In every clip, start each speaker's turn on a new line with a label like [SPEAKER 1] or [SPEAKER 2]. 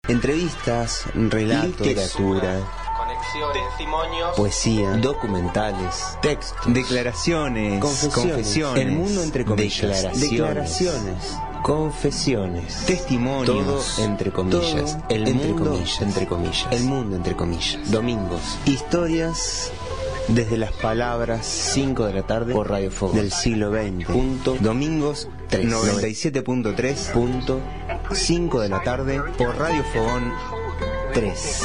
[SPEAKER 1] Entrevistas, relatos, literatura,
[SPEAKER 2] testimonios,
[SPEAKER 1] poesía, documentales, textos,
[SPEAKER 3] declaraciones,
[SPEAKER 1] confesiones,
[SPEAKER 3] el mundo entre comillas,
[SPEAKER 1] declaraciones, confesiones,
[SPEAKER 3] testimonios,
[SPEAKER 1] todo entre comillas,
[SPEAKER 3] todo
[SPEAKER 1] el
[SPEAKER 3] entre
[SPEAKER 1] mundo
[SPEAKER 3] comillas,
[SPEAKER 1] entre comillas, el mundo entre comillas, domingos, historias desde las palabras 5 de la tarde por Radio Fogón del siglo XX. Domingos 3,
[SPEAKER 3] 97.3,
[SPEAKER 1] 5 de la tarde
[SPEAKER 3] por Radio Fogón
[SPEAKER 1] 3.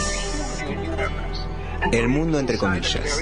[SPEAKER 3] El mundo entre comillas.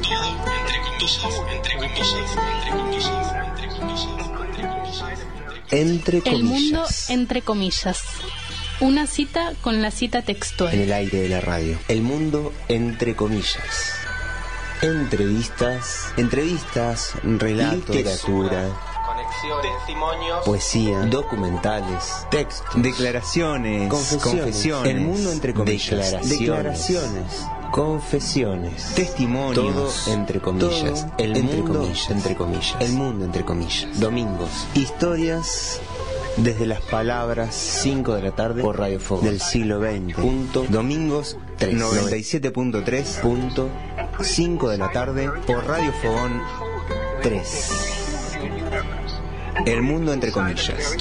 [SPEAKER 1] Entre comillas.
[SPEAKER 4] El mundo entre comillas. Una cita con la cita textual.
[SPEAKER 1] En el aire de la radio. El mundo entre comillas. Entrevistas, relatos, literatura,
[SPEAKER 2] testimonios,
[SPEAKER 1] poesía, documentales, textos,
[SPEAKER 3] Declaraciones, confesiones,
[SPEAKER 1] el mundo entre comillas, declaraciones, confesiones,
[SPEAKER 3] testimonios,
[SPEAKER 1] todo entre comillas,
[SPEAKER 3] todo
[SPEAKER 1] el
[SPEAKER 3] entre
[SPEAKER 1] mundo
[SPEAKER 3] comillas,
[SPEAKER 1] entre comillas, el mundo entre comillas, domingos, historias desde las palabras 5 de la tarde por Radio Fogón del siglo XX.
[SPEAKER 3] Domingos
[SPEAKER 1] 3,
[SPEAKER 3] 97.3,
[SPEAKER 1] 5 de la tarde
[SPEAKER 3] por Radio Fogón
[SPEAKER 1] 3.
[SPEAKER 3] El mundo entre comillas.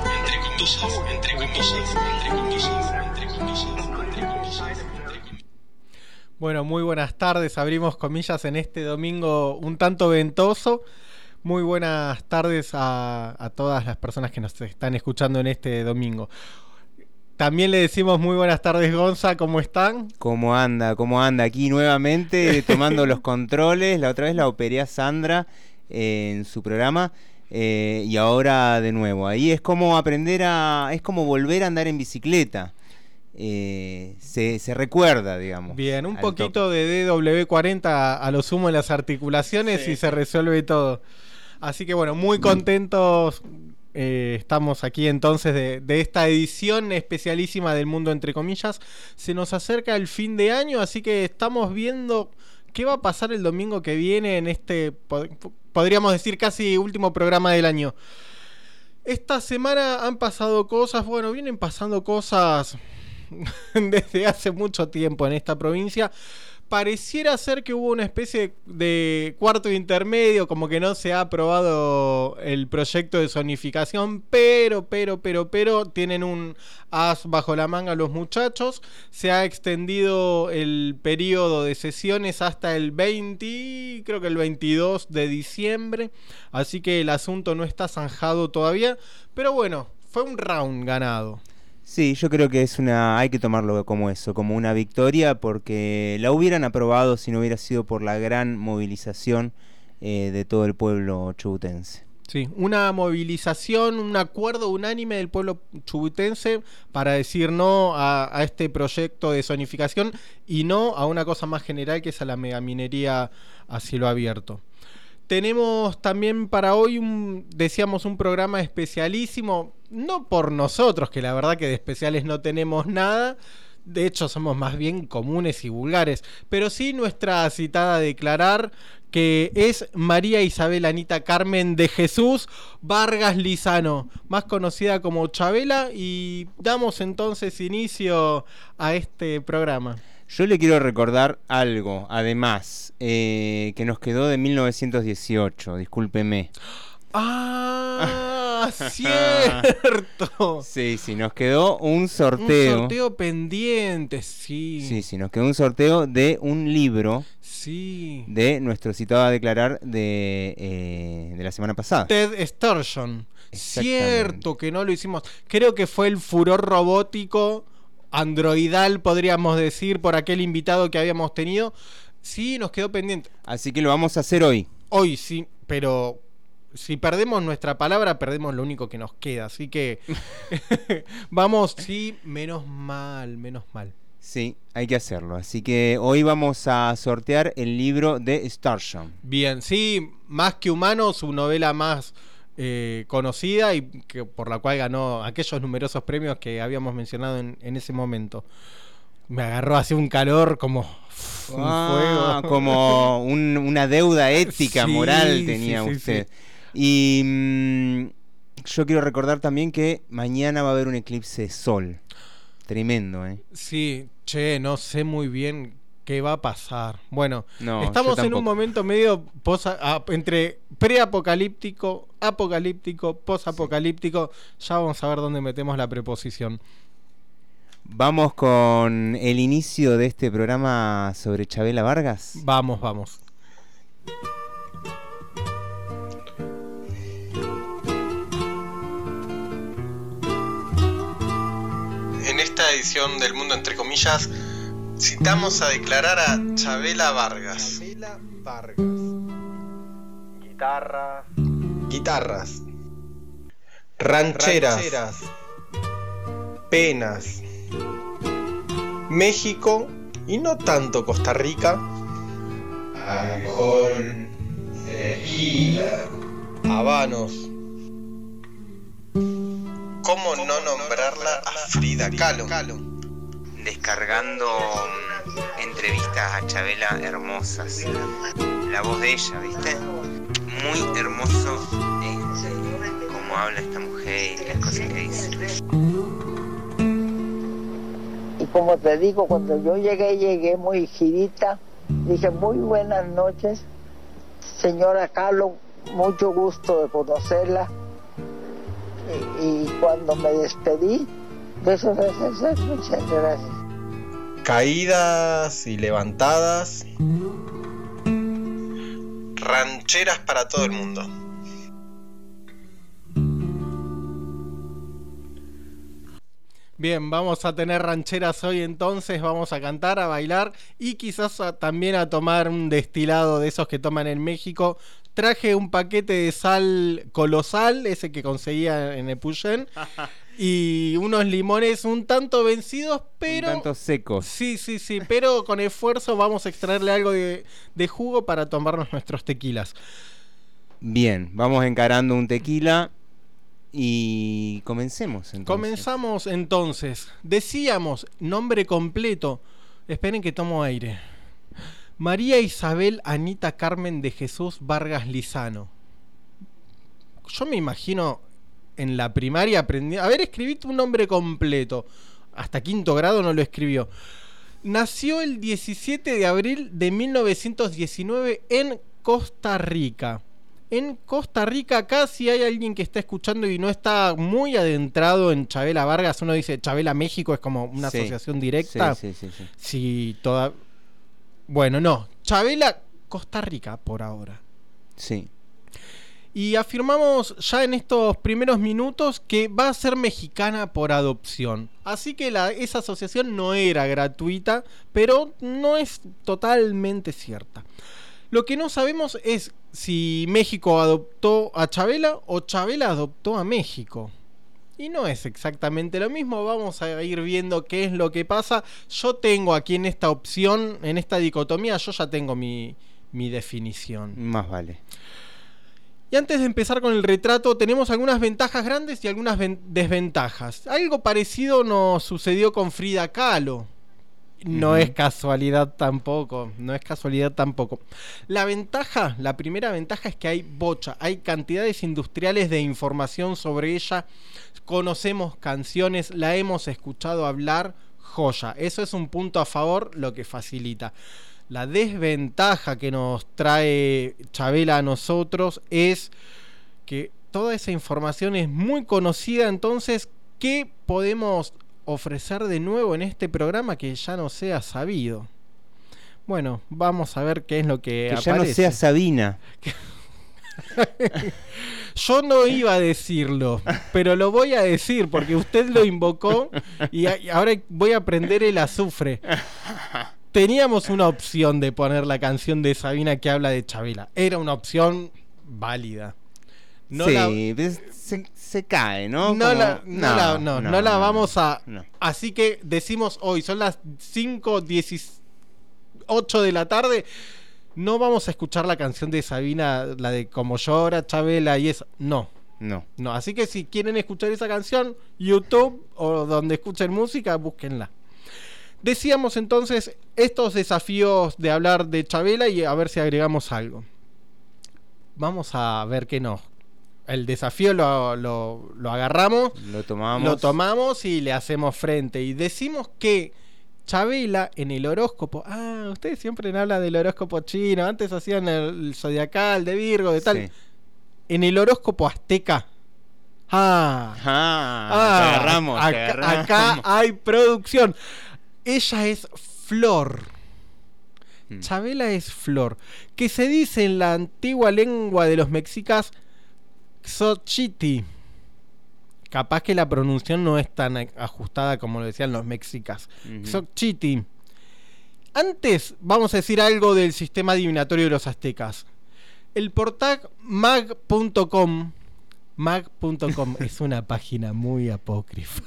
[SPEAKER 5] Bueno, muy buenas tardes, abrimos comillas en este domingo un tanto ventoso. Muy buenas tardes a todas las personas que nos están escuchando en este domingo. También le decimos muy buenas tardes, Gonza, ¿cómo están?
[SPEAKER 3] ¿Cómo anda? Aquí nuevamente tomando los controles. La otra vez la operé a Sandra en su programa y ahora de nuevo. Ahí es como es como volver a andar en bicicleta. Se recuerda, digamos.
[SPEAKER 5] Bien, un poquito de DW40 a lo sumo en las articulaciones, sí, y se resuelve todo. Así que bueno, muy contentos estamos aquí entonces de esta edición especialísima del mundo entre comillas. Se nos acerca el fin de año, así que estamos viendo qué va a pasar el domingo que viene en este, podríamos decir, casi último programa del año. Esta semana han pasado cosas, bueno, vienen pasando cosas desde hace mucho tiempo en esta provincia. Pareciera ser que hubo una especie de cuarto intermedio, como que no se ha aprobado el proyecto de zonificación, pero tienen un as bajo la manga los muchachos. Se ha extendido el periodo de sesiones hasta el 22 de diciembre, así que el asunto no está zanjado todavía, pero bueno, fue un round ganado.
[SPEAKER 3] Sí, yo creo que hay que tomarlo como eso, como una victoria, porque la hubieran aprobado si no hubiera sido por la gran movilización de todo el pueblo chubutense.
[SPEAKER 5] Sí, una movilización, un acuerdo unánime del pueblo chubutense para decir no a este proyecto de zonificación y no a una cosa más general que es a la megaminería a cielo abierto. Tenemos también para hoy un programa especialísimo, no por nosotros, que la verdad que de especiales no tenemos nada, de hecho somos más bien comunes y vulgares, pero sí nuestra citada a declarar, que es María Isabel Anita Carmen de Jesús Vargas Lizano, más conocida como Chabela, y damos entonces inicio a este programa.
[SPEAKER 3] Yo le quiero recordar algo, además, que nos quedó de 1918, discúlpeme.
[SPEAKER 5] ¡Ah! ¡Cierto!
[SPEAKER 3] Sí, nos quedó un sorteo.
[SPEAKER 5] Un sorteo pendiente, sí.
[SPEAKER 3] Sí, nos quedó un sorteo de un libro.
[SPEAKER 5] Sí.
[SPEAKER 3] De nuestro citado a declarar de la semana pasada.
[SPEAKER 5] Ted Sturgeon. Cierto que no lo hicimos. Creo que fue el furor robótico androidal, podríamos decir, por aquel invitado que habíamos tenido. Sí, nos quedó pendiente.
[SPEAKER 3] Así que lo vamos a hacer hoy.
[SPEAKER 5] Hoy sí, pero si perdemos nuestra palabra, perdemos lo único que nos queda. Así que vamos, sí, menos mal.
[SPEAKER 3] Sí, hay que hacerlo. Así que hoy vamos a sortear el libro de Sturgeon.
[SPEAKER 5] Bien, sí, Más que humano, su novela más conocida y que por la cual ganó aquellos numerosos premios que habíamos mencionado en ese momento. Me agarró así un calor como un fuego,
[SPEAKER 3] como una deuda ética, sí, moral tenía usted. Sí. Y yo quiero recordar también que mañana va a haber un eclipse de sol. tremendo,
[SPEAKER 5] Sí, che, no sé muy bien qué va a pasar. Bueno,
[SPEAKER 3] No,
[SPEAKER 5] estamos
[SPEAKER 3] yo
[SPEAKER 5] en un
[SPEAKER 3] tampoco.
[SPEAKER 5] momento medio entre preapocalíptico, apocalíptico, posapocalíptico. Ya vamos a ver dónde metemos la preposición.
[SPEAKER 3] Vamos con el inicio de este programa sobre Chabela Vargas.
[SPEAKER 5] Vamos, vamos.
[SPEAKER 6] En esta edición del Mundo Entre Comillas, citamos a declarar a Chabela Vargas. Guitarras. Rancheras. Penas. México y no tanto Costa Rica. Alcohol. Tequila. Habanos. ¿Cómo no nombrarla a Frida Kahlo?
[SPEAKER 3] Descargando entrevistas a Chabela hermosas. La voz de ella, ¿viste? Muy hermoso cómo habla esta mujer y las cosas que dice.
[SPEAKER 7] Y como te digo, cuando yo llegué muy girita. Dije, muy buenas noches, señora Kahlo, mucho gusto de conocerla. Y cuando me despedí, besos, muchas gracias.
[SPEAKER 6] Caídas y levantadas. Rancheras para todo el mundo.
[SPEAKER 5] Bien, vamos a tener rancheras hoy entonces, vamos a cantar, a bailar y quizás también a tomar un destilado de esos que toman en México. Traje un paquete de sal colosal, ese que conseguía en Epuyén, y unos limones un tanto vencidos, pero...
[SPEAKER 3] Un tanto secos.
[SPEAKER 5] Sí, pero con esfuerzo vamos a extraerle algo de jugo para tomarnos nuestros tequilas.
[SPEAKER 3] Bien, vamos encarando un tequila y comencemos entonces.
[SPEAKER 5] Comenzamos entonces. Decíamos, nombre completo. Esperen que tomo aire. María Isabel Anita Carmen de Jesús Vargas Lizano. Yo me imagino en la primaria aprendí... A ver, escribí tu nombre completo. Hasta 5º grado no lo escribió. Nació el 17 de abril de 1919 en Costa Rica. En Costa Rica, acá si hay alguien que está escuchando y no está muy adentrado en Chabela Vargas, uno dice Chabela México, es como una asociación directa.
[SPEAKER 3] Sí.
[SPEAKER 5] Sí, toda... Bueno, no, Chabela Costa Rica por ahora.
[SPEAKER 3] Sí.
[SPEAKER 5] Y afirmamos ya en estos primeros minutos que va a ser mexicana por adopción. Así que esa asociación no era gratuita, pero no es totalmente cierta. Lo que no sabemos es si México adoptó a Chabela o Chabela adoptó a México. Y no es exactamente lo mismo, vamos a ir viendo qué es lo que pasa. Yo tengo aquí en esta opción, en esta dicotomía, yo ya tengo mi definición.
[SPEAKER 3] Más vale.
[SPEAKER 5] Y antes de empezar con el retrato, tenemos algunas ventajas grandes y algunas desventajas. Algo parecido nos sucedió con Frida Kahlo. No es casualidad tampoco, La primera ventaja es que hay hay cantidades industriales de información sobre ella. Conocemos canciones, la hemos escuchado hablar, joya. Eso es un punto a favor, lo que facilita. La desventaja que nos trae Chabela a nosotros es que toda esa información es muy conocida, entonces, ¿qué podemos ofrecer de nuevo en este programa que ya no sea sabido? Bueno, vamos a ver qué es lo que aparece.
[SPEAKER 3] Ya no sea Sabina.
[SPEAKER 5] Yo no iba a decirlo, pero lo voy a decir porque usted lo invocó y ahora voy a prender el azufre. Teníamos una opción de poner la canción de Sabina que habla de Chabela. Era una opción válida. No
[SPEAKER 3] se cae, ¿no?
[SPEAKER 5] No la vamos a...
[SPEAKER 3] No.
[SPEAKER 5] Así que decimos hoy, son las 5:18 de la tarde. No vamos a escuchar la canción de Sabina, la de Como llora Chabela y eso. No. Así que si quieren escuchar esa canción, YouTube o donde escuchen música, búsquenla. Decíamos entonces estos desafíos de hablar de Chabela y a ver si agregamos algo. Vamos a ver qué nos el desafío lo agarramos,
[SPEAKER 3] Lo tomamos.
[SPEAKER 5] lo tomamos y le hacemos frente. Y decimos que Chabela en el horóscopo, ustedes siempre hablan del horóscopo chino, antes hacían el zodiacal de Virgo, de tal.
[SPEAKER 3] Sí.
[SPEAKER 5] En el horóscopo azteca.
[SPEAKER 3] Te agarramos, te agarramos.
[SPEAKER 5] Acá hay producción. Ella es Flor. Chabela es Flor. Que se dice en la antigua lengua de los mexicas Xochitl. Capaz que la pronunciación no es tan ajustada como lo decían los mexicas. Xochitl. Antes, vamos a decir algo del sistema adivinatorio de los aztecas. El portal mag.com es una página muy apócrifa.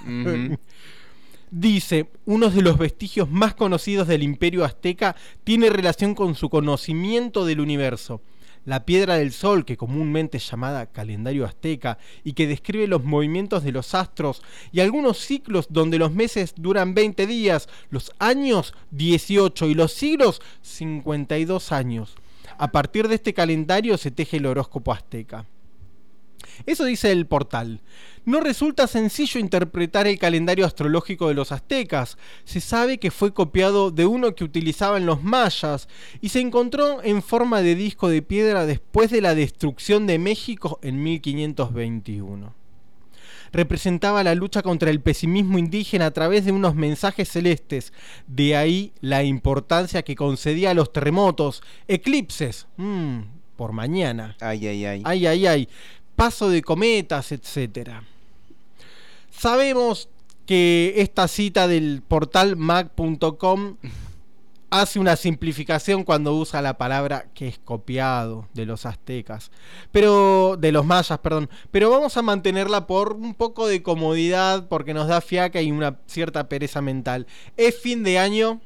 [SPEAKER 5] Dice, uno de los vestigios más conocidos del imperio azteca tiene relación con su conocimiento del universo. La piedra del sol, que comúnmente es llamada calendario azteca y que describe los movimientos de los astros y algunos ciclos donde los meses duran 20 días, los años 18 y los siglos 52 años. A partir de este calendario se teje el horóscopo azteca. Eso dice el portal. No resulta sencillo interpretar el calendario astrológico de los aztecas. Se sabe que fue copiado de uno que utilizaban los mayas y se encontró en forma de disco de piedra después de la destrucción de México en 1521. Representaba la lucha contra el pesimismo indígena a través de unos mensajes celestes. De ahí la importancia que concedía a los terremotos, eclipses, por mañana.
[SPEAKER 3] Ay.
[SPEAKER 5] Paso de cometas, etcétera. Sabemos que esta cita del portal mag.com hace una simplificación cuando usa la palabra que es copiado de los aztecas, de los mayas, pero vamos a mantenerla por un poco de comodidad porque nos da fiaca y una cierta pereza mental. Es fin de año,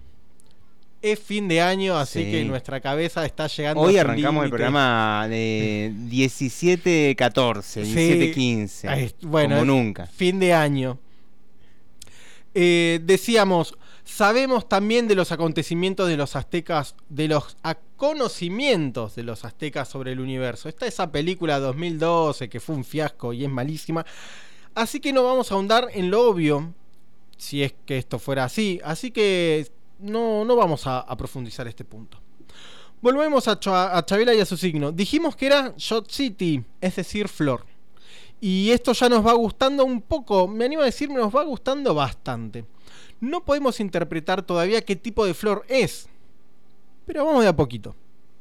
[SPEAKER 5] así que nuestra cabeza está llegando
[SPEAKER 3] hoy
[SPEAKER 5] a su
[SPEAKER 3] arrancamos
[SPEAKER 5] límite.
[SPEAKER 3] el programa de 17:14, 17:15,
[SPEAKER 5] bueno,
[SPEAKER 3] como nunca.
[SPEAKER 5] Fin de año. Decíamos, sabemos también de los acontecimientos de los aztecas, de los conocimientos de los aztecas sobre el universo. Está esa película 2012 que fue un fiasco y es malísima. Así que no vamos a ahondar en lo obvio, si es que esto fuera así. Así que no vamos a profundizar este punto. Volvemos a Chabela y a su signo. Dijimos que era Xochitl, es decir, flor. Y esto ya nos va gustando un poco, me animo a decir, nos va gustando bastante. No podemos interpretar todavía qué tipo de flor es, pero vamos de a poquito.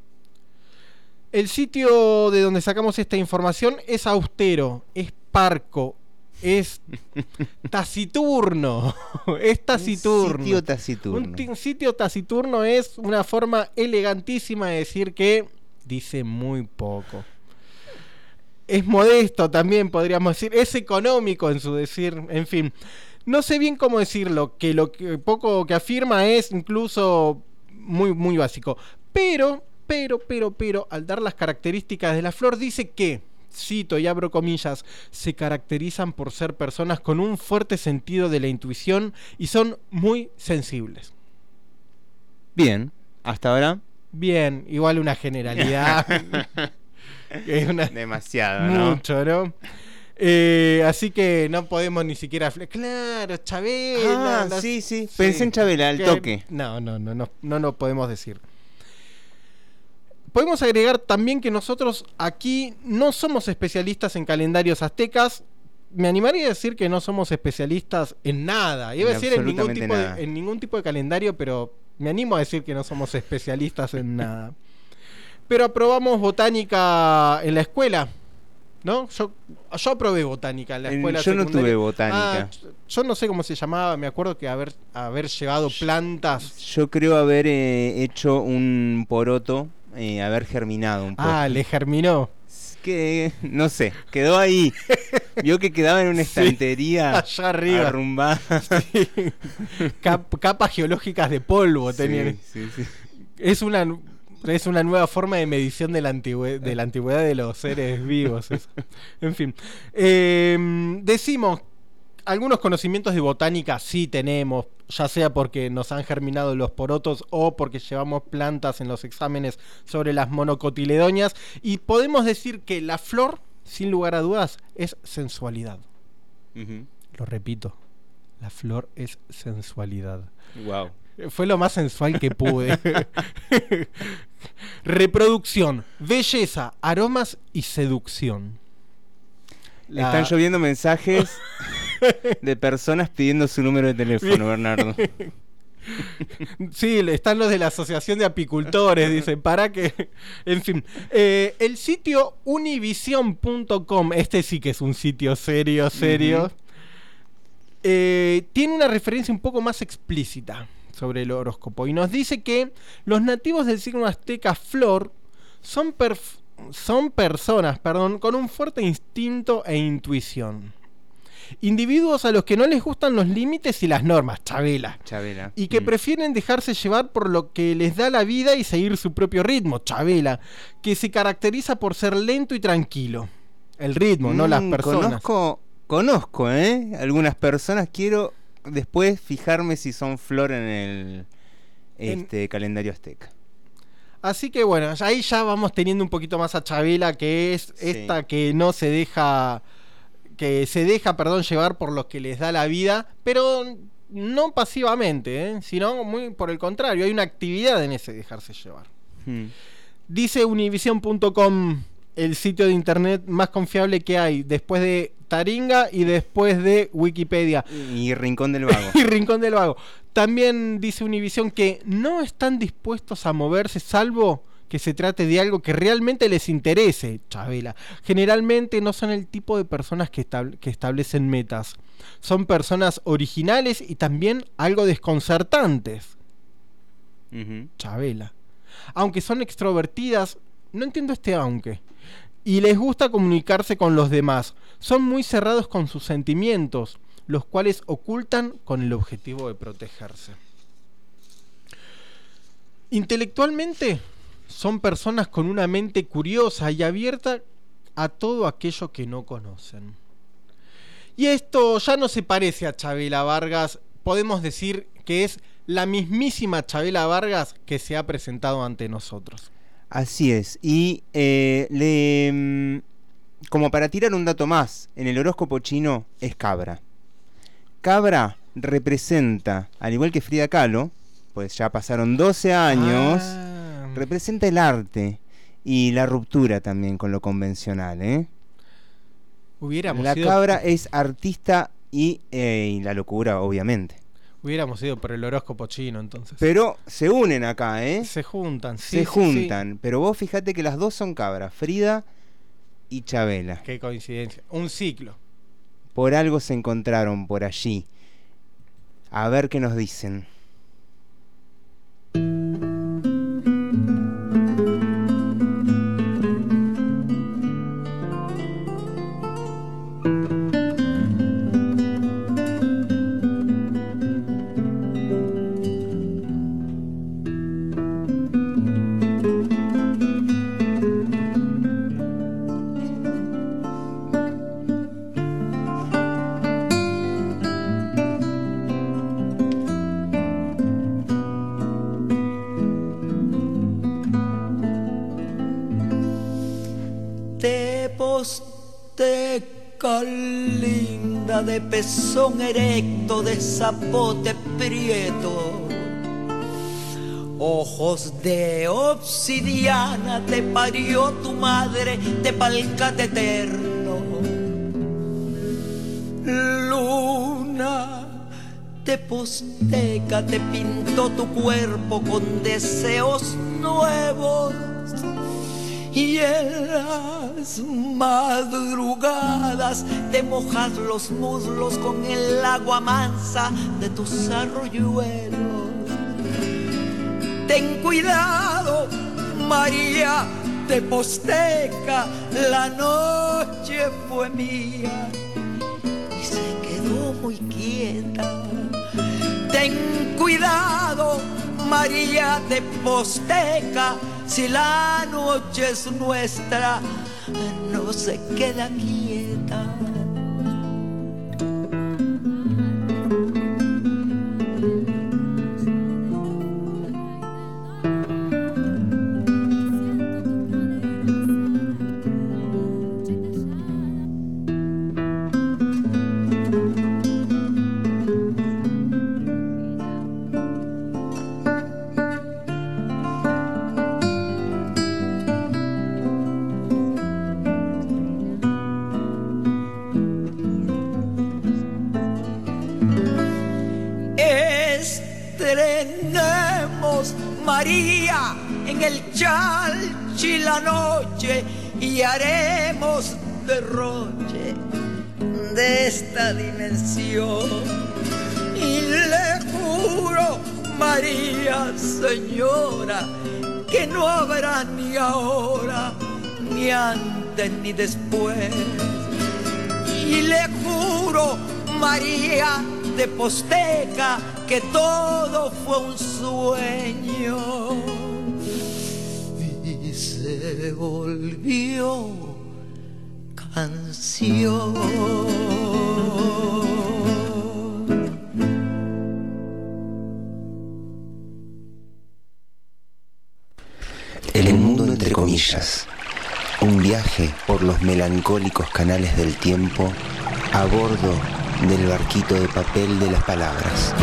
[SPEAKER 5] El sitio de donde sacamos esta información es austero, es parco, es taciturno. Es taciturno.
[SPEAKER 3] Un sitio taciturno.
[SPEAKER 5] Un sitio taciturno es una forma elegantísima de decir que dice muy poco. Es modesto también, podríamos decir. Es económico en su decir. En fin, no sé bien cómo decirlo. Que lo que poco que afirma es incluso muy, muy básico. Pero, al dar las características de la flor, dice que, cito y abro comillas, se caracterizan por ser personas con un fuerte sentido de la intuición y son muy sensibles.
[SPEAKER 3] Bien, hasta ahora.
[SPEAKER 5] Bien, igual una generalidad. Es
[SPEAKER 3] demasiado, ¿no?
[SPEAKER 5] Mucho, ¿no? Así que no podemos ni siquiera... Claro, Chabela.
[SPEAKER 3] Sí. Pensé en Chabela, al toque.
[SPEAKER 5] No lo podemos decir. Podemos agregar también que nosotros aquí no somos especialistas en calendarios aztecas. Me animaría a decir que no somos especialistas en nada. Iba a decir en ningún tipo de calendario, pero me animo a decir que no somos especialistas en nada. Pero aprobamos botánica en la escuela, ¿no? Yo aprobé botánica en la escuela
[SPEAKER 3] yo
[SPEAKER 5] secundaria.
[SPEAKER 3] no tuve botánica.
[SPEAKER 5] Yo no sé cómo se llamaba, me acuerdo que haber llevado plantas.
[SPEAKER 3] Yo creo haber hecho un poroto, haber germinado un poco.
[SPEAKER 5] Le germinó.
[SPEAKER 3] Que no sé, quedó ahí. Vio que quedaba en una estantería
[SPEAKER 5] allá arriba,
[SPEAKER 3] arrumbada.
[SPEAKER 5] Sí. Capas geológicas de polvo tenían.
[SPEAKER 3] Sí.
[SPEAKER 5] Es una nueva forma de medición de la antigüedad de los seres vivos. Eso. En fin. Decimos, algunos conocimientos de botánica sí tenemos, ya sea porque nos han germinado los porotos o porque llevamos plantas en los exámenes sobre las monocotiledonias. Y podemos decir que la flor sin lugar a dudas, es sensualidad.
[SPEAKER 3] Ujú.
[SPEAKER 5] Lo repito, la flor es sensualidad.
[SPEAKER 3] Wow.
[SPEAKER 5] Fue lo más sensual que pude. Reproducción, belleza, aromas y seducción.
[SPEAKER 3] Están lloviendo mensajes de personas pidiendo su número de teléfono, Bernardo.
[SPEAKER 5] Sí, están los de la Asociación de Apicultores, dicen, para que... En fin, el sitio univision.com, este sí que es un sitio serio, tiene una referencia un poco más explícita sobre el horóscopo y nos dice que los nativos del signo azteca Flor son personas con un fuerte instinto e intuición. Individuos a los que no les gustan los límites y las normas, Chabela. Y que prefieren dejarse llevar por lo que les da la vida y seguir su propio ritmo, Chabela. Que se caracteriza por ser lento y tranquilo. El ritmo, no las personas.
[SPEAKER 3] Conozco, algunas personas. Quiero después fijarme si son Flor en el calendario azteca.
[SPEAKER 5] Así que bueno, ahí ya vamos teniendo un poquito más a Chabela, que es esta que no se deja... que se deja, llevar por lo que les da la vida, pero no pasivamente, sino muy por el contrario, hay una actividad en ese dejarse llevar. Dice univision.com, el sitio de internet más confiable que hay, después de Taringa y después de Wikipedia.
[SPEAKER 3] Y Rincón del Vago.
[SPEAKER 5] Y Rincón del Vago. También dice Univision que no están dispuestos a moverse salvo que se trate de algo que realmente les interese, Chabela. Generalmente no son el tipo de personas que establecen metas. Son personas originales y también algo desconcertantes. Chabela. Aunque son extrovertidas, no entiendo este aunque. Y les gusta comunicarse con los demás. Son muy cerrados con sus sentimientos, los cuales ocultan con el objetivo de protegerse. Intelectualmente, son personas con una mente curiosa y abierta a todo aquello que no conocen. Y esto ya no se parece a Chabela Vargas. Podemos decir que es la mismísima Chabela Vargas que se ha presentado ante nosotros.
[SPEAKER 3] Así es. Y como para tirar un dato más, en el horóscopo chino es Cabra. Cabra representa, al igual que Frida Kahlo, pues ya pasaron 12 años... representa el y la ruptura también con lo convencional, La cabra es artista y la locura, obviamente.
[SPEAKER 5] Hubiéramos ido por el horóscopo chino, entonces.
[SPEAKER 3] Pero se unen acá,
[SPEAKER 5] Se juntan,
[SPEAKER 3] Se juntan. Pero vos fíjate que las dos son cabras, Frida y Chabela.
[SPEAKER 5] Qué coincidencia. Un ciclo.
[SPEAKER 3] Por algo se encontraron por allí. A ver qué nos dicen.
[SPEAKER 8] Linda de pezón erecto, de zapote prieto, ojos de obsidiana, te parió tu madre de palcate eterno. Luna de posteca, te pintó tu cuerpo con deseos nuevos. Y en las madrugadas te mojas los muslos con el agua mansa de tus arroyuelos. Ten cuidado, María de Posteca, la noche fue mía y se quedó muy quieta. Ten cuidado, María de Posteca, si la noche es nuestra, no se queda quieta. tenemos, María, en el chalchi la noche y haremos derroche de esta dimensión. Y le juro, María, señora, que no habrá ni ahora, ni antes ni después. Y le juro, María de Posteca, que todo fue un sueño y se volvió canción.
[SPEAKER 1] El mundo entre comillas. Un viaje por los melancólicos canales del tiempo a bordo del barquito de papel de las palabras.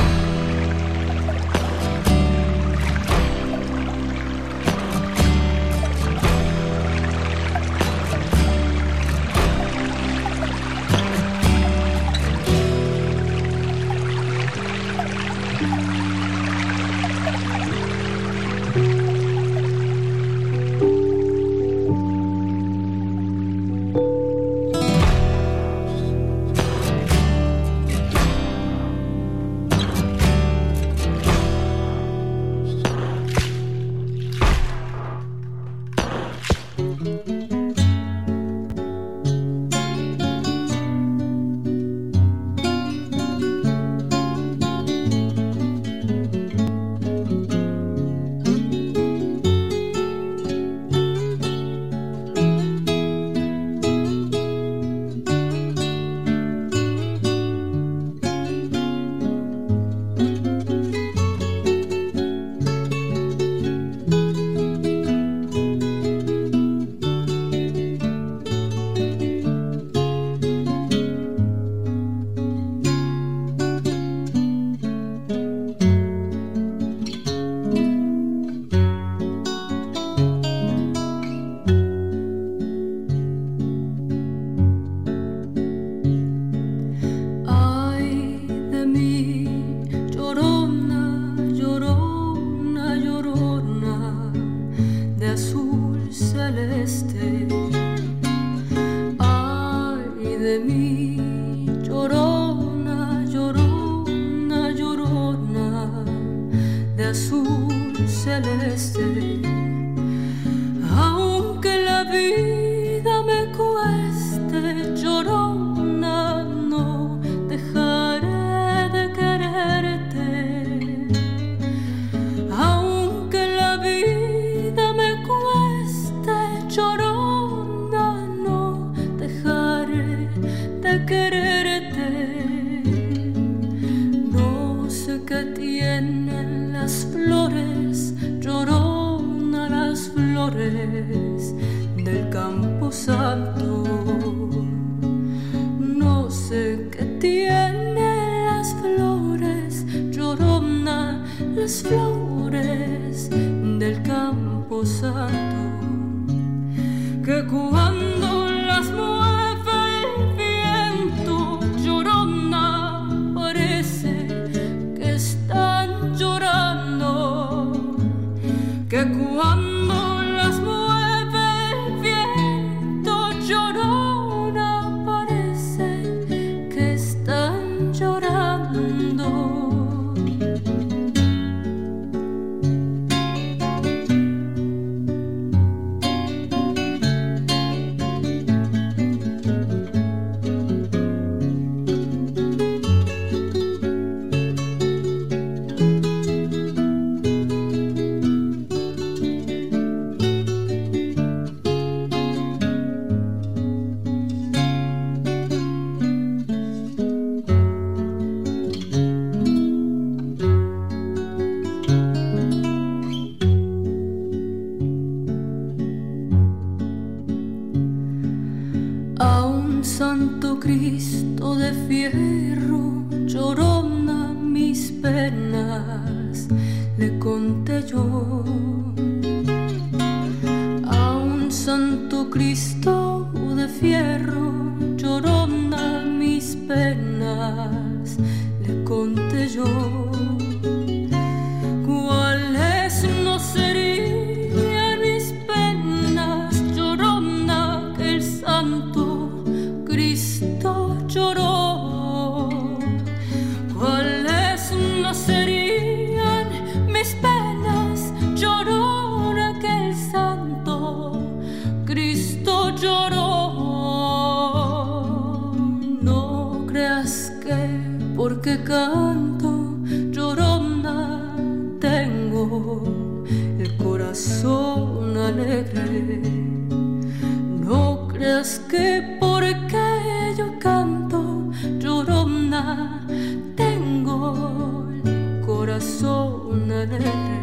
[SPEAKER 9] canto, llorona, tengo el corazón alegre. No creas que porque yo canto, llorona, tengo el corazón alegre.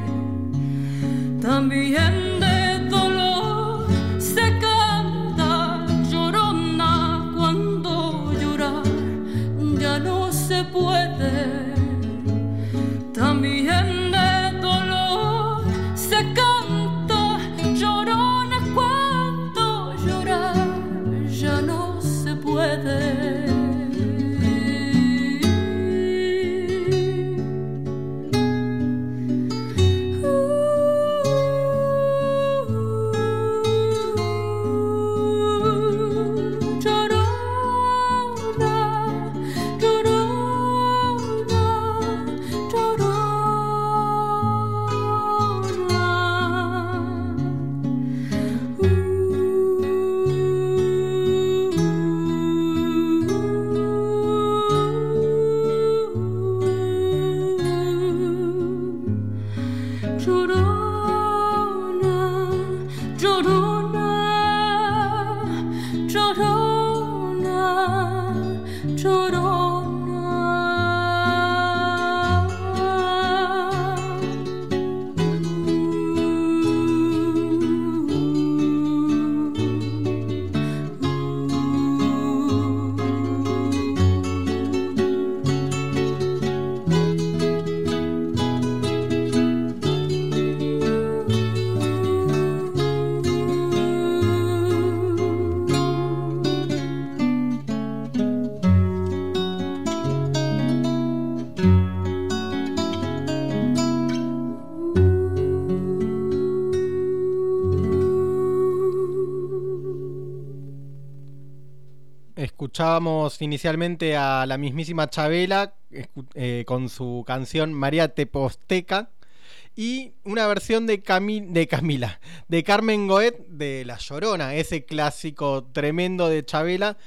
[SPEAKER 9] También de dolor se canta, llorona, cuando llorar ya no se puede. También de dolor se canta, llorona, cuando llorar ya no se puede.
[SPEAKER 5] Escuchábamos inicialmente a la mismísima Chabela con su canción María Teposteca y una versión de Carmen Goet de La Llorona, ese clásico tremendo de Chabela.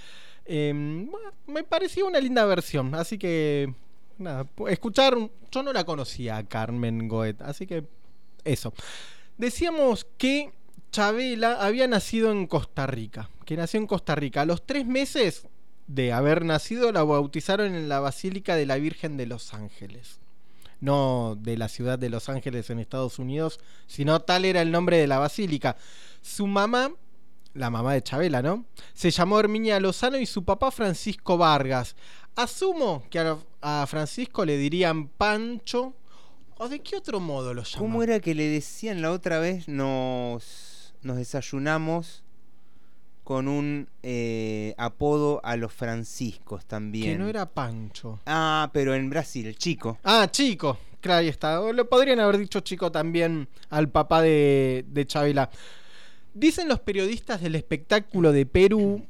[SPEAKER 5] Me pareció una linda versión, así que nada, escuchar, yo no la conocía a Carmen Goet, así que eso. Decíamos que Chabela había nacido en Costa Rica, que nació en Costa Rica. A los 3 meses de haber nacido la bautizaron en la Basílica de la Virgen de Los Ángeles. No de la ciudad de Los Ángeles en Estados Unidos, sino tal era el nombre de la basílica. Su mamá, la mamá de Chabela, ¿no?, se llamó Herminia Lozano y su papá Francisco Vargas. Asumo que a Francisco le dirían Pancho, ¿o de qué otro modo lo llaman?
[SPEAKER 3] ¿Cómo era que le decían la otra vez? Nos desayunamos con un apodo a los franciscos también.
[SPEAKER 5] Que no era Pancho.
[SPEAKER 3] Ah, pero en Brasil, Chico.
[SPEAKER 5] Ah, Chico, claro, ahí está. O le podrían haber dicho Chico también al papá de Chabela. Dicen los periodistas del espectáculo de Perú,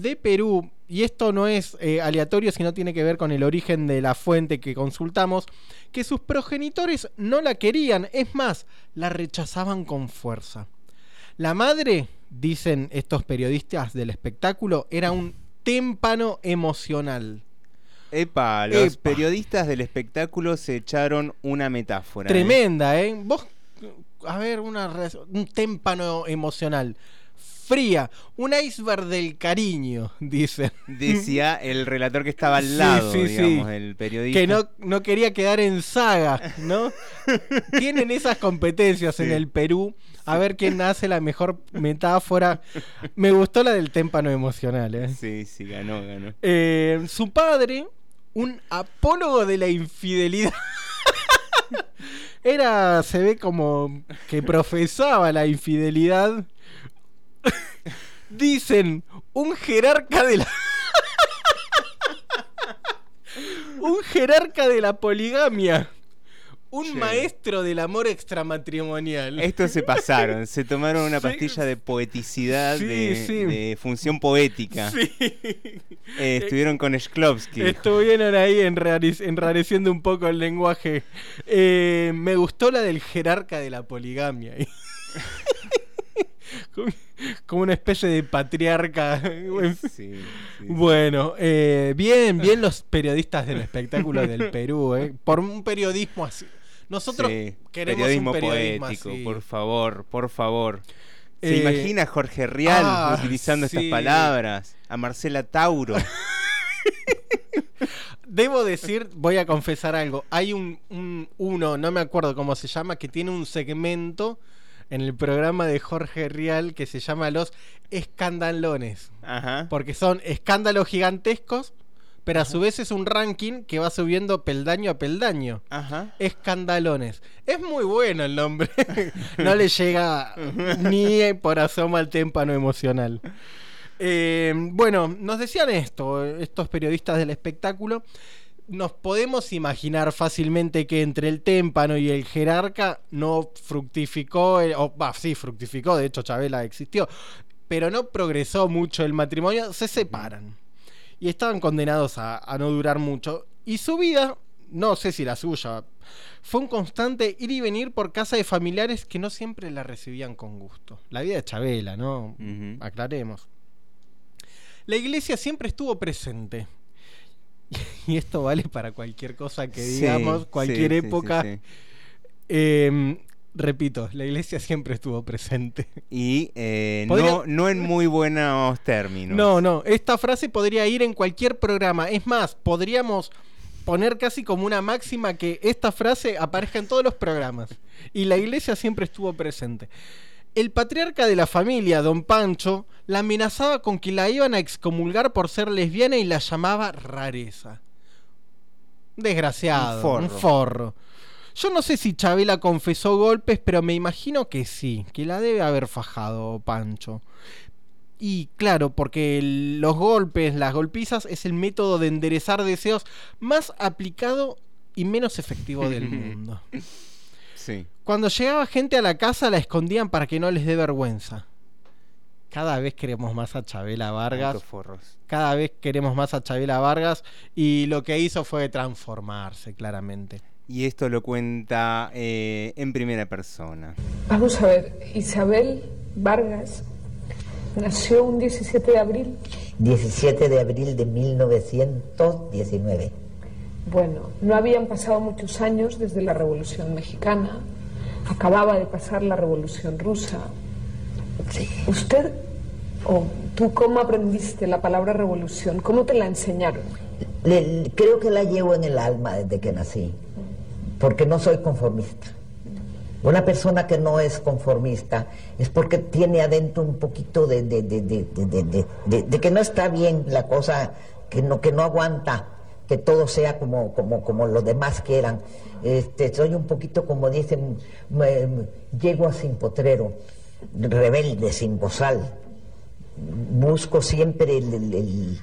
[SPEAKER 5] y esto no es aleatorio, sino tiene que ver con el origen de la fuente que consultamos, que sus progenitores no la querían, es más, la rechazaban con fuerza. La madre, dicen estos periodistas del espectáculo, era un témpano emocional.
[SPEAKER 3] Los periodistas del espectáculo se echaron una metáfora.
[SPEAKER 5] Tremenda, Vos, a ver, un témpano emocional. Fría, un iceberg del cariño, dicen.
[SPEAKER 3] Decía el relator que estaba al lado, digamos, el periodista.
[SPEAKER 5] Que no quería quedar en saga, ¿no? Tienen esas competencias en el Perú. A ver quién hace la mejor metáfora. Me gustó la del témpano emocional,
[SPEAKER 3] Sí, ganó.
[SPEAKER 5] Su padre, un apólogo de la infidelidad. Se ve como que profesaba la infidelidad. Dicen, un jerarca de la poligamia. Un maestro del amor extramatrimonial.
[SPEAKER 3] Estos se pasaron, se tomaron una pastilla de poeticidad, de función poética.
[SPEAKER 5] Sí.
[SPEAKER 3] Estuvieron con Shklovsky.
[SPEAKER 5] Estuvieron ahí enrareciendo un poco el lenguaje. Me gustó la del jerarca de la poligamia. Como una especie de patriarca.
[SPEAKER 3] Sí.
[SPEAKER 5] Bueno, bien los periodistas del espectáculo del Perú, por un periodismo así. Nosotros queremos
[SPEAKER 3] periodismo
[SPEAKER 5] un periodismo
[SPEAKER 3] poético,
[SPEAKER 5] así.
[SPEAKER 3] Por favor. ¿Se imagina a Jorge Rial utilizando estas palabras? A Marcela Tauro.
[SPEAKER 5] Debo decir, voy a confesar algo. Hay uno, no me acuerdo cómo se llama, que tiene un segmento en el programa de Jorge Rial que se llama Los Escandalones.
[SPEAKER 3] Ajá.
[SPEAKER 5] Porque son escándalos gigantescos, pero a su vez es un ranking que va subiendo peldaño a peldaño.
[SPEAKER 3] Ajá.
[SPEAKER 5] Escandalones. Es muy bueno el nombre. No le llega ni por asomo al témpano emocional. Bueno, nos decían estos periodistas del espectáculo. Nos podemos imaginar fácilmente que entre el témpano y el jerarca no fructificó, sí fructificó, de hecho Chabela existió, pero no progresó mucho el matrimonio, se separan y estaban condenados a no durar mucho. Y su vida, no sé si la suya, fue un constante ir y venir por casa de familiares que no siempre la recibían con gusto. La vida de Chabela, ¿no?
[SPEAKER 3] Uh-huh.
[SPEAKER 5] Aclaremos. La iglesia siempre estuvo presente. Y esto vale para cualquier cosa que digamos, cualquier época. Sí. Repito, la iglesia siempre estuvo presente.
[SPEAKER 3] Y no en muy buenos términos.
[SPEAKER 5] No, esta frase podría ir en cualquier programa. Es más, podríamos poner casi como una máxima que esta frase aparezca en todos los programas. Y la iglesia siempre estuvo presente. El patriarca de la familia, don Pancho, la amenazaba con que la iban a excomulgar por ser lesbiana y la llamaba rareza. Desgraciado, un forro. Yo no sé si Chabela confesó golpes, pero me imagino que sí, que la debe haber fajado Pancho. Y claro, porque los golpes, las golpizas, es el método de enderezar deseos más aplicado y menos efectivo del mundo.
[SPEAKER 3] Sí.
[SPEAKER 5] Cuando llegaba gente a la casa la escondían para que no les dé vergüenza. Cada vez queremos más a Chabela Vargas. Cada vez queremos más a Chabela Vargas. Y lo que hizo fue transformarse, claramente.
[SPEAKER 3] Y esto lo cuenta en primera persona.
[SPEAKER 10] Vamos a ver, Isabel Vargas nació un 17 de abril.
[SPEAKER 11] 17 de abril de 1919.
[SPEAKER 10] Bueno, no habían pasado muchos años desde la Revolución Mexicana. Acababa de pasar la Revolución Rusa.
[SPEAKER 11] Sí.
[SPEAKER 10] ¿Usted o tú cómo aprendiste la palabra revolución? ¿Cómo te la enseñaron?
[SPEAKER 11] Creo que la llevo en el alma desde que nací, porque no soy conformista. Una persona que no es conformista es porque tiene adentro un poquito de que no está bien la cosa, que no aguanta que todo sea como los demás quieran. Soy un poquito, como dicen, yegua sin potrero, rebelde, sin bozal. Busco siempre el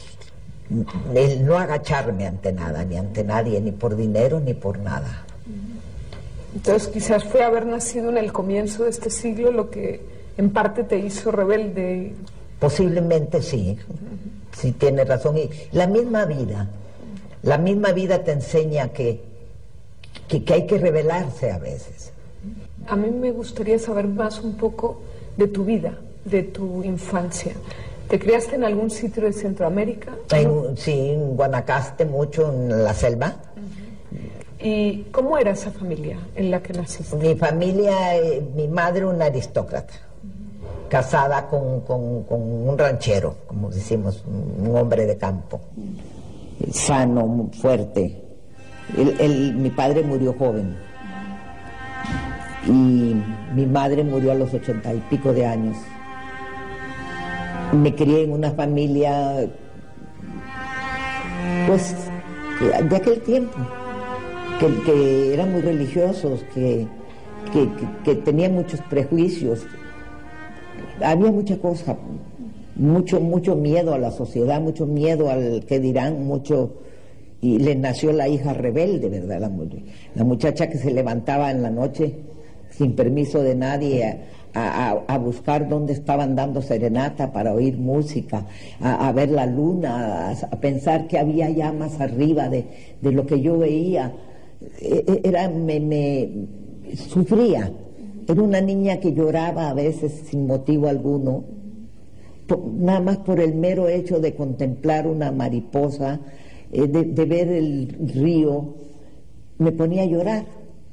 [SPEAKER 11] no agacharme ante nada, ni ante nadie, ni por dinero, ni por nada.
[SPEAKER 10] Entonces quizás fue haber nacido en el comienzo de este siglo lo que en parte te hizo rebelde.
[SPEAKER 11] Posiblemente sí, sí tienes razón. Y la misma vida te enseña que hay que rebelarse a veces.
[SPEAKER 10] A mí me gustaría saber más un poco de tu vida, de tu infancia. ¿Te criaste en algún sitio de Centroamérica?
[SPEAKER 11] Sí, en Guanacaste, mucho, en la selva.
[SPEAKER 10] ¿Y cómo era esa familia en la que naciste?
[SPEAKER 11] Mi familia, mi madre una aristócrata, casada con un ranchero, como decimos, un hombre de campo, sano, fuerte. Mi padre murió joven y mi madre murió a los 80 y pico de años. Me crié en una familia, pues, de aquel tiempo, que eran muy religiosos, que tenían muchos prejuicios. Había mucha cosa, mucho miedo a la sociedad, mucho miedo al que dirán, y le nació la hija rebelde, ¿verdad? La muchacha que se levantaba en la noche sin permiso de nadie a buscar dónde estaban dando serenata para oír música, a ver la luna, a pensar que había ya más arriba de lo que yo veía. Me sufría Era una niña que lloraba a veces sin motivo alguno, nada más por el mero hecho de contemplar una mariposa, de ver el río, me ponía a llorar.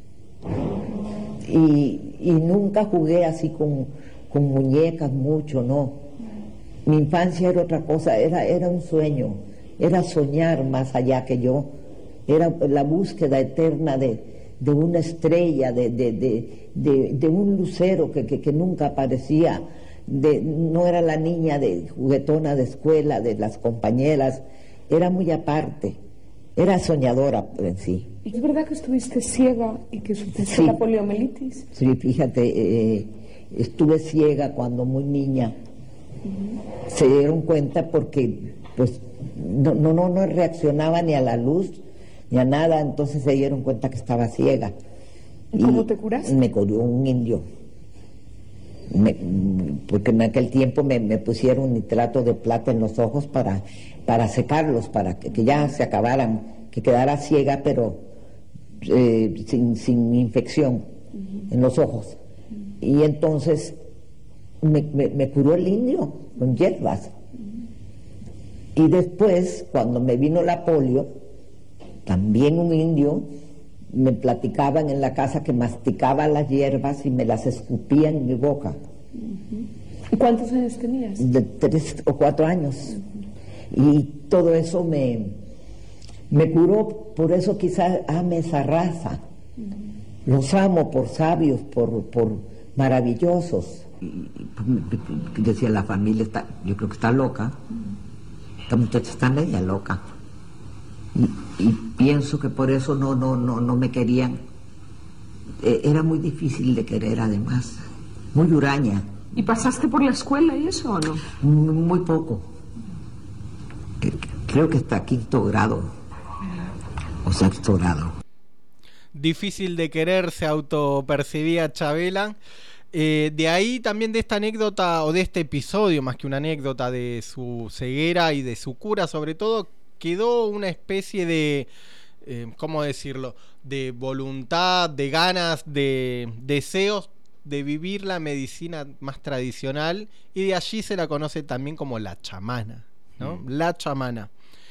[SPEAKER 11] Y nunca jugué así con muñecas mucho, no. Mi infancia era otra cosa, era un sueño, era soñar más allá que yo, era la búsqueda eterna de una estrella, de un lucero que nunca aparecía, no era la niña juguetona de escuela, de las compañeras, era muy aparte, era soñadora en sí.
[SPEAKER 10] ¿Y es verdad que estuviste ciega y que sufriste la poliomielitis?
[SPEAKER 11] Sí, fíjate, estuve ciega cuando muy niña. Se dieron cuenta porque pues no reaccionaba ni a la luz ni a nada, entonces se dieron cuenta que estaba ciega.
[SPEAKER 10] ¿Y cómo te curaste?
[SPEAKER 11] Me curó un indio. Porque en aquel tiempo me pusieron nitrato de plata en los ojos para secarlos, para que ya se acabaran, que quedara ciega, pero sin infección en los ojos. Y entonces me curó el indio con hierbas. Y después, cuando me vino la polio, también un indio me platicaban en la casa que masticaba las hierbas y me las escupía en mi boca.
[SPEAKER 10] ¿Y cuántos años tenías?
[SPEAKER 11] De 3 o 4 años. Y todo eso me curó, por eso quizás ame esa raza. Los amo por sabios, por maravillosos. Y decía, la familia yo creo que está loca. Esta muchacha está media loca. Y pienso que por eso no me querían. Era muy difícil de querer, además, muy huraña.
[SPEAKER 10] ¿Y pasaste por la escuela y eso o no?
[SPEAKER 11] Muy poco. Creo que hasta 5º grado o 6º grado.
[SPEAKER 5] Difícil de querer, se autopercibía Chabela. De ahí también, de esta anécdota, o de este episodio, más que una anécdota, de su ceguera y de su cura sobre todo, quedó una especie de, ¿cómo decirlo?, de voluntad, de ganas, de deseos de vivir la medicina más tradicional, y de allí se la conoce también como la chamana, ¿no? La chamana.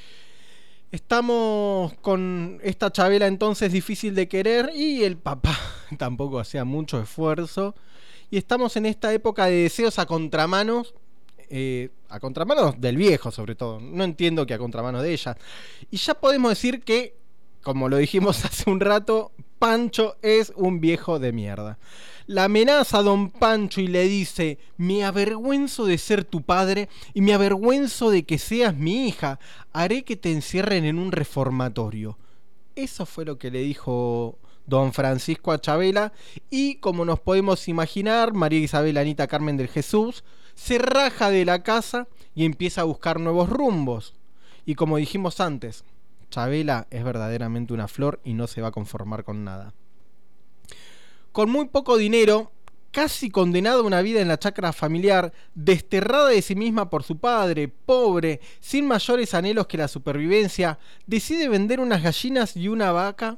[SPEAKER 5] Estamos con esta Chabela entonces difícil de querer, y el papá tampoco hacía mucho esfuerzo, y estamos en esta época de deseos a contramanos del viejo sobre todo, no entiendo que a contramanos de ella, y ya podemos decir que, como lo dijimos hace un rato, Pancho es un viejo de mierda. La amenaza a don Pancho y le dice: me avergüenzo de ser tu padre y me avergüenzo de que seas mi hija, haré que te encierren en un reformatorio. Eso fue lo que le dijo don Francisco a Chabela, y como nos podemos imaginar, María Isabel Anita Carmen del Jesús se raja de la casa y empieza a buscar nuevos rumbos. Y como dijimos antes, Chabela es verdaderamente una flor y no se va a conformar con nada. Con muy poco dinero, casi condenada a una vida en la chacra familiar, desterrada de sí misma por su padre, pobre, sin mayores anhelos que la supervivencia, decide vender unas gallinas y una vaca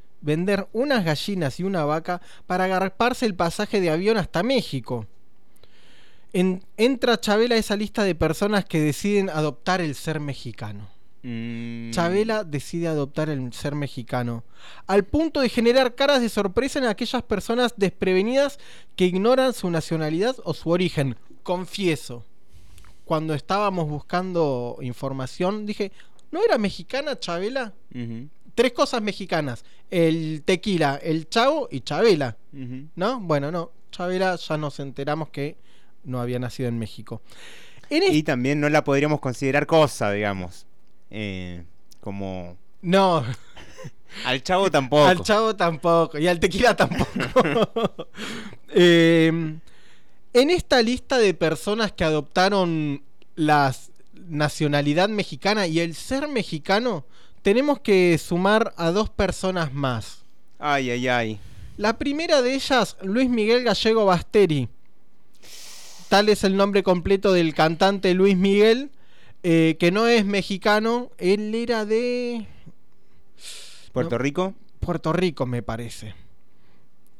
[SPEAKER 5] para agarparse el pasaje de avión hasta México. Entra Chabela a esa lista de personas que deciden adoptar el ser mexicano. Chabela decide adoptar el ser mexicano, al punto de generar caras de sorpresa en aquellas personas desprevenidas que ignoran su nacionalidad o su origen. Confieso, cuando estábamos buscando información dije, ¿no era mexicana Chabela? 3 cosas mexicanas: el tequila, el chavo y Chabela. ¿No? Bueno, no, Chabela ya nos enteramos que no había nacido en México.
[SPEAKER 3] Y también no la podríamos considerar cosa, digamos. Como...
[SPEAKER 5] No.
[SPEAKER 3] Al chavo tampoco.
[SPEAKER 5] Al chavo tampoco. Y al tequila tampoco. En esta lista de personas que adoptaron la nacionalidad mexicana y el ser mexicano, tenemos que sumar a 2 personas más.
[SPEAKER 3] Ay, ay, ay.
[SPEAKER 5] La primera de ellas, Luis Miguel Gallego Basteri. Tal es el nombre completo del cantante Luis Miguel, que no es mexicano. Él era de...
[SPEAKER 3] ¿Puerto Rico?
[SPEAKER 5] Puerto Rico, me parece.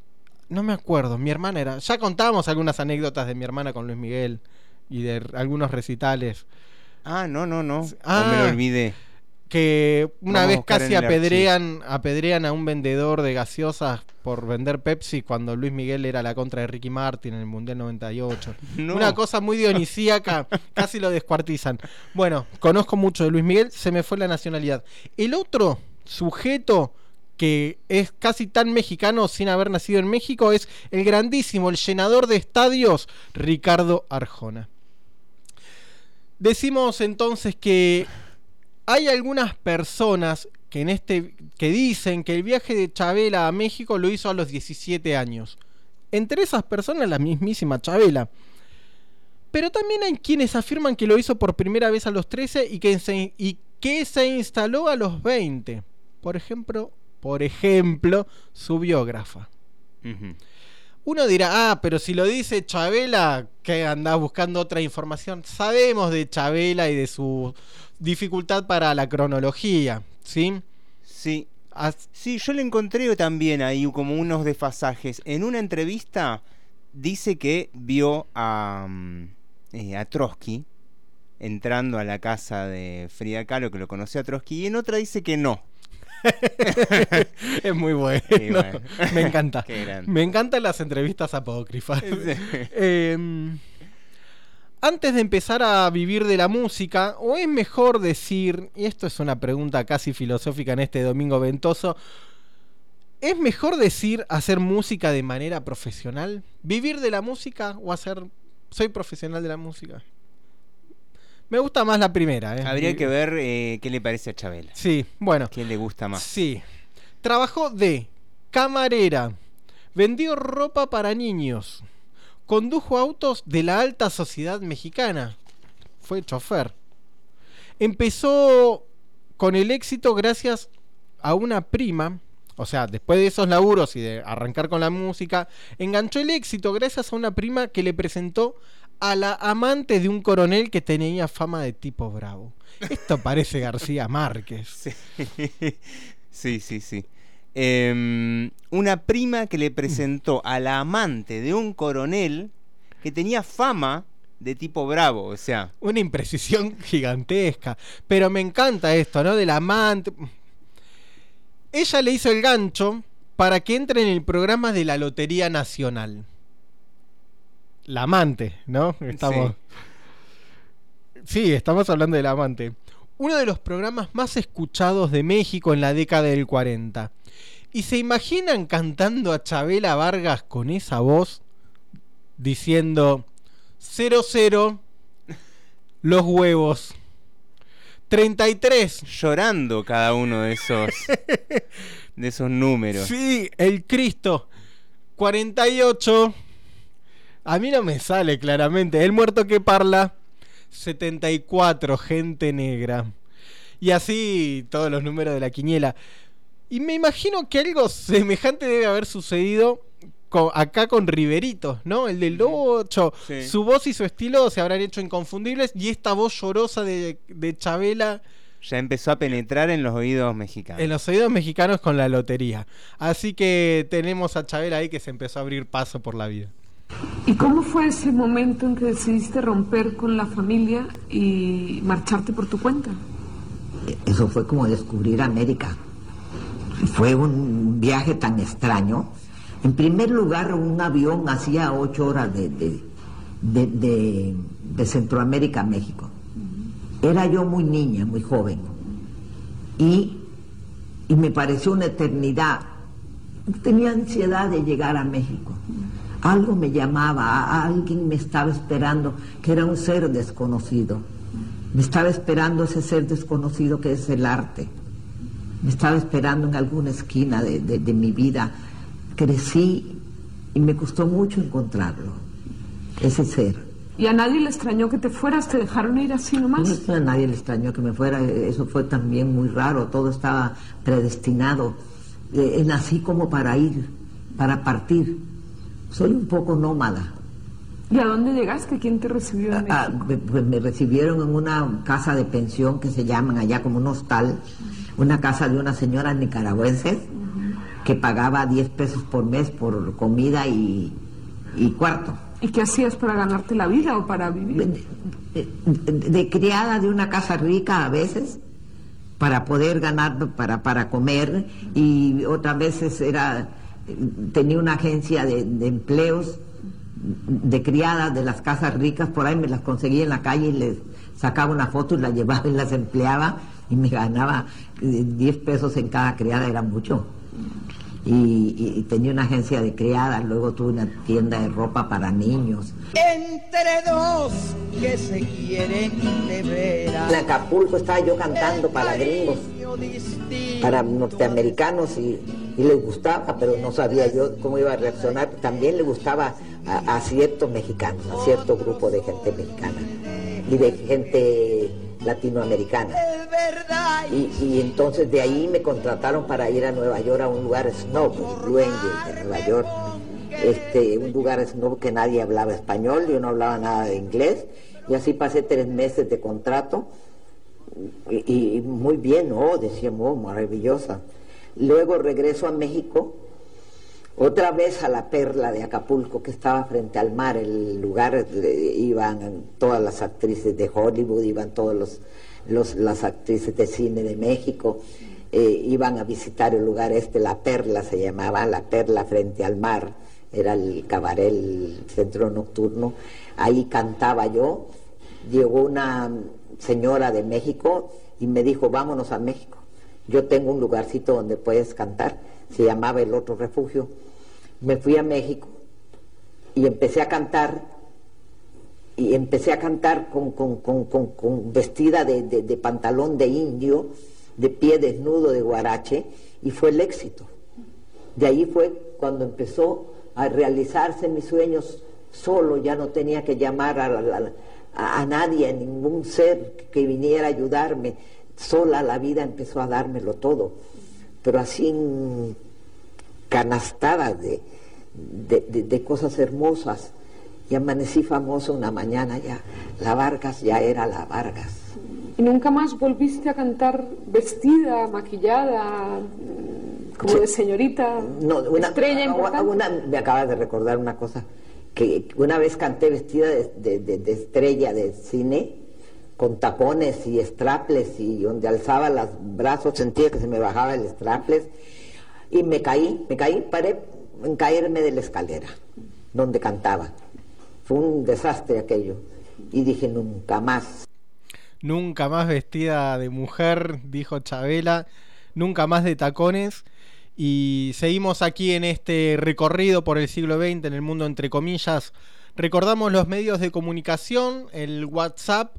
[SPEAKER 5] no me acuerdo, mi hermana era... Ya contábamos algunas anécdotas de mi hermana con Luis Miguel y de algunos recitales.
[SPEAKER 3] Ah, no.
[SPEAKER 5] Ah,
[SPEAKER 3] O me lo olvidé.
[SPEAKER 5] Que una
[SPEAKER 3] Vamos a
[SPEAKER 5] vez
[SPEAKER 3] buscar
[SPEAKER 5] casi
[SPEAKER 3] en el
[SPEAKER 5] apedrean a un vendedor de gaseosas por vender Pepsi cuando Luis Miguel era la contra de Ricky Martin en el Mundial 98.
[SPEAKER 3] No.
[SPEAKER 5] Una cosa muy dionisíaca, casi lo descuartizan. Bueno, conozco mucho de Luis Miguel, se me fue la nacionalidad. El otro sujeto que es casi tan mexicano sin haber nacido en México es el grandísimo, el llenador de estadios, Ricardo Arjona. Decimos entonces que hay algunas personas que dicen que el viaje de Chabela a México lo hizo a los 17 años. Entre esas personas la mismísima Chabela. Pero también hay quienes afirman que lo hizo por primera vez a los 13 y que se instaló a los 20. Por ejemplo, su biógrafa.
[SPEAKER 3] Uh-huh.
[SPEAKER 5] Uno dirá, pero si lo dice Chabela, ¿qué andás buscando otra información? Sabemos de Chabela y de su dificultad para la cronología, ¿sí?
[SPEAKER 3] Sí. Sí, yo le encontré también ahí como unos desfasajes. En una entrevista dice que vio a Trotsky entrando a la casa de Frida Kahlo, que lo conoció a Trotsky, y en otra dice que no.
[SPEAKER 5] Es muy bueno.
[SPEAKER 3] Sí, bueno.
[SPEAKER 5] Me encanta.
[SPEAKER 3] Me
[SPEAKER 5] encantan las entrevistas apócrifas. Antes de empezar a vivir de la música, o es mejor decir, y esto es una pregunta casi filosófica en este domingo ventoso, ¿es mejor decir hacer música de manera profesional? ¿Vivir de la música o soy profesional de la música? Me gusta más la primera.
[SPEAKER 3] Habría que ver qué le parece a Chabela.
[SPEAKER 5] Sí, bueno.
[SPEAKER 3] ¿Qué le gusta más?
[SPEAKER 5] Sí. Trabajó de camarera, vendió ropa para niños, condujo autos de la alta sociedad mexicana, fue chofer. Empezó con el éxito gracias a una prima, o sea, después de esos laburos y de arrancar con la música, enganchó el éxito gracias a una prima que le presentó a la amante de un coronel que tenía fama de tipo bravo. Esto parece García Márquez.
[SPEAKER 3] Sí. Una prima que le presentó a la amante de un coronel que tenía fama de tipo bravo, o sea...
[SPEAKER 5] Una imprecisión gigantesca. Pero me encanta esto, ¿no? Del amante... Ella le hizo el gancho para que entre en el programa de la Lotería Nacional. La amante, ¿no? Sí, estamos hablando del amante. Uno de los programas más escuchados de México en la década del 40. ¿Y se imaginan cantando a Chabela Vargas con esa voz? Diciendo 00 los huevos, 33
[SPEAKER 3] llorando cada uno de esos números.
[SPEAKER 5] Sí, el Cristo, 48. A mí no me sale claramente. El muerto que parla, 74, gente negra. Y así todos los números de la quiniela. Y me imagino que algo semejante debe haber sucedido acá con Riveritos, ¿no? El del 8. Sí. Su voz y su estilo se habrán hecho inconfundibles. Y esta voz llorosa de Chabela
[SPEAKER 3] ya empezó a penetrar en los oídos mexicanos.
[SPEAKER 5] En los oídos mexicanos con la lotería. Así que tenemos a Chabela ahí que se empezó a abrir paso por la vida.
[SPEAKER 10] ¿Y cómo fue ese momento en que decidiste romper con la familia y marcharte por tu cuenta?
[SPEAKER 11] Eso fue como descubrir América. Fue un viaje tan extraño. En primer lugar, un avión hacía 8 horas de Centroamérica a México. Era yo muy niña, muy joven. Y me pareció una eternidad. Tenía ansiedad de llegar a México. Algo me llamaba, alguien me estaba esperando, que era un ser desconocido. Me estaba esperando ese ser desconocido que es el arte. Me estaba esperando en alguna esquina de mi vida. Crecí y me costó mucho encontrarlo, ese ser.
[SPEAKER 10] ¿Y a nadie le extrañó que te fueras? ¿Te dejaron ir así nomás?
[SPEAKER 11] No, a nadie le extrañó que me fuera. Eso fue también muy raro. Todo estaba predestinado. Nací como para ir, para partir. Soy un poco nómada.
[SPEAKER 10] ¿Y a dónde llegaste? ¿Quién te recibió en México?
[SPEAKER 11] Pues me recibieron en una casa de pensión que se llaman allá como un hostal, una casa de unas señoras nicaragüenses que pagaba 10 pesos por mes por comida y cuarto.
[SPEAKER 10] ¿Y qué hacías para ganarte la vida o para vivir?
[SPEAKER 11] De criada de una casa rica a veces, para poder ganar, para comer, y otras veces tenía una agencia de empleos de criadas de las casas ricas, por ahí me las conseguía en la calle y les sacaba una foto y las llevaba y las empleaba y me ganaba 10 pesos en cada criada, era mucho. Y tenía una agencia de criadas, luego tuve una tienda de ropa para niños.
[SPEAKER 8] Entre dos que se quieren de veras.
[SPEAKER 11] En Acapulco estaba yo cantando para gringos, para norteamericanos y les gustaba, pero no sabía yo cómo iba a reaccionar. También le gustaba a ciertos mexicanos, a cierto grupo de gente mexicana y de gente latinoamericana. Y entonces de ahí me contrataron para ir a Nueva York, a un lugar snob, Blue Angel de Nueva York. Un lugar snob que nadie hablaba español, yo no hablaba nada de inglés, y así pasé 3 meses de contrato y muy bien, decíamos, maravillosa. Luego regreso a México, otra vez a la Perla de Acapulco, que estaba frente al mar, el lugar, iban todas las actrices de Hollywood, iban todas las actrices de cine de México, iban a visitar el lugar La Perla se llamaba, La Perla frente al mar, era el cabaret, el centro nocturno, ahí cantaba yo. Llegó una señora de México y me dijo, vámonos a México, yo tengo un lugarcito donde puedes cantar, se llamaba El Otro Refugio. Me fui a México y empecé a cantar con vestida de pantalón de indio, de pie desnudo de guarache, y fue el éxito. De ahí fue cuando empezó a realizarse mis sueños solo, ya no tenía que llamar a nadie, a ningún ser que viniera a ayudarme, sola la vida empezó a dármelo todo, pero así canastadas de cosas hermosas, y amanecí famoso una mañana ya, la Vargas ya era la Vargas.
[SPEAKER 10] ¿Y nunca más volviste a cantar vestida, maquillada, como de señorita, estrella importante?
[SPEAKER 11] Me acabas de recordar una cosa, que una vez canté vestida de estrella de cine, con tapones y straples, y donde alzaba los brazos sentía que se me bajaba el straples, y me caí, paré en caerme de la escalera donde cantaba. Fue un desastre aquello, y dije nunca más.
[SPEAKER 5] Nunca más vestida de mujer, dijo Chabela, nunca más de tacones. Y seguimos aquí en este recorrido por el siglo XX en el mundo entre comillas. Recordamos los medios de comunicación, el WhatsApp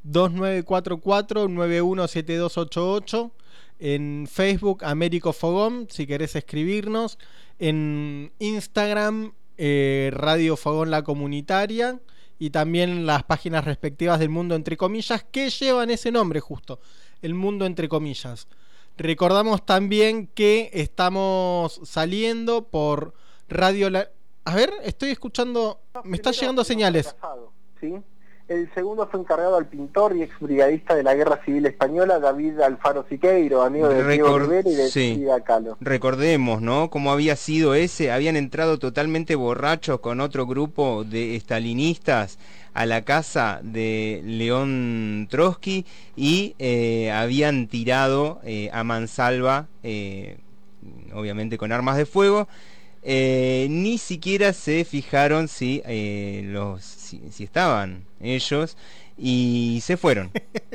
[SPEAKER 5] 2944-917288, en Facebook Américo Fogón, si querés escribirnos, en Instagram Radio Fogón La Comunitaria, y también las páginas respectivas del mundo entre comillas, que llevan ese nombre justo, el mundo entre comillas. Recordamos también que estamos saliendo por Radio A ver, estoy escuchando, me están llegando señales.
[SPEAKER 12] ¿Sí? El segundo fue encargado al pintor y exbrigadista de la Guerra Civil Española, David Alfaro Siqueiro, amigo de Diego Rivera y de Frida Kahlo.
[SPEAKER 3] Recordemos, ¿no? Cómo había sido ese. Habían entrado totalmente borrachos con otro grupo de estalinistas a la casa de León Trotsky y habían tirado a mansalva, obviamente con armas de fuego. Ni siquiera se fijaron si estaban ellos, y se fueron.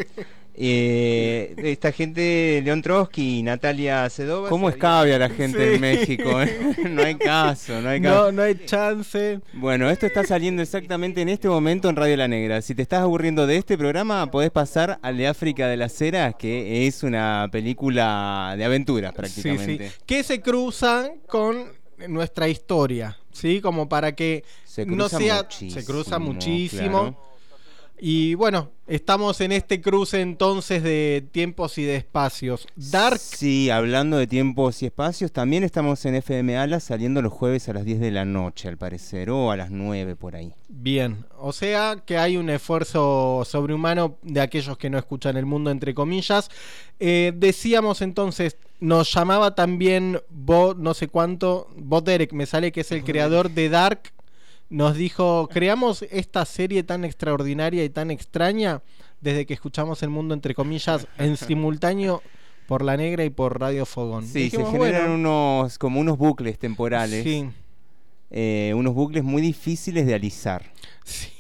[SPEAKER 3] Esta gente, León Trotsky y Natalia Sedova.
[SPEAKER 5] ¿Cómo escabia la gente en México?
[SPEAKER 3] No hay caso, no hay
[SPEAKER 5] chance.
[SPEAKER 3] Bueno, esto está saliendo exactamente en este momento en Radio La Negra. Si te estás aburriendo de este programa, podés pasar al de África de las Heras, que es una película de aventuras prácticamente.
[SPEAKER 5] Sí. Que se cruza con nuestra historia, ¿sí? Como para que
[SPEAKER 3] se
[SPEAKER 5] no sea...
[SPEAKER 3] muchísimo,
[SPEAKER 5] se cruza muchísimo. Claro. Y bueno, estamos en este cruce entonces de tiempos y de espacios. Dark.
[SPEAKER 3] Sí, hablando de tiempos y espacios, también estamos en FM Ala saliendo los jueves a las 10 de la noche, al parecer, o a las 9 por ahí.
[SPEAKER 5] Bien, o sea que hay un esfuerzo sobrehumano de aquellos que no escuchan el mundo, entre comillas. Decíamos entonces, nos llamaba también Bo Derek, me sale que es el creador de Dark. Nos dijo, creamos esta serie tan extraordinaria y tan extraña desde que escuchamos el mundo, entre comillas, en simultáneo por La Negra y por Radio Fogón.
[SPEAKER 3] Sí,
[SPEAKER 5] dijimos,
[SPEAKER 3] se generan unos bucles temporales.
[SPEAKER 5] Sí.
[SPEAKER 3] Unos bucles muy difíciles de alisar.
[SPEAKER 5] Sí.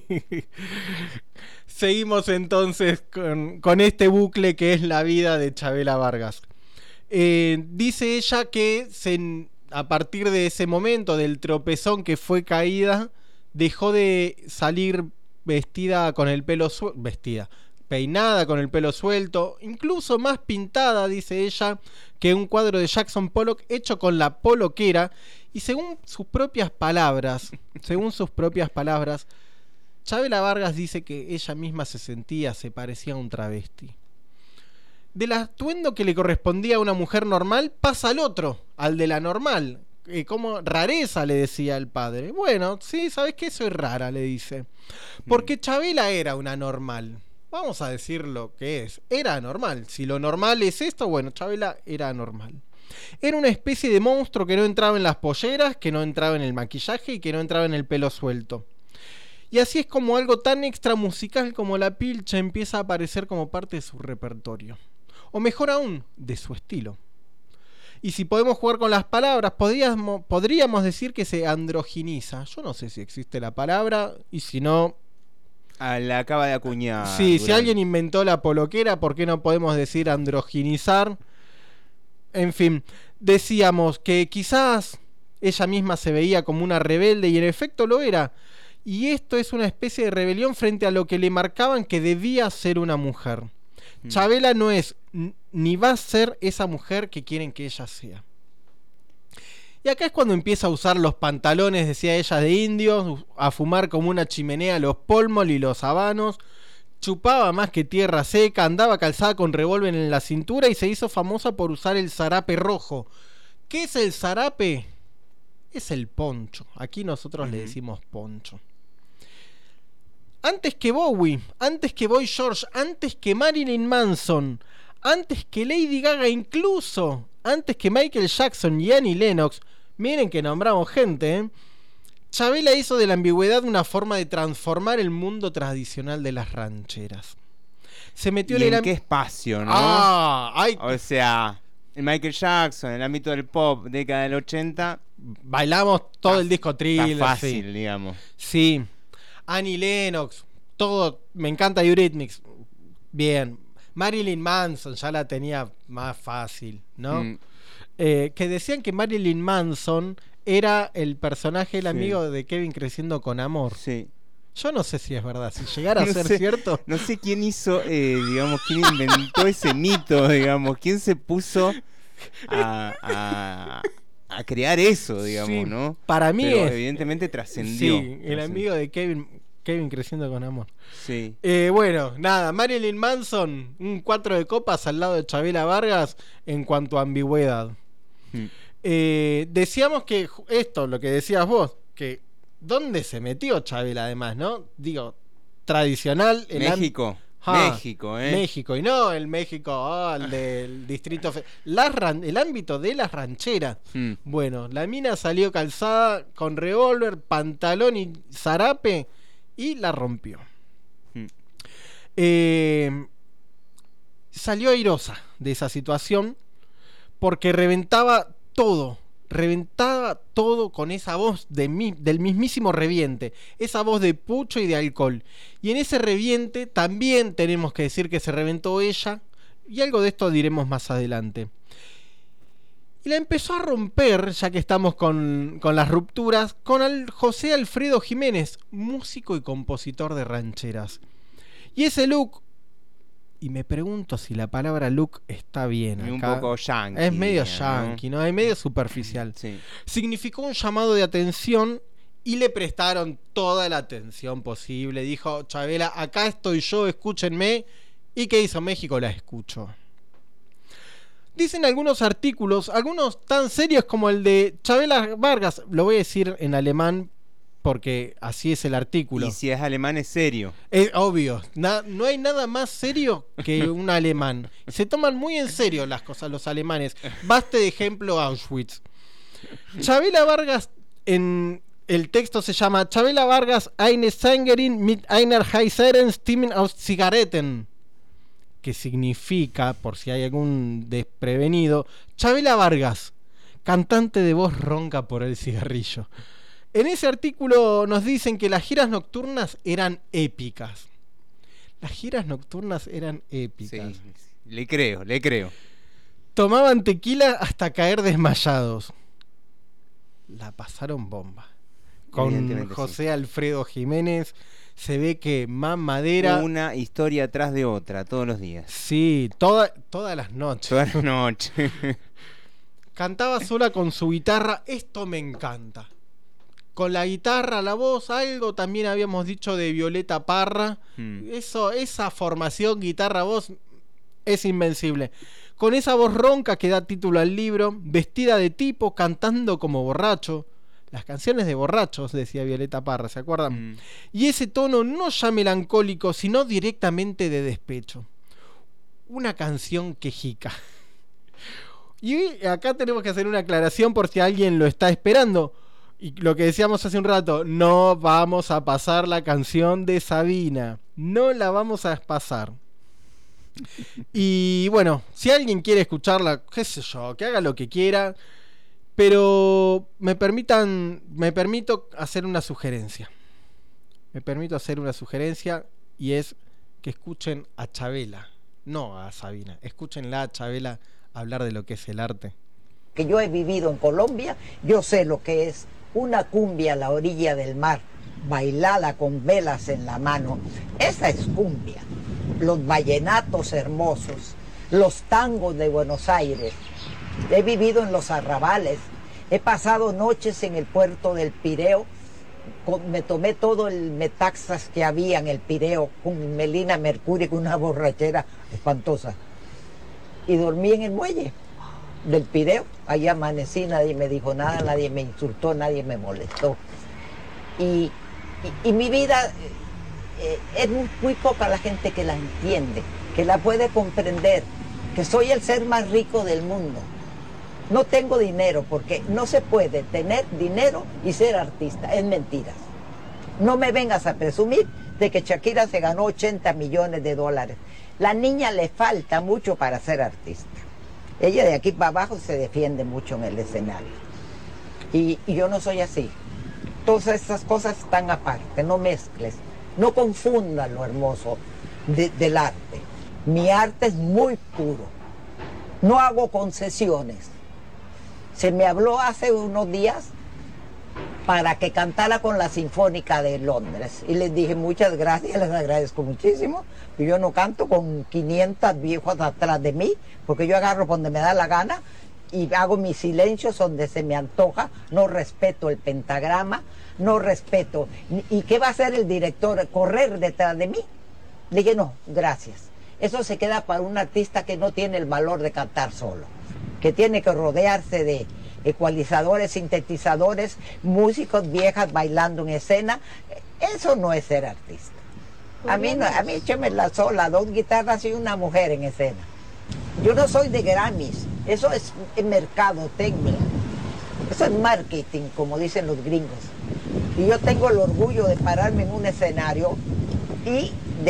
[SPEAKER 5] Seguimos entonces con este bucle que es la vida de Chabela Vargas. Dice ella que a partir de ese momento, del tropezón que fue caída, dejó de salir vestida con el pelo peinada con el pelo suelto, incluso más pintada, dice ella, que un cuadro de Jackson Pollock hecho con la poloquera. Y según sus propias palabras, Chabela Vargas dice que ella misma se parecía a un travesti. Del atuendo que le correspondía a una mujer normal, pasa al otro, al de la normal. Como rareza, le decía el padre. Bueno, sí, ¿sabes qué? Soy rara, le dice. Porque Chabela era una normal. Vamos a decir lo que es. Era anormal. Si lo normal es esto, bueno, Chabela era anormal. Era una especie de monstruo que no entraba en las polleras, que no entraba en el maquillaje y que no entraba en el pelo suelto. Y así es como algo tan extra musical como la pilcha empieza a aparecer como parte de su repertorio. O mejor aún, de su estilo. Y si podemos jugar con las palabras, podríamos decir que se androginiza. Yo no sé si existe la palabra, y si no...
[SPEAKER 3] La acaba de acuñar.
[SPEAKER 5] Sí, si alguien inventó la poloquera, ¿por qué no podemos decir androginizar? En fin, decíamos que quizás ella misma se veía como una rebelde, y en efecto lo era. Y esto es una especie de rebelión frente a lo que le marcaban que debía ser una mujer. Chabela no es ni va a ser esa mujer que quieren que ella sea. Y acá es cuando empieza a usar los pantalones, decía ella, de indios, a fumar como una chimenea los polmol y los habanos, chupaba más que tierra seca, andaba calzada con revólver en la cintura y se hizo famosa por usar el zarape rojo. ¿Qué es el zarape? Es el poncho. Aquí nosotros le decimos poncho. Antes que Bowie, antes que Boy George, antes que Marilyn Manson, antes que Lady Gaga, incluso antes que Michael Jackson y Annie Lennox, miren que nombramos gente, Chabela hizo de la ambigüedad una forma de transformar el mundo tradicional de las rancheras. Se metió
[SPEAKER 3] ¿Y en qué espacio, no? O sea, en Michael Jackson, en el ámbito del pop, década del 80,
[SPEAKER 5] bailamos todo el disco Thriller.
[SPEAKER 3] Está fácil, digamos.
[SPEAKER 5] Sí. Annie Lennox, todo, me encanta Eurythmics. Bien. Marilyn Manson ya la tenía más fácil, ¿no? Que decían que Marilyn Manson era el personaje, el amigo de Kevin Creciendo con Amor.
[SPEAKER 3] Sí.
[SPEAKER 5] Yo no sé si es verdad, si llegara a ser cierto.
[SPEAKER 3] No sé quién hizo, digamos, quién inventó ese mito, digamos, quién se puso a crear eso, digamos, ¿no?
[SPEAKER 5] Para mí
[SPEAKER 3] evidentemente trascendió.
[SPEAKER 5] Sí, el amigo de Kevin Creciendo con Amor.
[SPEAKER 3] Sí.
[SPEAKER 5] Bueno, nada, Marilyn Manson, un 4 de copas al lado de Chabela Vargas en cuanto a ambigüedad. Decíamos que esto, lo que decías vos, que ¿dónde se metió Chabela además, no? Digo, tradicional.
[SPEAKER 3] México.
[SPEAKER 5] México, y no el México, el del distrito. El ámbito de las rancheras. Bueno, la mina salió calzada con revólver, pantalón y zarape y la rompió. Salió airosa de esa situación porque reventaba todo con esa voz del mismísimo reviente, esa voz de pucho y de alcohol. Y en ese reviente también tenemos que decir que se reventó ella, y algo de esto diremos más adelante. Y la empezó a romper, ya que estamos con las rupturas, con José Alfredo Jiménez, músico y compositor de rancheras. Y ese look, y me pregunto si la palabra look está bien acá.
[SPEAKER 3] Un poco yankee.
[SPEAKER 5] Es medio yankee, ¿no? Es medio superficial.
[SPEAKER 3] Sí.
[SPEAKER 5] Significó un llamado de atención y le prestaron toda la atención posible. Dijo Chabela, acá estoy yo, escúchenme. ¿Y qué hizo México? La escuchó. Dicen algunos artículos, algunos tan serios como el de Chabela Vargas, lo voy a decir en alemán porque así es el artículo.
[SPEAKER 3] Y si es alemán es serio.
[SPEAKER 5] Es obvio, no hay nada más serio que un alemán. Se toman muy en serio las cosas los alemanes. Baste de ejemplo Auschwitz. Chabela Vargas, en el texto se llama Chabela Vargas eine Sängerin mit einer heiseren Stimme aus Zigaretten, que significa, por si hay algún desprevenido, Chabela Vargas, cantante de voz ronca por el cigarrillo. En ese artículo nos dicen que las giras nocturnas eran épicas. Las giras nocturnas eran épicas.
[SPEAKER 3] Sí, le creo.
[SPEAKER 5] Tomaban tequila hasta caer desmayados. La pasaron bomba. Con José Alfredo Jiménez se ve que mamadera.
[SPEAKER 3] Una historia tras de otra, todos los días.
[SPEAKER 5] Sí, todas las noches.
[SPEAKER 3] Todas las noches.
[SPEAKER 5] Cantaba sola con su guitarra. Esto me encanta. Con la guitarra, la voz, algo también habíamos dicho de Violeta Parra. Esa formación guitarra-voz es invencible. Con esa voz ronca que da título al libro, vestida de tipo, cantando como borracho. Las canciones de borrachos, decía Violeta Parra, ¿se acuerdan? Y ese tono no ya melancólico, sino directamente de despecho. Una canción quejica. Y acá tenemos que hacer una aclaración por si alguien lo está esperando. Y lo que decíamos hace un rato, no vamos a pasar la canción de Sabina. No la vamos a pasar. Y bueno, si alguien quiere escucharla, qué sé yo, que haga lo que quiera. Pero me permito hacer una sugerencia. Y es que escuchen a Chabela, no a Sabina. Escúchenla a Chabela hablar de lo que es el arte.
[SPEAKER 11] Que yo he vivido en Colombia, yo sé lo que es una cumbia a la orilla del mar, bailada con velas en la mano. Esa es cumbia. Los vallenatos hermosos, los tangos de Buenos Aires. He vivido en los arrabales, he pasado noches en el puerto del Pireo, me tomé todo el metaxas que había en el Pireo con Melina Mercury, con una borrachera espantosa, y dormí en el muelle del Pireo. Allí amanecí, nadie me dijo nada, nadie me insultó, nadie me molestó. Y mi vida es muy poca la gente que la entiende, que la puede comprender, que soy el ser más rico del mundo. No tengo dinero, porque no se puede tener dinero y ser artista, es mentiras. No me vengas a presumir de que Shakira se ganó 80 millones de dólares. La niña le falta mucho para ser artista. Ella de aquí para abajo se defiende mucho en el escenario. Y yo no soy así. Todas estas cosas están aparte, no mezcles. No confundan lo hermoso del arte. Mi arte es muy puro. No hago concesiones. Se me habló hace unos días para que cantara con la Sinfónica de Londres. Y les dije muchas gracias, les agradezco muchísimo. Yo no canto con 500 viejos atrás de mí, porque yo agarro donde me da la gana y hago mis silencios donde se me antoja. No respeto el pentagrama, no respeto. ¿Y qué va a hacer el director? ¿Correr detrás de mí? Le dije, no, gracias. Eso se queda para un artista que no tiene el valor de cantar solo, que tiene que rodearse de ecualizadores, sintetizadores, músicos viejas bailando en escena. Eso no es ser artista. A mí échenmela sola, 2 guitarras y una mujer en escena. Yo no soy de Grammys, eso es mercadotecnia, eso es marketing, como dicen los gringos. Y yo tengo el orgullo de pararme en un escenario y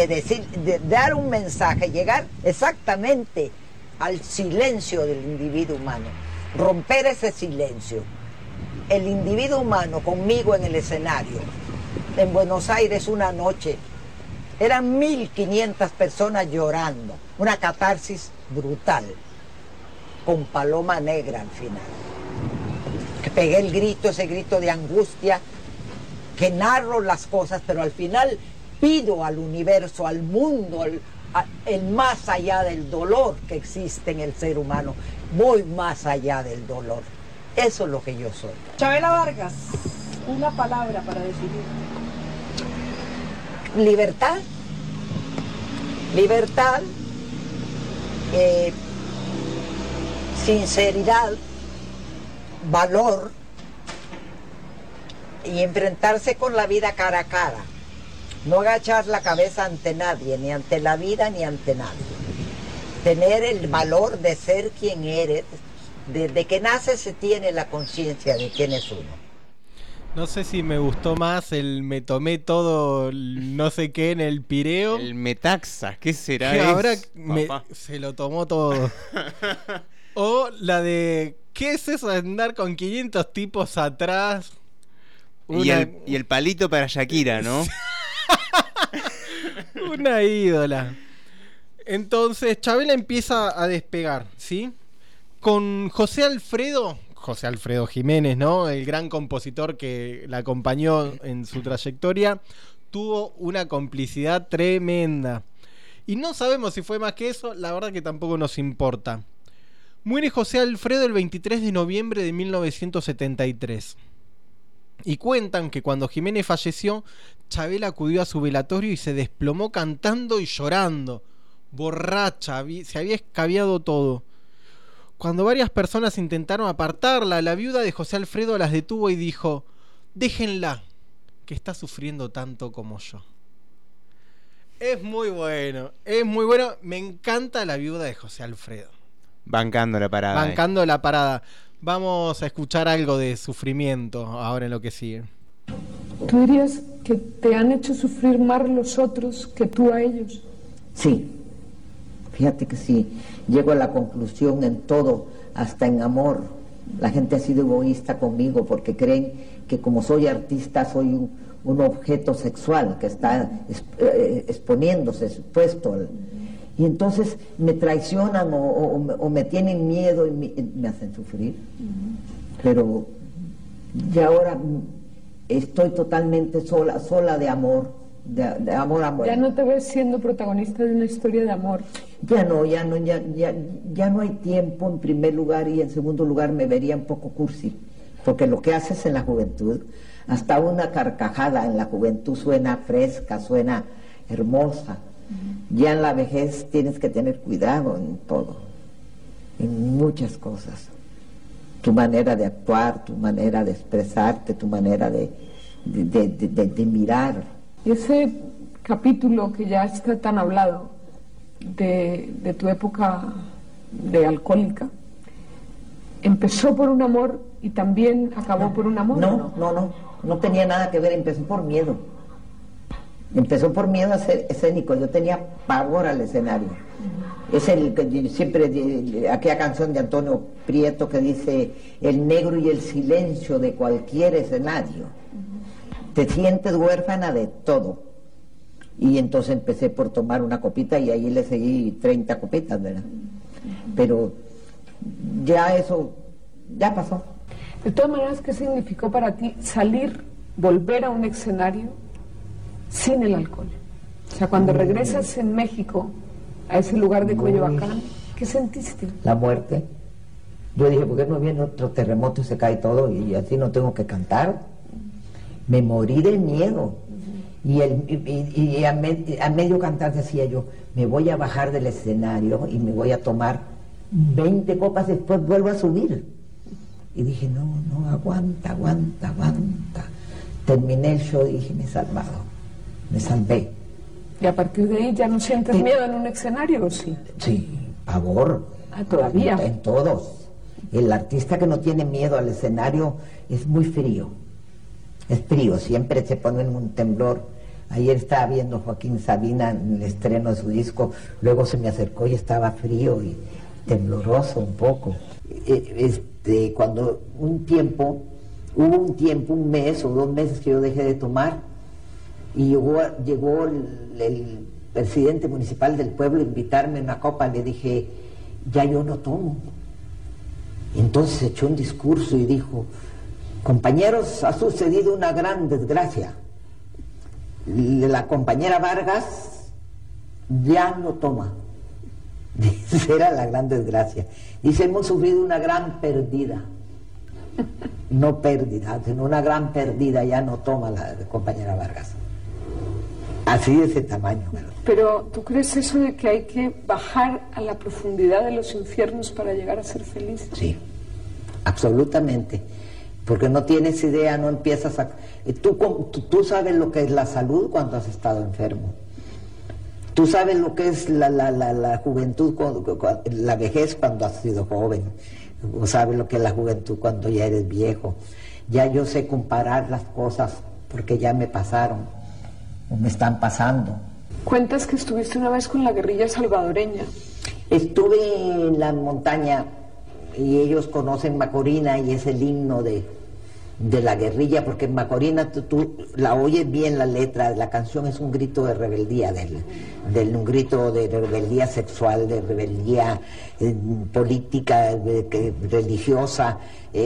[SPEAKER 11] de dar un mensaje, llegar exactamente al silencio del individuo humano, romper ese silencio. El individuo humano conmigo en el escenario, en Buenos Aires una noche, eran 1500 personas llorando, una catarsis brutal, con Paloma Negra al final. Que pegué el grito, ese grito de angustia, que narro las cosas, pero al final pido al universo, al mundo, el más allá del dolor que existe en el ser humano. Voy más allá del dolor. Eso es lo que yo soy.
[SPEAKER 13] Chabela Vargas,
[SPEAKER 10] Una palabra para decidir.
[SPEAKER 11] Libertad. Libertad. Sinceridad. Valor. Y enfrentarse con la vida cara a cara. No agachar la cabeza ante nadie, ni ante la vida, ni ante nadie. Tener el valor de ser quien eres. Desde que nace se tiene la conciencia de quién es uno.
[SPEAKER 5] No sé si me gustó más el me tomé todo no sé qué en el Pireo.
[SPEAKER 3] El Metaxa, ¿qué será
[SPEAKER 5] que
[SPEAKER 3] eso?
[SPEAKER 5] ahora se lo tomó todo. O la de ¿qué es eso de andar con 500 tipos atrás?
[SPEAKER 3] Y el palito para Shakira, ¿no?
[SPEAKER 5] Una ídola. Entonces Chabela empieza a despegar, ¿sí? Con José Alfredo Jiménez, ¿no? El gran compositor que la acompañó en su trayectoria, tuvo una complicidad tremenda. Y no sabemos si fue más que eso, la verdad que tampoco nos importa. Muere José Alfredo el 23 de noviembre de 1973. Y cuentan que cuando Jiménez falleció, Chabela acudió a su velatorio y se desplomó cantando y llorando. Borracha, se había escabiado todo. Cuando varias personas intentaron apartarla, la viuda de José Alfredo las detuvo y dijo: déjenla, que está sufriendo tanto como yo. Es muy bueno, me encanta la viuda de José Alfredo.
[SPEAKER 3] Bancando la parada.
[SPEAKER 5] Bancando la parada. Vamos a escuchar algo de Sufrimiento ahora en lo que sigue.
[SPEAKER 10] ¿Tú dirías que te han hecho sufrir más los otros que tú a ellos?
[SPEAKER 11] Sí, fíjate que sí. Llego a la conclusión en todo, hasta en amor. La gente ha sido egoísta conmigo porque creen que como soy artista soy un objeto sexual que está exponiéndose, expuesto. Y entonces me traicionan o me tienen miedo y me hacen sufrir. Pero ya ahora estoy totalmente sola de amor. De amor.
[SPEAKER 10] Ya no te ves siendo protagonista de una historia de amor.
[SPEAKER 11] Ya no hay tiempo en primer lugar, y en segundo lugar me vería un poco cursi, porque lo que haces en la juventud, hasta una carcajada en la juventud suena fresca, suena hermosa. Ya en la vejez tienes que tener cuidado en todo, en muchas cosas. Tu manera de actuar, tu manera de expresarte, tu manera de mirar.
[SPEAKER 10] Y ese capítulo que ya está tan hablado de tu época de alcohólica, ¿empezó por un amor y también acabó por un amor?
[SPEAKER 11] No tenía nada que ver, empezó por miedo. Empezó por miedo a ser escénico, yo tenía pavor al escenario. Es el que siempre, aquella canción de Antonio Prieto que dice: el negro y el silencio de cualquier escenario. Te sientes huérfana de todo. Y entonces empecé por tomar una copita y ahí le seguí 30 copitas, ¿verdad? Pero ya eso, ya pasó.
[SPEAKER 10] De todas maneras, ¿qué significó para ti volver a un escenario sin el alcohol? O sea, cuando regresas en México a ese lugar de Coyoacán, ¿qué sentiste?
[SPEAKER 11] La muerte. Yo dije, ¿por qué no viene otro terremoto y se cae todo y así no tengo que cantar? Me morí de miedo. Y a medio cantar decía yo, me voy a bajar del escenario y me voy a tomar 20 copas, después vuelvo a subir. Y dije, no, aguanta. Terminé el show y dije, me he salvado, me salvé.
[SPEAKER 10] ¿Y a partir de ahí ya no sientes miedo en un escenario o sí?
[SPEAKER 11] Sí, pavor.
[SPEAKER 10] ¿Todavía?
[SPEAKER 11] En todos. El artista que no tiene miedo al escenario es muy frío. Es frío, siempre se pone en un temblor. Ayer estaba viendo Joaquín Sabina en el estreno de su disco, luego se me acercó y estaba frío y tembloroso un poco. Cuando hubo un tiempo, un mes o 2 meses que yo dejé de tomar, y llegó el presidente municipal del pueblo a invitarme a una copa, le dije, ya yo no tomo. Entonces echó un discurso y dijo, compañeros, ha sucedido una gran desgracia. La compañera Vargas ya no toma. Dice, era la gran desgracia. Dice, hemos sufrido una gran pérdida. no pérdida, sino una gran pérdida ya no toma la compañera Vargas. Así de ese tamaño. ¿Verdad?
[SPEAKER 10] Pero ¿tú crees eso de que hay que bajar a la profundidad de los infiernos para llegar a ser feliz?
[SPEAKER 11] Sí, absolutamente. Porque no tienes idea, no empiezas a... Tú sabes lo que es la salud cuando has estado enfermo. Tú sabes lo que es la juventud, la vejez cuando has sido joven. O sabes lo que es la juventud cuando ya eres viejo. Ya yo sé comparar las cosas porque ya me pasaron, o me están pasando.
[SPEAKER 10] Cuentas que estuviste una vez con la guerrilla salvadoreña.
[SPEAKER 11] Estuve en la montaña y ellos conocen Macorina y es el himno de la guerrilla, porque en Macorina tú la oyes bien la letra, la canción es un grito de rebeldía, un grito de rebeldía sexual, de rebeldía política, religiosa.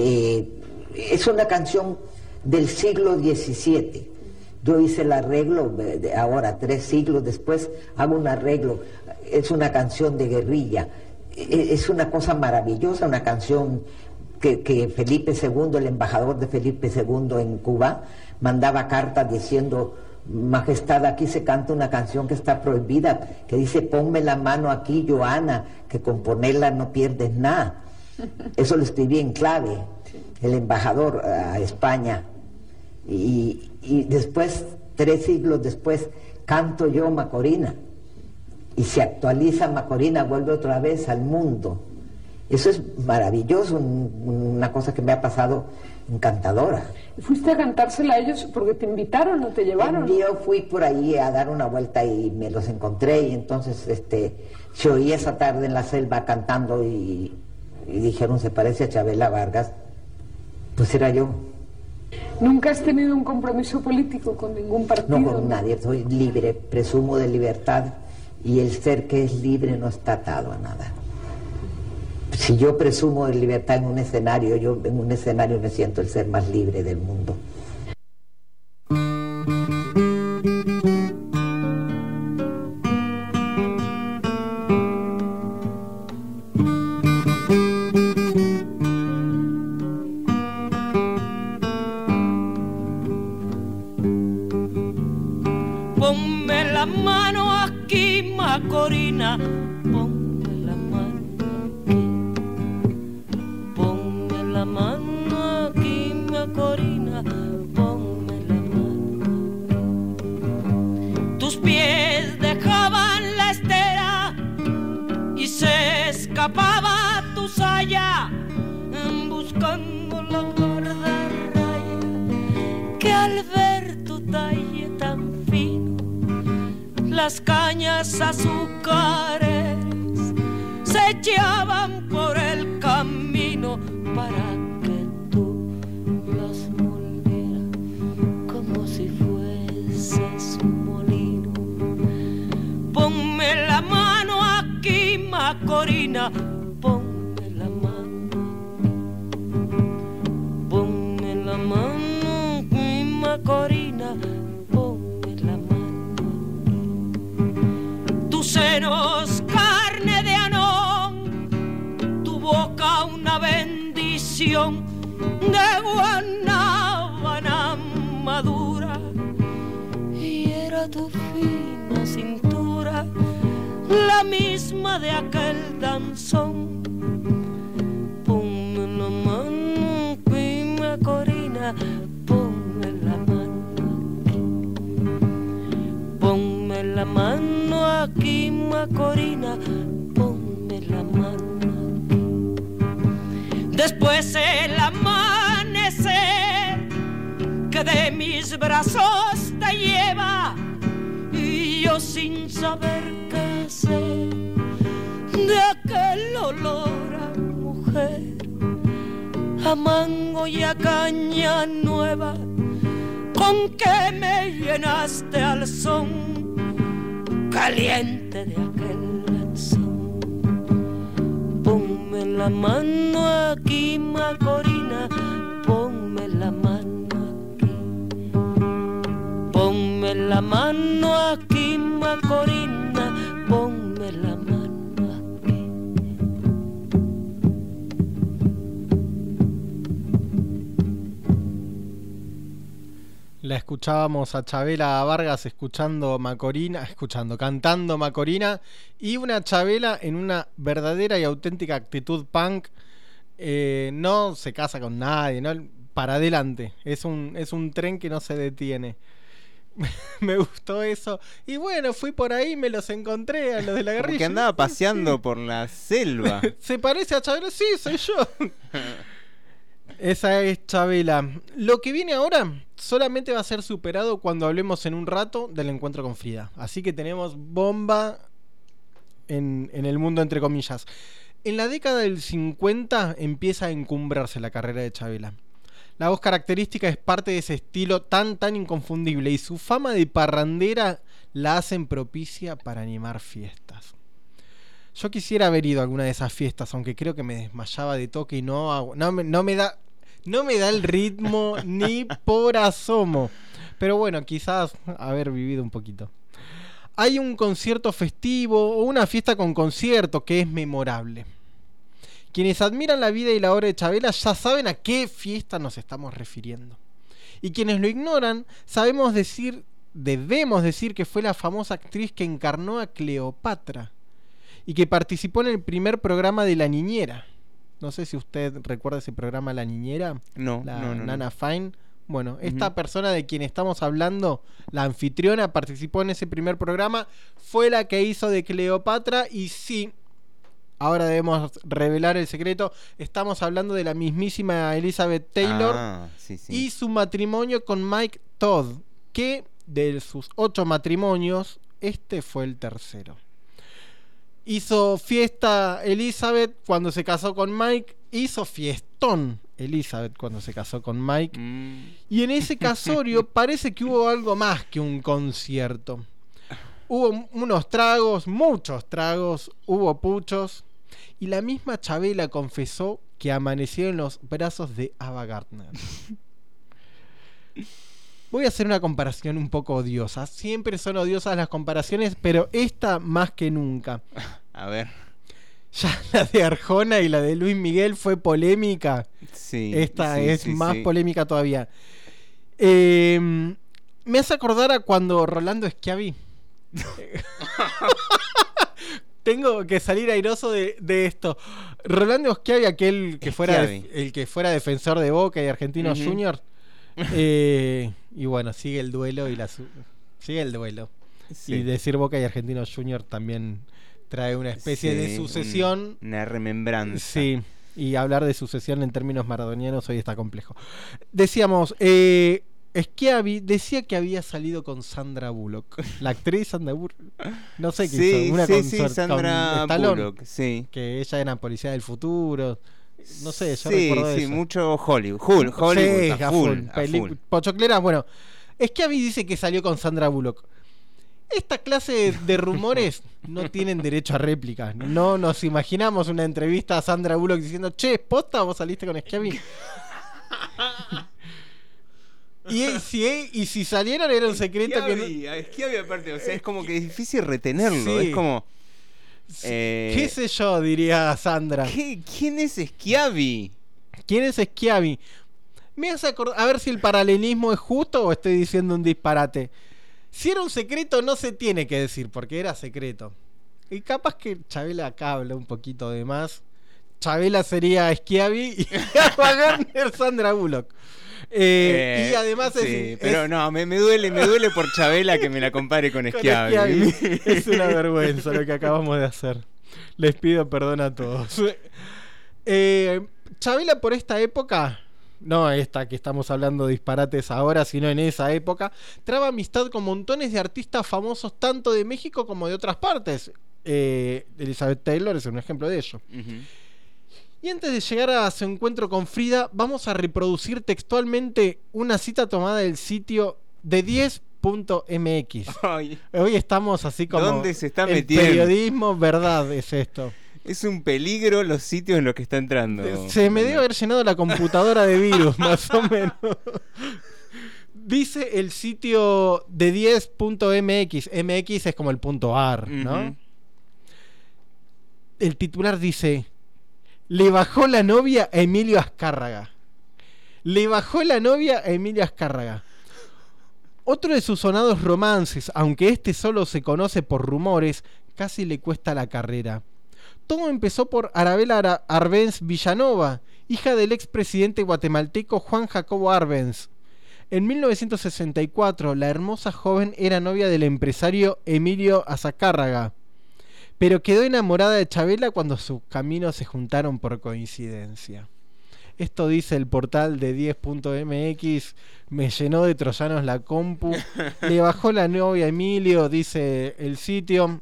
[SPEAKER 11] Es una canción del siglo XVII. Yo hice el arreglo, ahora 3 siglos después hago un arreglo, es una canción de guerrilla, es una cosa maravillosa, una canción que Felipe II, el embajador de Felipe II en Cuba, mandaba cartas diciendo: Majestad, aquí se canta una canción que está prohibida, que dice: ponme la mano aquí, Joana, que con ponerla no pierdes nada. Eso lo escribí en clave, el embajador a España. Y después, 3 siglos después, canto yo Macorina. Y se actualiza Macorina, vuelve otra vez al mundo. Eso es maravilloso, una cosa que me ha pasado encantadora.
[SPEAKER 10] ¿Fuiste a cantársela a ellos porque te invitaron o te llevaron?
[SPEAKER 11] Yo fui por ahí a dar una vuelta y me los encontré, y entonces se oía esa tarde en la selva cantando y dijeron: se parece a Chavela Vargas. Pues era yo.
[SPEAKER 10] ¿Nunca has tenido un compromiso político con ningún partido?
[SPEAKER 11] No, con nadie, soy libre, presumo de libertad, y el ser que es libre no está atado a nada. Si yo presumo de libertad en un escenario, yo en un escenario me siento el ser más libre del mundo.
[SPEAKER 8] Ponme la mano aquí, Macorina. Ponme la mano aquí. Ponme la mano aquí, Macorina. Ponme la mano aquí. Tus pies dejaban la estera y se escapaba tu saya, buscando la guardarraya, que al ver tu talle tan fino, las cañas azucares se echaban por el camino para que tú las molieras como si fueses molino. Ponme la mano aquí, Macorina. Ponme la mano. Ponme la mano aquí, Macorina. Tus senos carne de anón, tu boca una bendición de guanábana madura, y era tu fina cintura la misma de aquel danzón. Ponme la mano aquí, Macorina. Ponme la mano aquí. Ponme la mano aquí, Macorina. Ponme la mano aquí. Después el amanecer que de mis brazos te lleva, y yo sin saber qué hacer de aquel olor a mujer, a mango y a caña nueva, con que me llenaste al son caliente de aquel lanzón. Ponme la mano aquí, Macorina. Ponme la mano aquí. Ponme la mano aquí, Macorina. Ponme la mano aquí.
[SPEAKER 5] La escuchábamos a Chabela Vargas cantando Macorina, y una Chabela en una verdadera y auténtica actitud punk. No se casa con nadie, ¿no? Para adelante. Es un tren que no se detiene. Me gustó eso. Y bueno, fui por ahí, me los encontré a los de la guerrilla.
[SPEAKER 3] Porque andaba paseando por la selva.
[SPEAKER 5] ¿Se parece a Chabela? Sí, soy yo. Esa es Chabela. Lo que viene ahora solamente va a ser superado cuando hablemos en un rato del encuentro con Frida. Así que tenemos bomba en el mundo entre comillas. En la década del 50 empieza a encumbrarse la carrera de Chabela. La voz característica es parte de ese estilo tan inconfundible, y su fama de parrandera la hacen propicia para animar fiestas. Yo quisiera haber ido a alguna de esas fiestas, aunque creo que me desmayaba de toque y no me da el ritmo ni por asomo. Pero bueno, quizás haber vivido un poquito. Hay un concierto festivo o una fiesta con concierto que es memorable. Quienes admiran la vida y la obra de Chabela ya saben a qué fiesta nos estamos refiriendo. Y quienes lo ignoran, debemos decir que fue la famosa actriz que encarnó a Cleopatra y que participó en el primer programa de La Niñera. No sé si usted recuerda ese programa La Niñera.
[SPEAKER 3] No.
[SPEAKER 5] Nana Fine. Bueno, esta persona de quien estamos hablando, la anfitriona, participó en ese primer programa, fue la que hizo de Cleopatra, y sí, ahora debemos revelar el secreto, estamos hablando de la mismísima Elizabeth Taylor y su matrimonio con Mike Todd, que de sus 8 matrimonios, este fue el tercero. Hizo fiesta Elizabeth cuando se casó con Mike, hizo fiestón Elizabeth cuando se casó con Mike, y en ese casorio parece que hubo algo más que un concierto. Hubo unos tragos, muchos tragos, hubo puchos, y la misma Chabela confesó que amaneció en los brazos de Ava Gardner. Voy a hacer una comparación un poco odiosa. Siempre son odiosas las comparaciones, pero esta más que nunca.
[SPEAKER 3] A ver.
[SPEAKER 5] Ya la de Arjona y la de Luis Miguel fue polémica.
[SPEAKER 3] Sí.
[SPEAKER 5] Esta es más polémica todavía. Me hace acordar a cuando Rolando Schiavi. Tengo que salir airoso de esto. Rolando Schiavi, aquel que fuera el que fuera defensor de Boca y Argentinos Juniors. Y bueno, sigue el duelo sigue el duelo. Sí. Y decir Boca y Argentinos Juniors también trae una especie de sucesión.
[SPEAKER 3] Una remembranza.
[SPEAKER 5] Sí. Y hablar de sucesión en términos maradonianos hoy está complejo. Decíamos, Schiavi decía que había salido con Sandra Bullock. La actriz Sandra Bullock. No sé qué hizo. Una
[SPEAKER 3] Sandra Bullock. Sí.
[SPEAKER 5] Que ella era policía del futuro. No sé, yo recuerdo eso.
[SPEAKER 3] Sí, mucho Hollywood.
[SPEAKER 5] Sí, a full. Pochoclera, bueno. Schiavi dice que salió con Sandra Bullock. Esta clase de rumores no tienen derecho a réplica. No nos imaginamos una entrevista a Sandra Bullock diciendo: che, ¿posta vos saliste con Schiavi? Y si salieron era un secreto
[SPEAKER 3] Schiavi aparte, o sea, es como que es difícil retenerlo. Es como...
[SPEAKER 5] ¿Qué sé yo? Diría Sandra.
[SPEAKER 3] ¿Quién es Schiavi?
[SPEAKER 5] ¿Quién es Schiavi? Me hace acordar, a ver si el paralelismo es justo o estoy diciendo un disparate. Si era un secreto no se tiene que decir, porque era secreto. Y capaz que Chabela acá habla un poquito de más. Chabela sería Schiavi y Ava Gardner Sandra Bullock. Y además
[SPEAKER 3] pero no, me duele por Chabela que me la compare con Schiavi.
[SPEAKER 5] Es una vergüenza lo que acabamos de hacer. Les pido perdón a todos. Chabela por esta época, no esta que estamos hablando de disparates ahora, sino en esa época, traba amistad con montones de artistas famosos tanto de México como de otras partes. Elizabeth Taylor es un ejemplo de ello. Y antes de llegar a su encuentro con Frida, vamos a reproducir textualmente una cita tomada del sitio de 10.mx. Hoy estamos así como...
[SPEAKER 3] ¿Dónde se está metiendo?
[SPEAKER 5] Periodismo, verdad, es esto.
[SPEAKER 3] Es un peligro los sitios en los que está entrando.
[SPEAKER 5] Se me debe haber llenado la computadora de virus, más o menos. Dice el sitio de 10.mx. MX es como el .ar, ¿no? El titular dice... Le bajó la novia a Emilio Azcárraga. Le bajó la novia a Emilio Azcárraga. Otro de sus sonados romances, aunque este solo se conoce por rumores, casi le cuesta la carrera. Todo empezó por Arabela Arbenz Villanova, hija del expresidente guatemalteco Juan Jacobo Arbenz. En 1964, la hermosa joven era novia del empresario Emilio Azcárraga, pero quedó enamorada de Chavela cuando sus caminos se juntaron por coincidencia. Esto dice el portal de 10.mx, me llenó de troyanos la compu, le bajó la novia a Emilio, dice el sitio.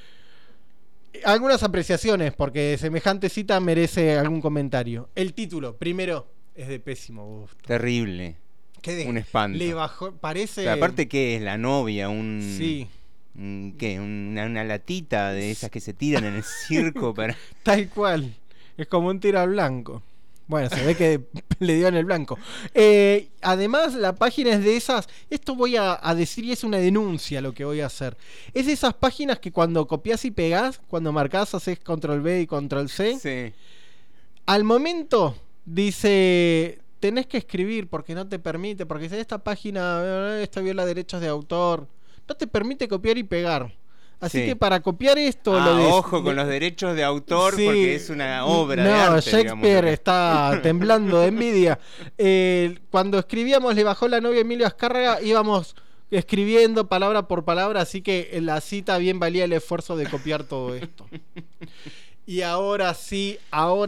[SPEAKER 5] Algunas apreciaciones, porque semejante cita merece algún comentario. El título, primero, es de pésimo gusto.
[SPEAKER 3] Terrible. Un espanto.
[SPEAKER 5] Le bajó, parece...
[SPEAKER 3] Pero aparte, ¿qué es? ¿La novia?
[SPEAKER 5] Sí.
[SPEAKER 3] ¿Qué? Una latita de esas que se tiran en el circo para...
[SPEAKER 5] Tal cual. Es como un tiro al blanco. Bueno, se ve que le dio en el blanco. Además, la página es de esas... Esto voy a decir y es una denuncia lo que voy a hacer. Es de esas páginas que cuando copias y pegás, cuando marcás, haces control V y control C.
[SPEAKER 3] Sí.
[SPEAKER 5] Al momento dice... Tenés que escribir porque no te permite, porque si esta página esta viola derechos de autor, no te permite copiar y pegar. Así que para copiar esto...
[SPEAKER 3] ojo con los derechos de autor, porque es una obra de arte.
[SPEAKER 5] No, Shakespeare está temblando de envidia. Cuando escribíamos Le bajó la novia Emilio Azcárraga, íbamos escribiendo palabra por palabra, así que en la cita bien valía el esfuerzo de copiar todo esto. Y ahora sí,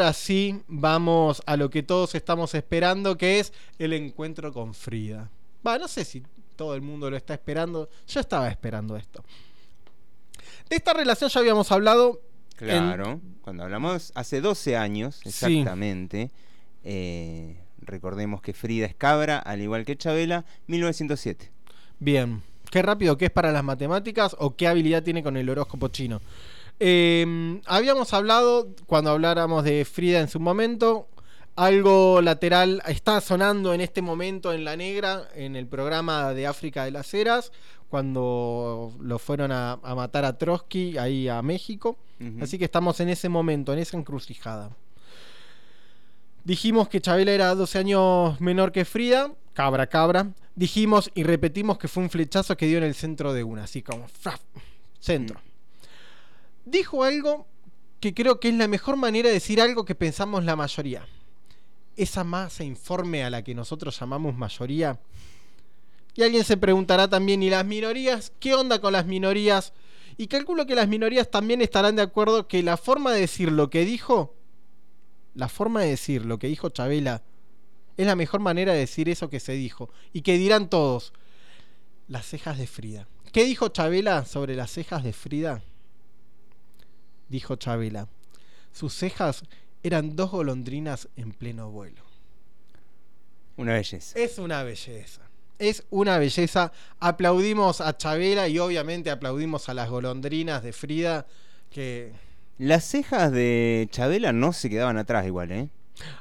[SPEAKER 5] vamos a lo que todos estamos esperando, que es el encuentro con Frida. No sé si todo el mundo lo está esperando. Yo estaba esperando esto. De esta relación ya habíamos hablado.
[SPEAKER 3] Claro, cuando hablamos hace 12 años, exactamente. Sí. Recordemos que Frida es cabra, al igual que Chavela, 1907.
[SPEAKER 5] Bien, qué rápido que es para las matemáticas o qué habilidad tiene con el horóscopo chino. Habíamos hablado, cuando habláramos de Frida en su momento, algo lateral está sonando en este momento en La Negra, en el programa de África de las Heras, cuando lo fueron a matar a Trotsky ahí a México. Así que estamos en ese momento, en esa encrucijada. Dijimos que Chavela era 12 años menor que Frida, cabra. Dijimos y repetimos que fue un flechazo que dio en el centro de una, así como centro. Dijo algo que creo que es la mejor manera de decir algo que pensamos la mayoría. Esa masa informe a la que nosotros llamamos mayoría. Y alguien se preguntará también, ¿y las minorías? ¿Qué onda con las minorías? Y calculo que las minorías también estarán de acuerdo que la forma de decir lo que dijo, Chavela, es la mejor manera de decir eso que se dijo. Y que dirán todos, las cejas de Frida. ¿Qué dijo Chavela sobre las cejas de Frida? Dijo Chavela, sus cejas eran 2 golondrinas en pleno vuelo.
[SPEAKER 3] Una belleza.
[SPEAKER 5] Es una belleza. Aplaudimos a Chavela y obviamente aplaudimos a las golondrinas de Frida. Que
[SPEAKER 3] las cejas de Chavela no se quedaban atrás igual, ¿eh?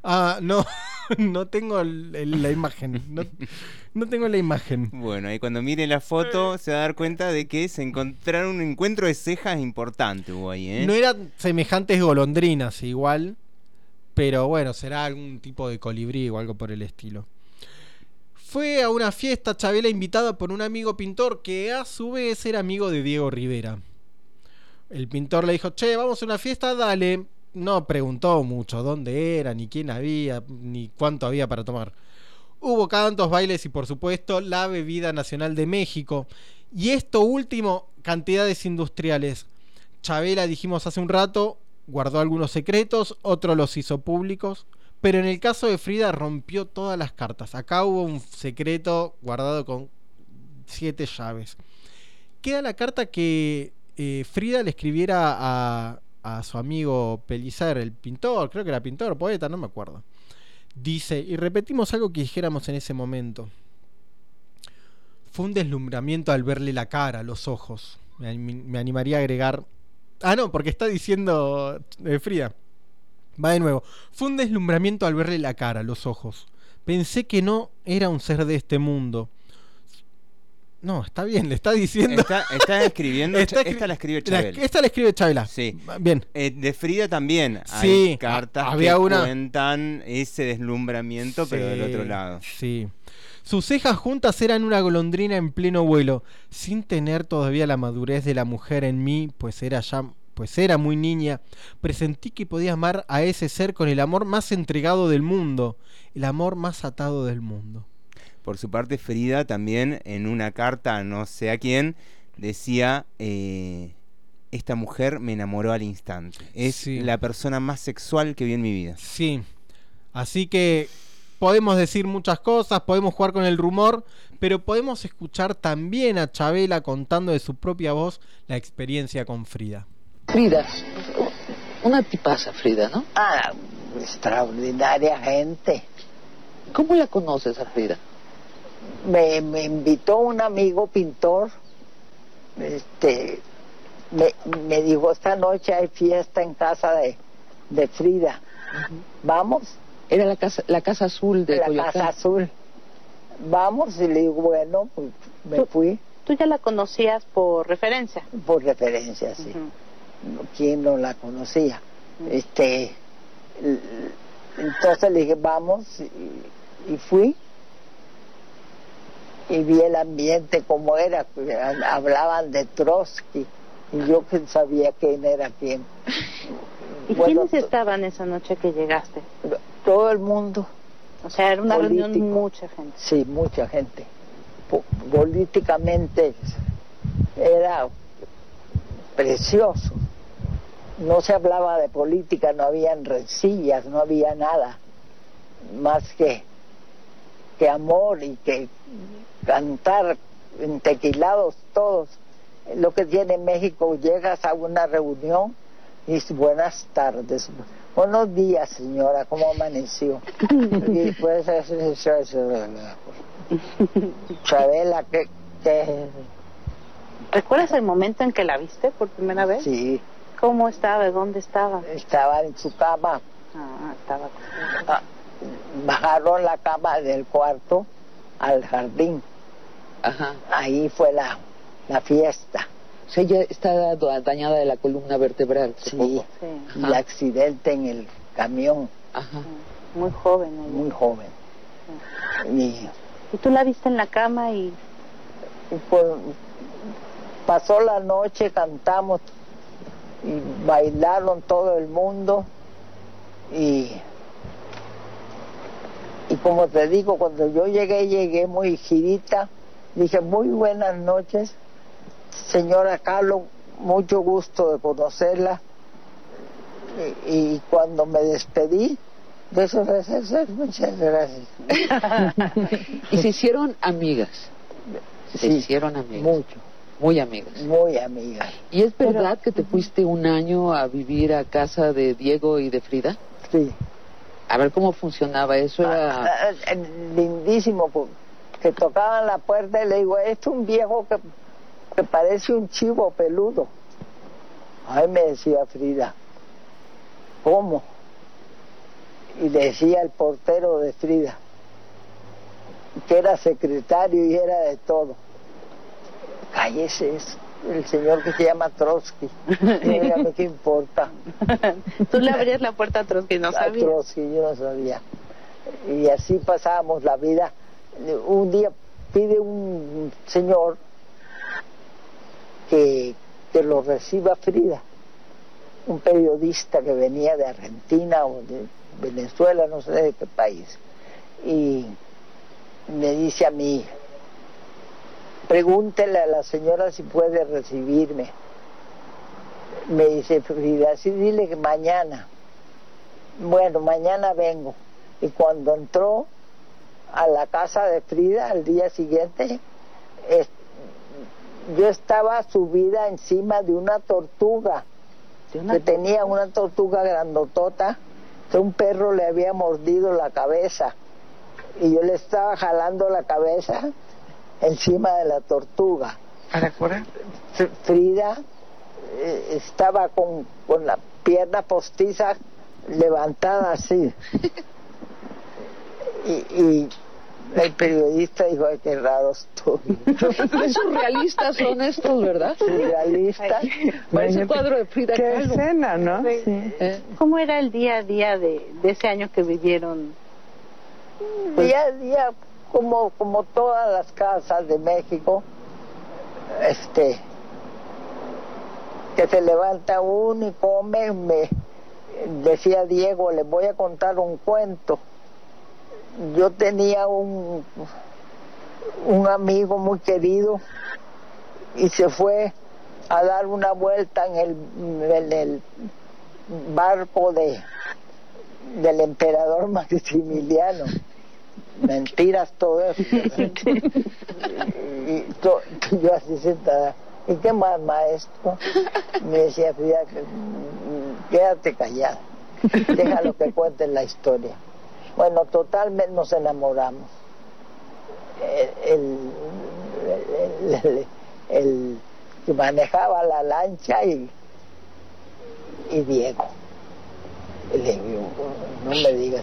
[SPEAKER 5] No tengo la imagen. No tengo la imagen.
[SPEAKER 3] Bueno, ahí cuando mire la foto se va a dar cuenta de que se encontraron un encuentro de cejas importante hubo ahí, ¿eh?
[SPEAKER 5] No eran semejantes golondrinas igual, pero bueno, será algún tipo de colibrí o algo por el estilo. Fue a una fiesta Chavela invitada por un amigo pintor que a su vez era amigo de Diego Rivera. El pintor le dijo, vamos a una fiesta, dale. No preguntó mucho dónde era, ni quién había, ni cuánto había para tomar. Hubo cantos, bailes y por supuesto la bebida nacional de México. Y esto último, cantidades industriales. Chavela, dijimos hace un rato, guardó algunos secretos, otros los hizo públicos. Pero en el caso de Frida rompió todas las cartas. Acá hubo un secreto guardado con 7 llaves. Queda la carta que Frida le escribiera a su amigo Pellicer, el pintor, creo que era pintor, poeta, no me acuerdo. Dice, y repetimos algo que dijéramos en ese momento. Fue un deslumbramiento al verle la cara, los ojos. Me animaría a agregar... no, porque está diciendo Frida. Va de nuevo. Fue un deslumbramiento al verle la cara, los ojos. Pensé que no era un ser de este mundo. No, está bien, le está diciendo.
[SPEAKER 3] Está escribiendo. Esta la escribe Chavela.
[SPEAKER 5] Esta la escribe Chavela.
[SPEAKER 3] Sí.
[SPEAKER 5] Bien.
[SPEAKER 3] De Frida también.
[SPEAKER 5] Sí.
[SPEAKER 3] Hay cartas que cuentan ese deslumbramiento, pero del otro lado.
[SPEAKER 5] Sí. Sus cejas juntas eran una golondrina en pleno vuelo, sin tener todavía la madurez de la mujer en mí, pues era muy niña. Presentí que podía amar a ese ser con el amor más entregado del mundo, el amor más atado del mundo.
[SPEAKER 3] Por su parte, Frida también en una carta, no sé a quién, decía, esta mujer me enamoró al instante. Es la persona más sexual que vi en mi vida.
[SPEAKER 5] Sí, así que podemos decir muchas cosas, podemos jugar con el rumor, pero podemos escuchar también a Chabela contando de su propia voz la experiencia con Frida.
[SPEAKER 13] Frida, una tipaza Frida, ¿no?
[SPEAKER 7] Ah, extraordinaria gente.
[SPEAKER 13] ¿Cómo la conoces a Frida?
[SPEAKER 7] Me invitó un amigo pintor, me dijo, esta noche hay fiesta en casa de Frida. ¿Vamos?
[SPEAKER 13] Era la casa azul de Coyoacán.
[SPEAKER 7] La casa azul. Vamos, y le digo, bueno, pues me fui.
[SPEAKER 14] ¿Tú ya la conocías por referencia?
[SPEAKER 7] Por referencia, sí. ¿Quién no la conocía? Entonces le dije, vamos, y fui. Y vi el ambiente como era, hablaban de Trotsky, y yo que sabía quién era quién.
[SPEAKER 14] ¿Y quiénes estaban esa noche que llegaste?
[SPEAKER 7] Todo el mundo.
[SPEAKER 14] O sea, era una reunión, mucha gente.
[SPEAKER 7] Sí, mucha gente. Políticamente era precioso. No se hablaba de política, no habían rencillas, no había nada más que amor y que cantar entequilados todos. Lo que tiene México, llegas a una reunión y dices, buenas tardes, buenos días señora, ¿cómo amaneció? Y pues Chabela, que
[SPEAKER 14] ¿recuerdas el momento en que la viste por primera vez?
[SPEAKER 7] Sí.
[SPEAKER 14] ¿Cómo estaba? ¿Dónde estaba?
[SPEAKER 7] Estaba en su cama.
[SPEAKER 14] Estaba.
[SPEAKER 7] Bajaron la cama del cuarto al jardín.
[SPEAKER 13] Ajá.
[SPEAKER 7] Ahí fue la fiesta.
[SPEAKER 13] O sea, ella está dañada de la columna vertebral.
[SPEAKER 7] Sí, y el accidente en el camión.
[SPEAKER 13] Ajá.
[SPEAKER 14] Muy joven.
[SPEAKER 7] Muy joven.
[SPEAKER 14] ¿Y tú la viste en la cama y
[SPEAKER 7] pues, pasó la noche, cantamos y bailaron todo el mundo y como te digo, cuando yo llegué muy girita, dije, muy buenas noches, señora Kahlo, mucho gusto de conocerla. Y cuando me despedí, de eso, muchas gracias.
[SPEAKER 13] ¿Y se hicieron amigas? Se hicieron amigas.
[SPEAKER 7] Mucho.
[SPEAKER 13] Muy amigas.
[SPEAKER 7] Muy amigas.
[SPEAKER 13] ¿Y es verdad que te fuiste un año a vivir a casa de Diego y de Frida?
[SPEAKER 7] Sí.
[SPEAKER 13] A ver cómo funcionaba eso. Era
[SPEAKER 7] lindísimo, que tocaban la puerta y le digo, es un viejo que parece un chivo peludo. Ay, me decía Frida, ¿cómo? Y decía el portero de Frida, que era secretario y era de todo. Cállese, es el señor que se llama Trotsky. Dígame qué importa.
[SPEAKER 14] Tú le abrías la puerta a Trotsky, no sabía.
[SPEAKER 7] A Trotsky, yo no sabía. Y así pasábamos la vida. Un día pide un señor que lo reciba Frida, un periodista que venía de Argentina o de Venezuela, no sé de qué país, y me dice a mí, pregúntele a la señora si puede recibirme. Me dice Frida, sí, dile que mañana. Bueno, mañana vengo. Y cuando entró a la casa de Frida al día siguiente, yo estaba subida encima de una tortuga, que tenía una tortuga grandotota, que un perro le había mordido la cabeza, y yo le estaba jalando la cabeza encima de la tortuga. Frida estaba con la pierna postiza levantada así. Y el periodista dijo, ay, qué raros tú.
[SPEAKER 13] Qué surrealistas son estos, ¿verdad?
[SPEAKER 7] Surrealistas.
[SPEAKER 13] Parece un cuadro de Frida
[SPEAKER 7] Kahlo.
[SPEAKER 13] Qué
[SPEAKER 7] escena, ¿no?
[SPEAKER 14] Sí. ¿Cómo era el día a día de ese año que vivieron?
[SPEAKER 7] Día a día, como todas las casas de México, que se levanta uno y come. Me decía Diego, le voy a contar un cuento. Yo tenía un amigo muy querido y se fue a dar una vuelta en el barco del emperador Maximiliano. Mentiras todo eso. Y yo así sentada, ¿y qué más, maestro? Me decía, Frida, quédate callado, déjalo que cuente la historia. Bueno, totalmente nos enamoramos. El que manejaba la lancha y Diego. Le digo, no me digas.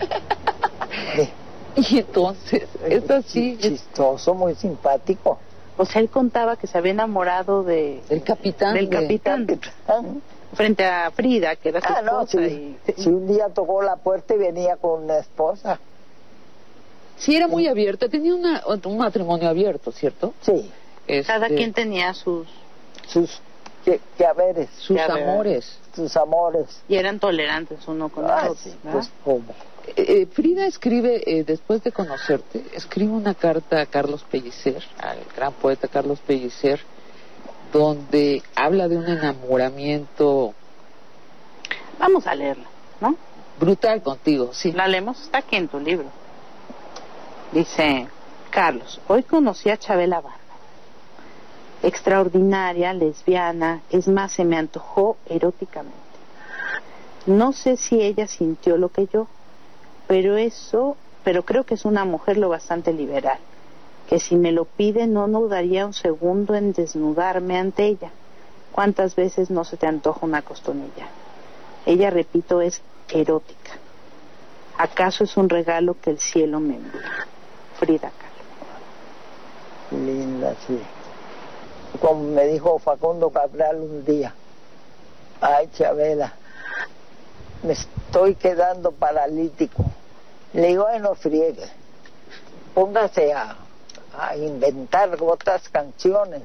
[SPEAKER 13] Y entonces, es así.
[SPEAKER 7] Chistoso, muy simpático.
[SPEAKER 14] O sea, él contaba que se había enamorado del capitán. Frente a Frida, que era su esposa.
[SPEAKER 7] Sí. Si un día tocó la puerta y venía con una esposa.
[SPEAKER 13] Sí, era muy abierto. Tenía un matrimonio abierto, ¿cierto?
[SPEAKER 7] Sí.
[SPEAKER 14] Cada quien tenía sus
[SPEAKER 7] haberes.
[SPEAKER 13] Sus amores.
[SPEAKER 7] Sus amores.
[SPEAKER 14] Y eran tolerantes uno con el otro.
[SPEAKER 7] Sí, pues, ¿cómo?
[SPEAKER 13] Frida escribe, después de conocerte, escribe una carta a Carlos Pellicer, al gran poeta Carlos Pellicer, donde habla de un enamoramiento.
[SPEAKER 14] Vamos a leerla, ¿no?
[SPEAKER 13] Brutal contigo, sí.
[SPEAKER 14] La leemos, está aquí en tu libro. Dice: Carlos, hoy conocí a Chabela Vargas. Extraordinaria, lesbiana, es más, se me antojó eróticamente. No sé si ella sintió lo que yo, pero creo que es una mujer lo bastante liberal, que si me lo pide no dudaría un segundo en desnudarme ante ella. ¿Cuántas veces no se te antoja una costonilla? Ella, repito, es erótica. ¿Acaso es un regalo que el cielo me envía? Frida Kahlo.
[SPEAKER 7] Linda, sí. Como me dijo Facundo Cabral un día, ay, Chabela, me estoy quedando paralítico. Le digo, ay, no friegue, póngase a inventar otras canciones.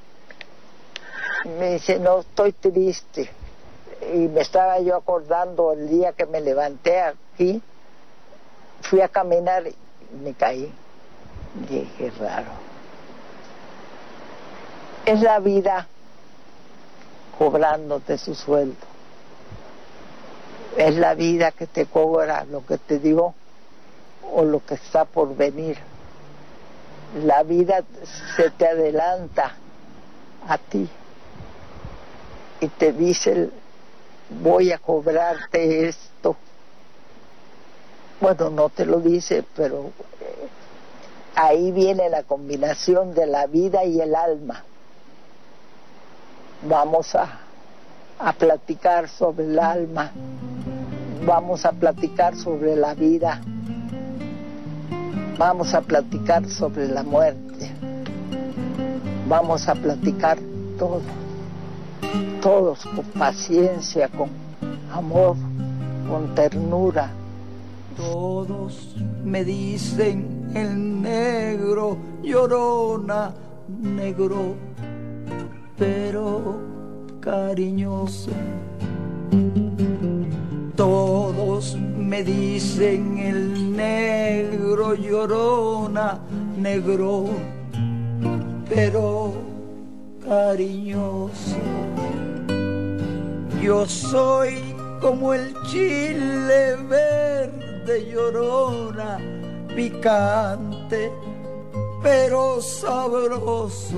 [SPEAKER 7] Me dice, no, estoy triste. Y me estaba yo acordando el día que me levanté aquí, fui a caminar y me caí. Dije, qué raro. Es la vida cobrándote su sueldo. Es la vida que te cobra lo que te dio o lo que está por venir. La vida se te adelanta a ti y te dice, voy a cobrarte esto. Bueno, no te lo dice, pero ahí viene la combinación de la vida y el alma. Vamos a platicar sobre el alma, vamos a platicar sobre la vida, vamos a platicar sobre la muerte, vamos a platicar todos con paciencia, con amor, con ternura.
[SPEAKER 8] Todos me dicen el negro, llorona, negro, pero cariñoso. Todos me dicen el negro, llorona, negro, pero cariñoso. Yo soy como el chile verde, llorona, picante, pero sabroso.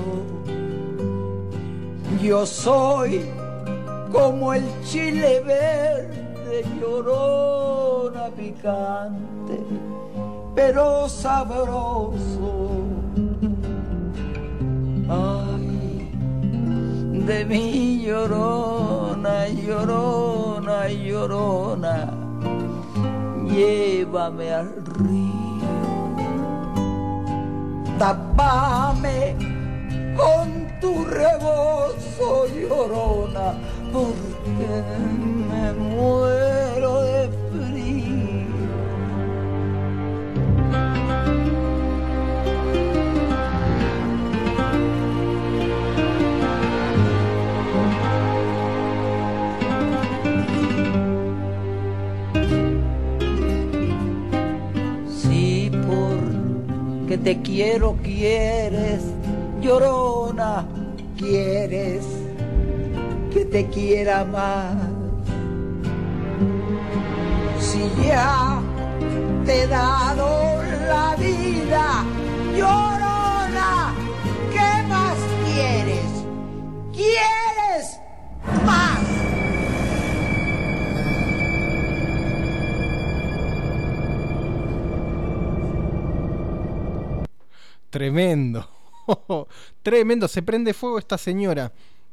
[SPEAKER 8] Yo soy como el chile verde, llorona, picante, pero sabroso. Ay, de mi llorona, llorona, llorona, llévame al río, tápame con tu rebozo, llorona, porque me muero de frío. te quiero, quieres, llorona, quieres que te quiera más. Si ya te he dado la vida, llorona, ¿qué más quieres? ¿Quieres más?
[SPEAKER 5] Tremendo. Tremendo, se prende fuego esta señora.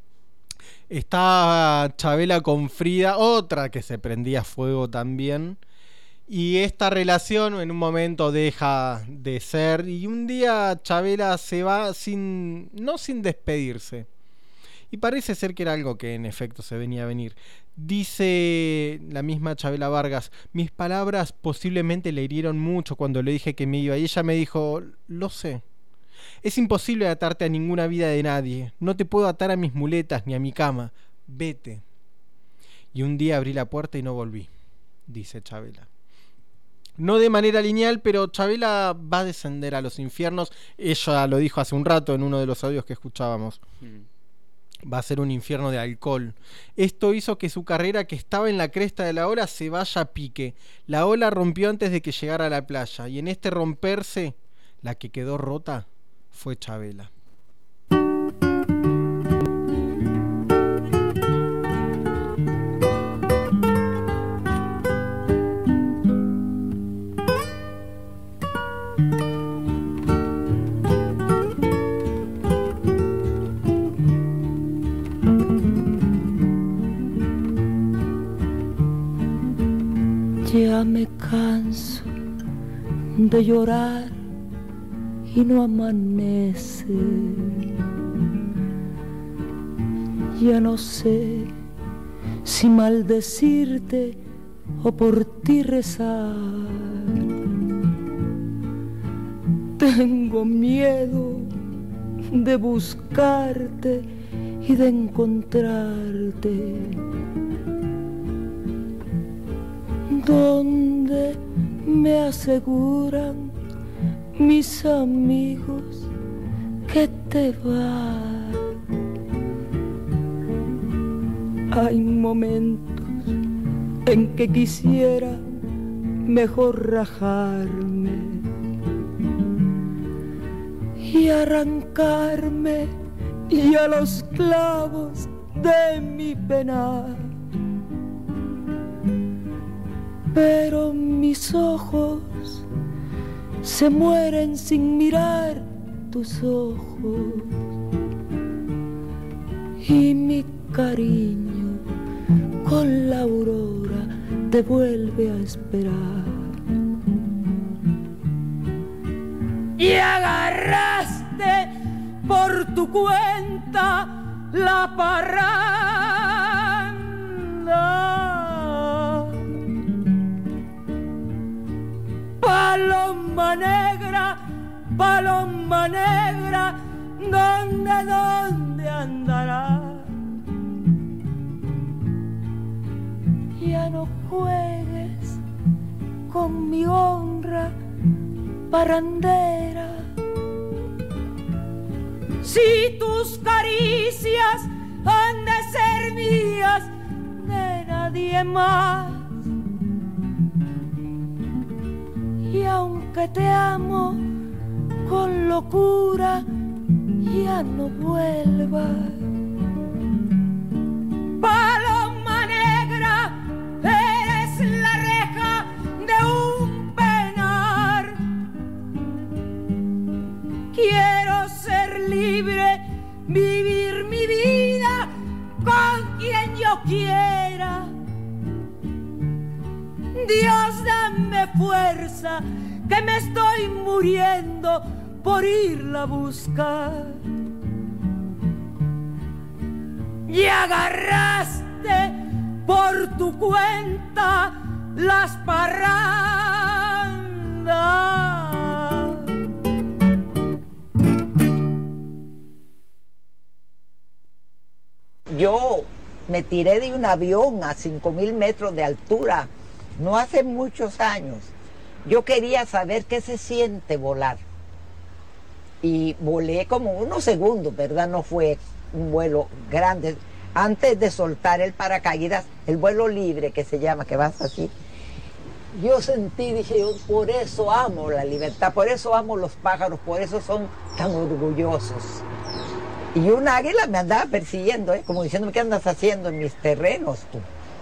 [SPEAKER 5] Está Chabela con Frida, otra que se prendía fuego también. Y esta relación en un momento deja de ser. Y un día Chabela se va no sin despedirse. Y parece ser que era algo que en efecto se venía a venir. Dice la misma Chabela Vargas: mis palabras posiblemente le hirieron mucho cuando le dije que me iba. Y ella me dijo: lo sé. Es imposible atarte a ninguna vida de nadie. No te puedo atar a mis muletas ni a mi cama. Vete. Y un día abrí la puerta y no volví, dice Chabela. No de manera lineal, pero Chabela va a descender a los infiernos. Ella lo dijo hace un rato en uno de los audios que escuchábamos. Va a ser un infierno de alcohol. Esto hizo que su carrera, que estaba en la cresta de la ola, se vaya a pique. La ola rompió antes de que llegara a la playa. Y en este romperse, la que quedó rota fue Chabela.
[SPEAKER 15] Ya me canso de llorar y no amanece. Ya no sé si maldecirte o por ti rezar. Tengo miedo de buscarte y de encontrarte donde me aseguran mis amigos que te vas. Hay momentos en que quisiera mejor rajarme y arrancarme y a los clavos de mi penar. Pero mis ojos se mueren sin mirar tus ojos y mi cariño con la aurora te vuelve a esperar. Y agarraste por tu cuenta la parranda. Paloma negra, ¿dónde andará? Ya no juegues con mi honra parrandera. Si tus caricias han de ser mías, de nadie más. Y aunque te amo con locura, ya no vuelvas. Paloma negra, eres la reja de un penar. Quiero ser libre, vivir mi vida con quien yo quiera. Dios, dame fuerza, que me estoy muriendo por irla a buscar. Y agarraste por tu cuenta las parrandas.
[SPEAKER 11] Yo me tiré de un avión a 5.000 metros de altura, no hace muchos años. Yo quería saber qué se siente volar. y volé como unos segundos, ¿verdad? No fue un vuelo grande. Antes de soltar el paracaídas, el vuelo libre que se llama, que vas así, yo sentí, dije yo, por eso amo la libertad, por eso amo los pájaros, por eso son tan orgullosos. Y un águila me andaba persiguiendo, como diciéndome, ¿qué andas haciendo en mis terrenos tú?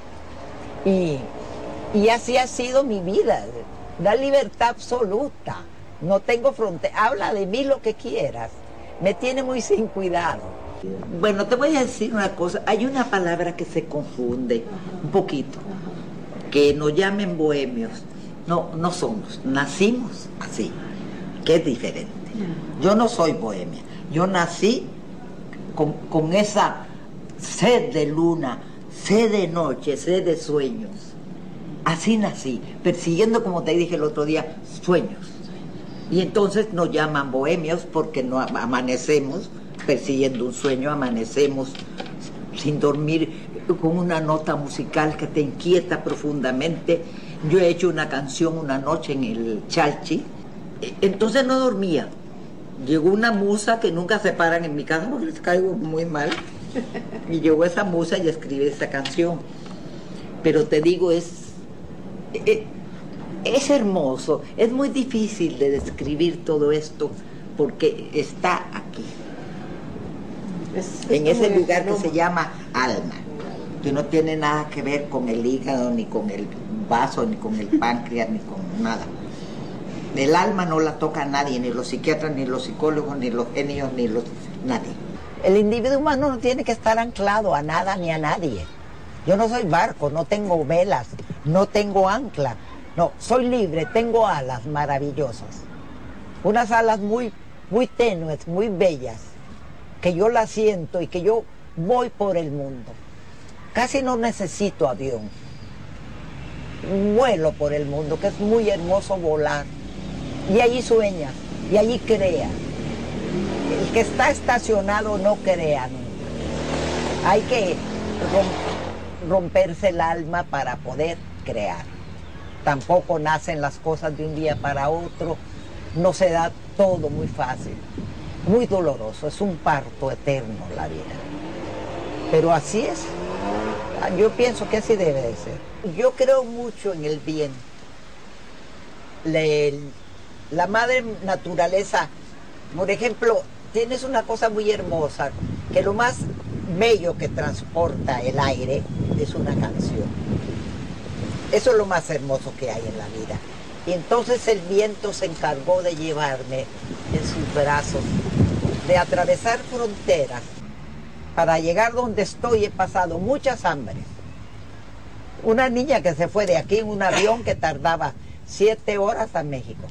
[SPEAKER 11] Y así ha sido mi vida, la libertad absoluta. No tengo frontera, habla de mí lo que quieras, me tiene muy sin cuidado. Bueno, te voy a decir una cosa, hay una palabra que se confunde un poquito, que nos llamen bohemios. No somos, nacimos así, que es diferente. Yo no soy bohemia, yo nací con esa sed de luna, sed de noche, sed de sueños. Así nací, persiguiendo, como te dije el otro día, sueños. Y entonces nos llaman bohemios porque no amanecemos persiguiendo un sueño, amanecemos sin dormir, con una nota musical que te inquieta profundamente. Yo he hecho una canción una noche en el Chalchi, entonces no dormía. Llegó una musa, que nunca se paran en mi casa porque les caigo muy mal, y llegó esa musa y escribí esa canción. Pero te digo, es hermoso, es muy difícil de describir todo esto porque está aquí, en ese lugar que se llama alma, que no tiene nada que ver con el hígado, ni con el vaso, ni con el páncreas, ni con nada. El alma no la toca nadie, ni los psiquiatras, ni los psicólogos, ni los genios, nadie. El individuo humano no tiene que estar anclado a nada ni a nadie. Yo no soy barco, no tengo velas, no tengo ancla. No, soy libre, tengo alas maravillosas. Unas alas muy, muy tenues, muy bellas, que yo las siento y que yo voy por el mundo. Casi no necesito avión. Vuelo por el mundo, que es muy hermoso volar. Y allí sueña, y allí crea. El que está estacionado no crea nunca. Hay que romperse el alma para poder crear. Tampoco nacen las cosas de un día para otro, no se da todo muy fácil, muy doloroso, es un parto eterno la vida. Pero así es, yo pienso que así debe de ser. Yo creo mucho en el bien. La madre naturaleza, por ejemplo, tienes una cosa muy hermosa, que lo más bello que transporta el aire es una canción. Eso es lo más hermoso que hay en la vida. Y entonces el viento se encargó de llevarme en sus brazos, de atravesar fronteras. Para llegar donde estoy he pasado muchas hambres. Una niña que se fue de aquí en un avión que tardaba 7 horas a México.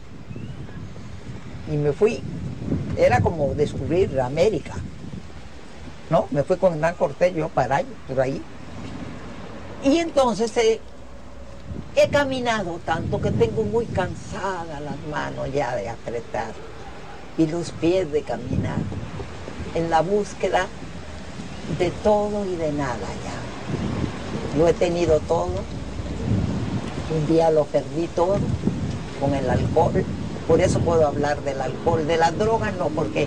[SPEAKER 11] Y me fui, era como descubrir América. ¿No? Me fui con Hernán Cortés, yo por ahí. Y entonces he caminado tanto que tengo muy cansadas las manos ya de apretar y los pies de caminar en la búsqueda de todo y de nada ya. Lo he tenido todo, un día lo perdí todo con el alcohol, por eso puedo hablar del alcohol, de las drogas no, porque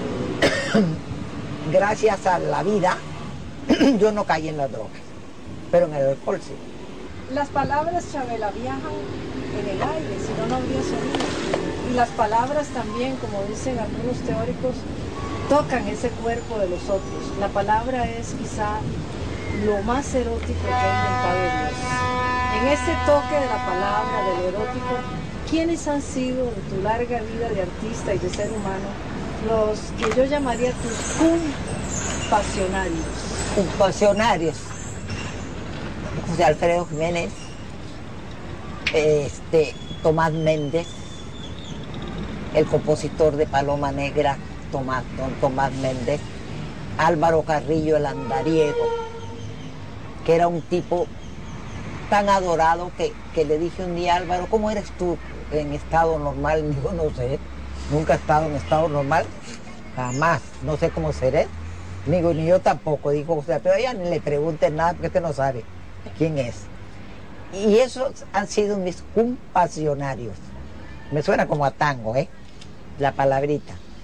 [SPEAKER 11] gracias a la vida yo no caí en las drogas, pero en el alcohol sí.
[SPEAKER 16] Las palabras, Chabela, viajan en el aire, si no, no habría sonido. Y las palabras también, como dicen algunos teóricos, tocan ese cuerpo de los otros. La palabra es quizá lo más erótico que ha inventado Dios. En ese toque de la palabra, de lo erótico, ¿quiénes han sido en tu larga vida de artista y de ser humano los que yo llamaría tus compasionarios?
[SPEAKER 11] Compasionarios. José Alfredo Jiménez, Tomás Méndez, el compositor de Paloma Negra, don Tomás Méndez, Álvaro Carrillo, el andariego, que era un tipo tan adorado que le dije un día, Álvaro, ¿cómo eres tú en estado normal? Me dijo, no sé, nunca he estado en estado normal, jamás, no sé cómo seré. Me digo, ni yo tampoco, dijo José, pero ella ni le pregunte nada porque usted no sabe quién es. Y esos han sido mis compasionarios. Me suena como a tango, la palabrita.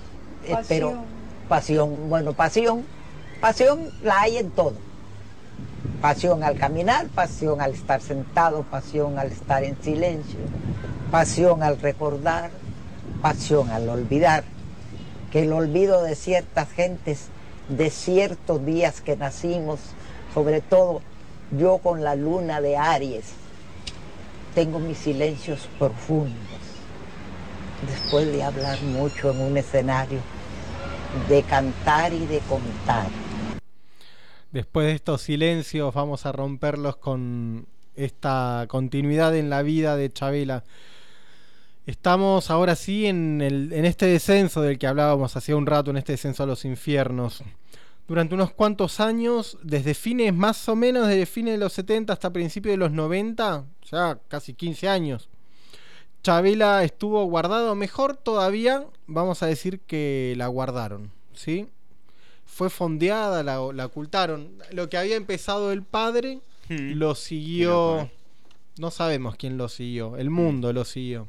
[SPEAKER 11] espero pasión. Bueno, pasión la hay en todo. Pasión al caminar, pasión al estar sentado, pasión al estar en silencio, pasión al recordar, pasión al olvidar. Que el olvido de ciertas gentes, de ciertos días que nacimos, sobre todo yo con la luna de Aries, tengo mis silencios profundos. Después de hablar mucho en un escenario, de cantar y de contar.
[SPEAKER 5] Después de estos silencios vamos a romperlos con esta continuidad en la vida de Chavela. Estamos ahora sí en este descenso del que hablábamos hace un rato, en este descenso a los infiernos. Durante unos cuantos años, desde fines más o menos, desde fines de los 70 hasta principios de los 90, ya casi 15 años, Chavela estuvo guardado, mejor todavía, vamos a decir que la guardaron, ¿sí? Fue fondeada, la ocultaron. Lo que había empezado el padre lo siguió, no sabemos quién lo siguió, el mundo lo siguió.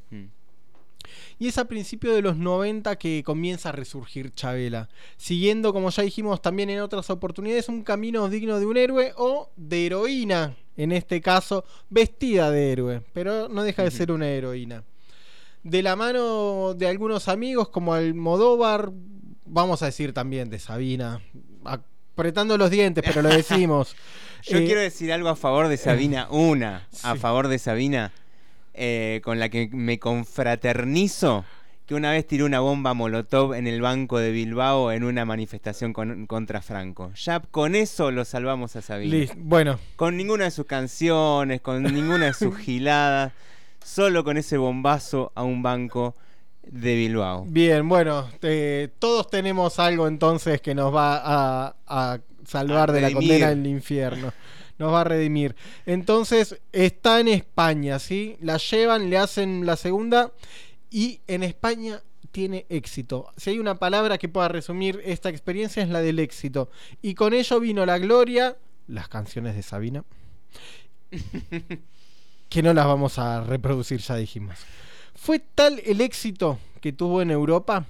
[SPEAKER 5] Y es a principios de los 90 que comienza a resurgir Chavela, siguiendo, como ya dijimos también en otras oportunidades, un camino digno de un héroe o de heroína, en este caso vestida de héroe, pero no deja de ser una heroína. De la mano de algunos amigos como Almodóvar, vamos a decir también de Sabina, apretando los dientes, pero lo decimos.
[SPEAKER 3] Yo quiero decir algo a favor de Sabina, a favor de Sabina, con la que me confraternizo, que una vez tiró una bomba molotov en el Banco de Bilbao en una manifestación contra Franco. Ya con eso lo salvamos a Sabina.
[SPEAKER 5] Bueno.
[SPEAKER 3] Con ninguna de sus canciones, con ninguna de sus giladas, solo con ese bombazo a un banco de Bilbao.
[SPEAKER 5] Bien, bueno, todos tenemos algo entonces que nos va a salvar de la condena del infierno. Nos va a redimir. Entonces está en España, ¿sí? La llevan, le hacen la segunda y en España tiene éxito. Si hay una palabra que pueda resumir esta experiencia es la del éxito. Y con ello vino la gloria, las canciones de Sabina, que no las vamos a reproducir, ya dijimos. Fue tal el éxito que tuvo en Europa,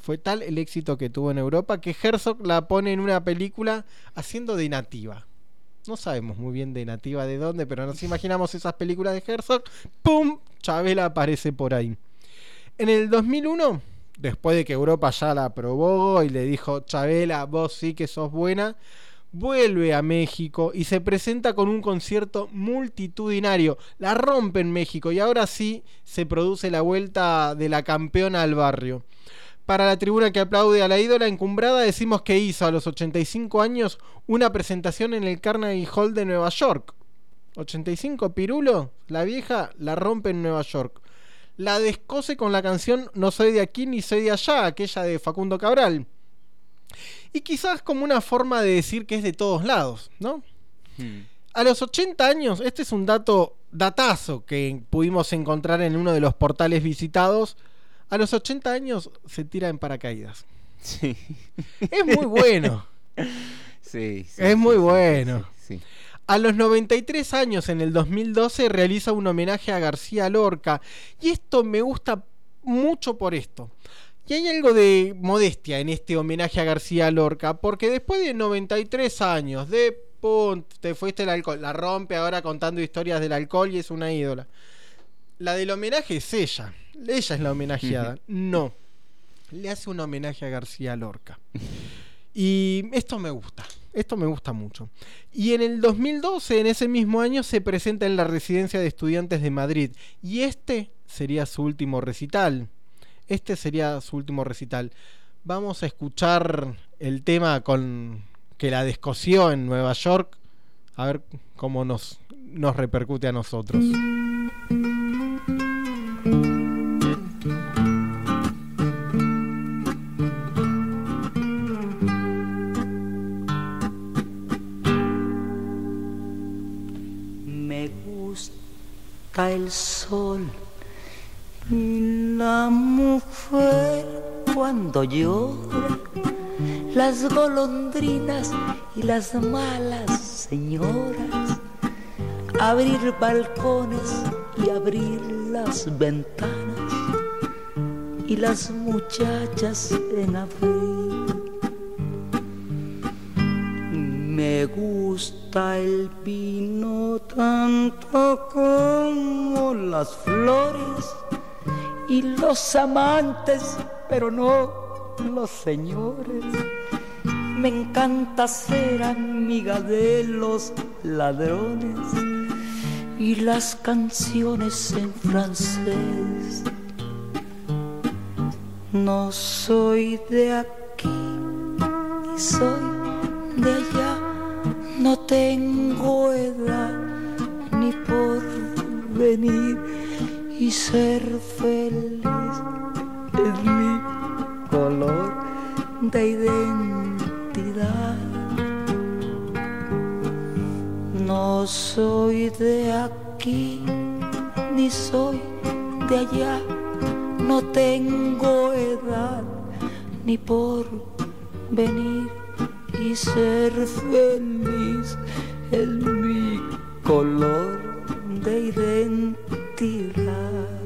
[SPEAKER 5] que Herzog la pone en una película haciendo de nativa. No sabemos muy bien de nativa de dónde, pero nos imaginamos esas películas de Herzog. ¡Pum! Chavela aparece por ahí. En el 2001, después de que Europa ya la aprobó y le dijo, Chavela, vos sí que sos buena, vuelve a México y se presenta con un concierto multitudinario. La rompe en México y ahora sí se produce la vuelta de la campeona al barrio. Para la tribuna que aplaude a la ídola encumbrada, decimos que hizo a los 85 años una presentación en el Carnegie Hall de Nueva York. 85 pirulo, la vieja la rompe en Nueva York. La descose con la canción No soy de aquí ni soy de allá, aquella de Facundo Cabral. Y quizás como una forma de decir que es de todos lados, ¿no? A los 80 años, este es un datazo que pudimos encontrar en uno de los portales visitados. A los 80 años se tira en paracaídas.
[SPEAKER 3] Sí.
[SPEAKER 5] Es muy bueno.
[SPEAKER 3] Sí,
[SPEAKER 5] es muy bueno.
[SPEAKER 3] Sí.
[SPEAKER 5] A los 93 años, en el 2012, realiza un homenaje a García Lorca. Y esto me gusta mucho por esto. Y hay algo de modestia en este homenaje a García Lorca, porque después de 93 años de te fuiste el alcohol, la rompe ahora contando historias del alcohol y es una ídola. La del homenaje es ella es la homenajeada. No, le hace un homenaje a García Lorca. Y esto me gusta mucho. Y en el 2012, en ese mismo año, se presenta en la Residencia de Estudiantes de Madrid. Y este sería su último recital. Vamos a escuchar el tema con que la descosió en Nueva York. A ver cómo nos repercute a nosotros.
[SPEAKER 8] Me gusta el sol y la mujer cuando llora, las golondrinas y las malas señoras, abrir balcones y abrir las ventanas, y las muchachas en abril. Me gusta el vino tanto como las flores y los amantes, pero no los señores. Me encanta ser amiga de los ladrones y las canciones en francés. No soy de aquí y soy de allá, no tengo edad ni por venir, y ser feliz es mi color de identidad. No soy de aquí ni soy de allá, no tengo edad ni por venir, y ser feliz es mi color de identidad.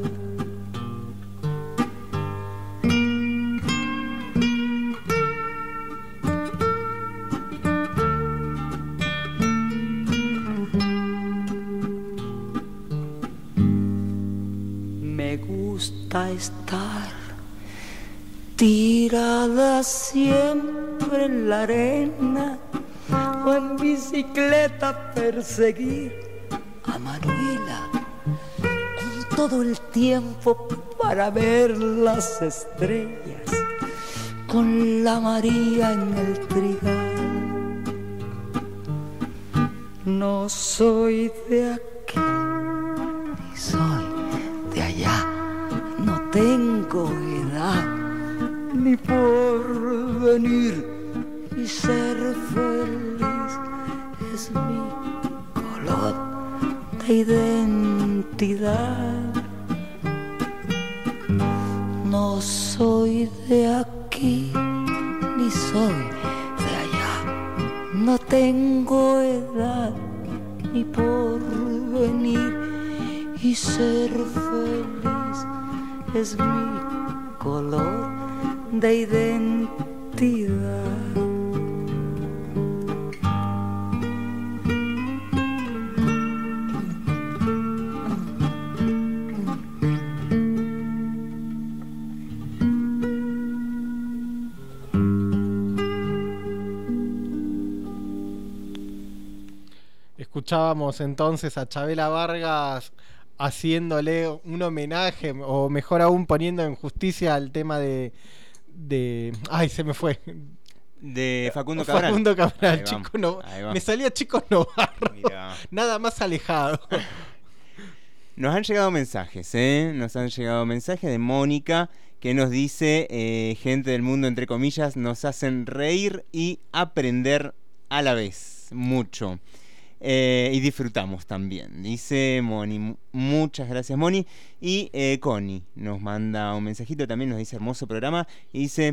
[SPEAKER 8] Me gusta estar tirada siempre en la arena o en bicicleta perseguir a Manuela con todo el tiempo para ver las estrellas con la María en el trigal. No soy de aquí ni soy de allá, no tengo edad ni por venir, y ser feliz es mi color de identidad. No soy de aquí ni soy de allá, no tengo edad ni por venir, y ser feliz es mi color de identidad.
[SPEAKER 5] Escuchábamos entonces a Chabela Vargas haciéndole un homenaje, o mejor aún poniendo en justicia al tema de ay, se me fue.
[SPEAKER 3] De Facundo Cabral.
[SPEAKER 5] Facundo Cabral,
[SPEAKER 3] Ahí
[SPEAKER 5] me salía Chico Novarro.
[SPEAKER 3] Mirá.
[SPEAKER 5] Nada más alejado.
[SPEAKER 3] Nos han llegado mensajes, Nos han llegado mensajes de Mónica que nos dice, gente del mundo, entre comillas, nos hacen reír y aprender a la vez, mucho. Y disfrutamos también, dice Moni. Muchas gracias, Moni. Y Connie nos manda un mensajito también, nos dice hermoso programa, y dice,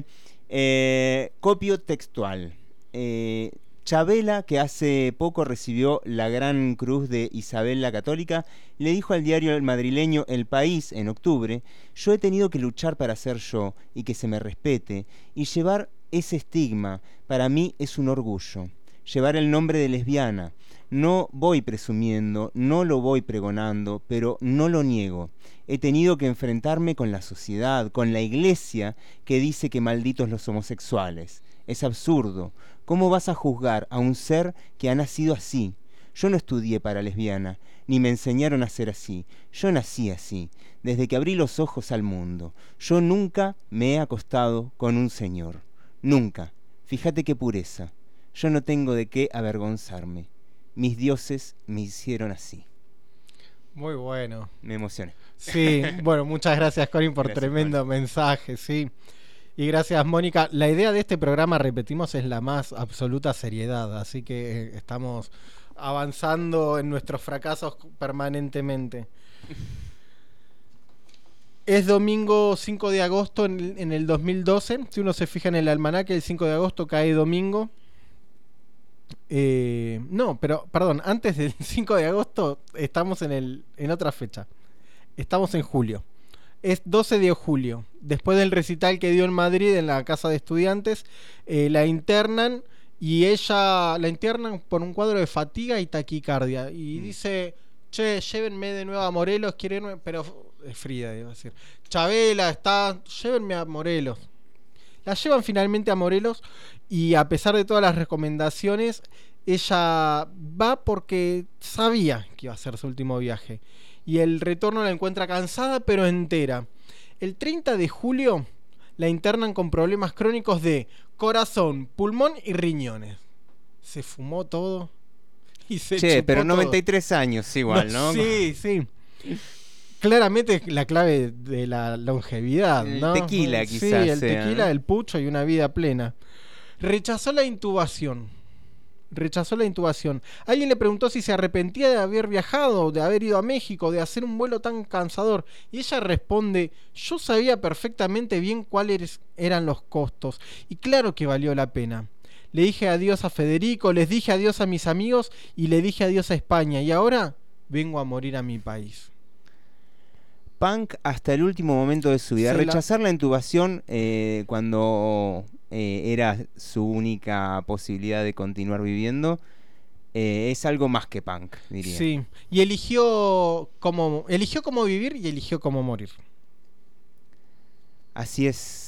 [SPEAKER 3] copio textual, Chabela, que hace poco recibió la Gran Cruz de Isabel la Católica, le dijo al diario madrileño El País en octubre: yo he tenido que luchar para ser yo y que se me respete, y llevar ese estigma para mí es un orgullo, llevar el nombre de lesbiana. No voy presumiendo, no lo voy pregonando, pero no lo niego. He tenido que enfrentarme con la sociedad, con la iglesia, que dice que malditos los homosexuales. Es absurdo. ¿Cómo vas a juzgar a un ser que ha nacido así? Yo no estudié para lesbiana, ni me enseñaron a ser así. Yo nací así, desde que abrí los ojos al mundo. Yo nunca me he acostado con un señor. Nunca. Fíjate qué pureza. Yo no tengo de qué avergonzarme. Mis dioses me hicieron así.
[SPEAKER 5] Muy bueno.
[SPEAKER 3] Me emocioné.
[SPEAKER 5] Sí, bueno, muchas gracias, Corín, por tremendo mensaje, sí. Y gracias, Mónica. La idea de este programa, repetimos, es la más absoluta seriedad, así que estamos avanzando en nuestros fracasos permanentemente. Es domingo 5 de agosto en el 2012. Si uno se fija en el almanaque, el 5 de agosto cae domingo. No, pero perdón, antes del 5 de agosto estamos en otra fecha. Estamos en julio. es 12 de julio. Después del recital que dio en Madrid, en la casa de estudiantes, la internan y ella la internan por un cuadro de fatiga y taquicardia. Y dice, che, llévenme de nuevo a Morelos, quiero irme, pero es Frida, iba a decir. Chabela, llévenme a Morelos. La llevan finalmente a Morelos y a pesar de todas las recomendaciones, ella va porque sabía que iba a ser su último viaje. Y el retorno la encuentra cansada pero entera. El 30 de julio la internan con problemas crónicos de corazón, pulmón y riñones. Se fumó todo y se chupó
[SPEAKER 3] pero
[SPEAKER 5] todo.
[SPEAKER 3] 93 años igual, ¿no?
[SPEAKER 5] Sí, sí. Claramente la clave de la longevidad, ¿no?
[SPEAKER 3] El tequila
[SPEAKER 5] Sí,
[SPEAKER 3] quizás
[SPEAKER 5] el
[SPEAKER 3] sea,
[SPEAKER 5] tequila,
[SPEAKER 3] ¿no?
[SPEAKER 5] el pucho y una vida plena. Rechazó la intubación. Alguien le preguntó si se arrepentía de haber viajado, de haber ido a México, de hacer un vuelo tan cansador. Y ella responde, yo sabía perfectamente bien cuáles eran los costos. Y claro que valió la pena. Le dije adiós a Federico, les dije adiós a mis amigos y le dije adiós a España. Y ahora vengo a morir a mi país.
[SPEAKER 3] Punk hasta el último momento de su vida. Rechazar la intubación cuando era su única posibilidad de continuar viviendo es algo más que punk, diría.
[SPEAKER 5] Sí, y eligió cómo vivir y eligió cómo morir.
[SPEAKER 3] Así es.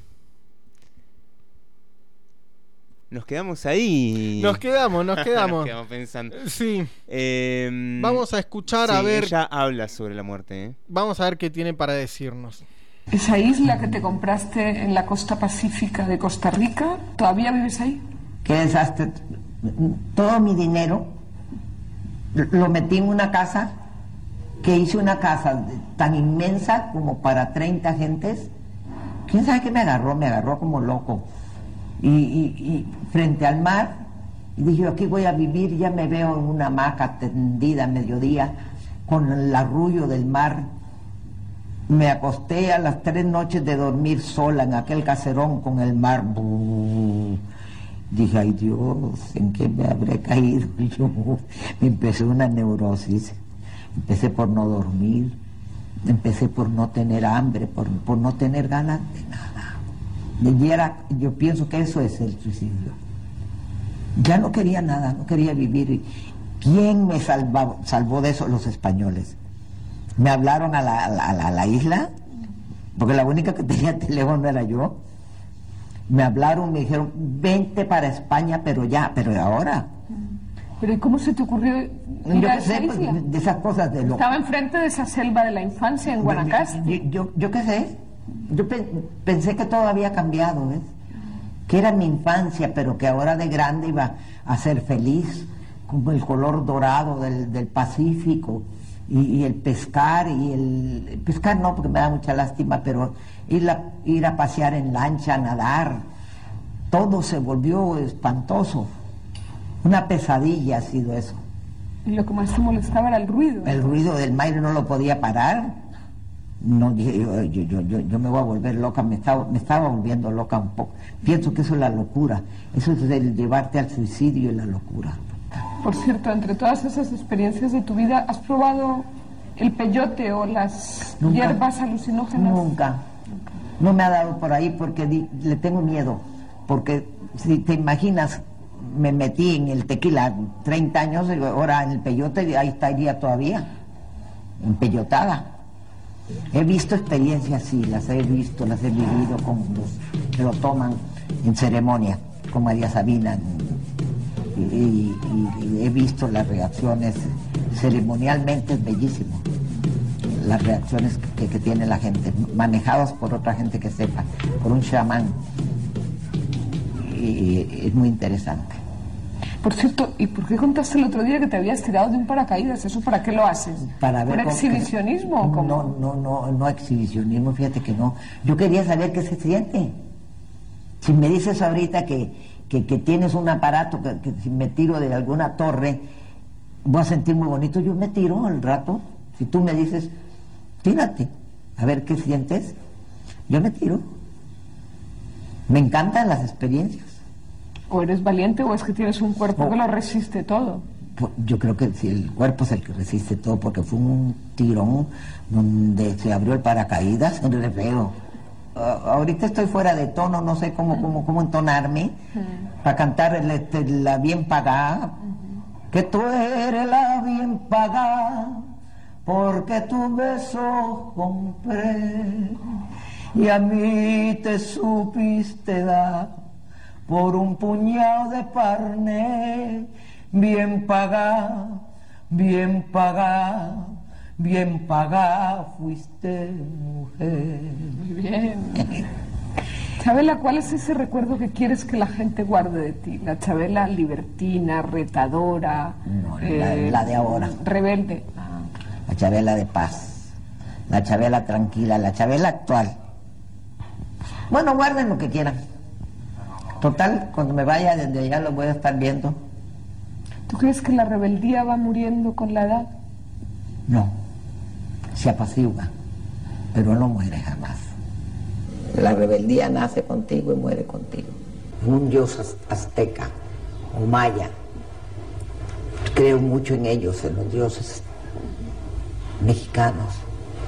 [SPEAKER 3] Nos quedamos ahí.
[SPEAKER 5] Nos quedamos.
[SPEAKER 3] Nos quedamos pensando.
[SPEAKER 5] Sí. Vamos a escuchar a ver.
[SPEAKER 3] Ella habla sobre la muerte.
[SPEAKER 5] Vamos a ver qué tiene para decirnos.
[SPEAKER 10] Esa isla que te compraste en la costa pacífica de Costa Rica, ¿todavía vives ahí?
[SPEAKER 11] Qué desastre. Todo mi dinero lo metí en una casa, que hice una casa tan inmensa como para 30 gentes. ¿Quién sabe qué me agarró? Me agarró como loco. Y frente al mar, y dije, aquí voy a vivir, ya me veo en una hamaca tendida a mediodía, con el arrullo del mar. Me acosté a las 3 noches de dormir sola en aquel caserón con el mar. Dije, ay Dios, ¿en qué me habré caído yo? Me empezó una neurosis. Empecé por no dormir, empecé por no tener hambre, por no tener ganas de nada. Yo pienso que eso es el suicidio. Ya no quería nada, no quería vivir. ¿Quién me salvó de eso? Los españoles. Me hablaron a la isla, porque la única que tenía teléfono era yo. Me hablaron, me dijeron, vente para España, pero ahora.
[SPEAKER 10] ¿Pero y cómo se te ocurrió ir a esa isla?
[SPEAKER 11] Pues, de esas cosas de lo...
[SPEAKER 10] Estaba enfrente de esa selva de la infancia en Guanacaste.
[SPEAKER 11] Yo qué sé. Yo pensé que todo había cambiado, ¿ves? Que era mi infancia, pero que ahora de grande iba a ser feliz, con el color dorado del Pacífico, y el pescar, el pescar no, porque me da mucha lástima, pero ir a pasear en lancha, nadar, todo se volvió espantoso. Una pesadilla ha sido eso.
[SPEAKER 10] Y lo que más te molestaba era el ruido.
[SPEAKER 11] El ruido del mar, no lo podía parar. No, yo me voy a volver loca, me estaba volviendo loca un poco. Pienso que eso es la locura, eso es el llevarte al suicidio y la locura.
[SPEAKER 10] Por cierto, entre todas esas experiencias de tu vida, ¿has probado el peyote o las hierbas alucinógenas?
[SPEAKER 11] Nunca. No me ha dado por ahí porque le tengo miedo, porque si te imaginas, me metí en el tequila 30 años, ahora en el peyote, ahí estaría todavía, empellotada. He visto experiencias, sí, las he visto, las he vivido con los que lo toman en ceremonia, con María Sabina, y he visto las reacciones, ceremonialmente es bellísimo, las reacciones que tiene la gente, manejados por otra gente que sepa, por un chamán, y es muy interesante.
[SPEAKER 10] Por cierto, ¿y por qué contaste el otro día que te habías tirado de un paracaídas? ¿Eso para qué lo haces?
[SPEAKER 11] Para ver
[SPEAKER 10] ¿por exhibicionismo?
[SPEAKER 11] No exhibicionismo, fíjate que no. Yo quería saber qué se siente. Si me dices ahorita que tienes un aparato, que si me tiro de alguna torre, voy a sentir muy bonito, yo me tiro al rato. Si tú me dices, tírate, a ver qué sientes, yo me tiro. Me encantan las experiencias.
[SPEAKER 10] ¿O eres valiente o es que tienes un cuerpo que lo resiste todo?
[SPEAKER 11] Yo creo que si el cuerpo es el que resiste todo, porque fue un tirón donde se abrió el paracaídas, en re feo. Ahorita estoy fuera de tono, no sé cómo entonarme para cantar la bien pagada. Que tú eres la bien pagada, porque tu beso compré, y a mí te supiste dar por un puñado de parné. Bien pagada, bien pagada, bien pagada fuiste mujer.
[SPEAKER 10] Muy bien. Chabela, ¿cuál es ese recuerdo que quieres que la gente guarde de ti? La Chabela libertina, retadora.
[SPEAKER 11] No, la de ahora.
[SPEAKER 10] Rebelde.
[SPEAKER 11] La Chabela de paz, la Chabela tranquila, la Chabela actual. Bueno, guarden lo que quieran. Total, cuando me vaya desde allá lo voy a estar viendo.
[SPEAKER 10] ¿Tú crees que la rebeldía va muriendo con la edad?
[SPEAKER 11] No, se apacigua, pero no muere jamás. La rebeldía nace contigo y muere contigo. Un dios azteca o maya. Creo mucho en ellos, en los dioses mexicanos.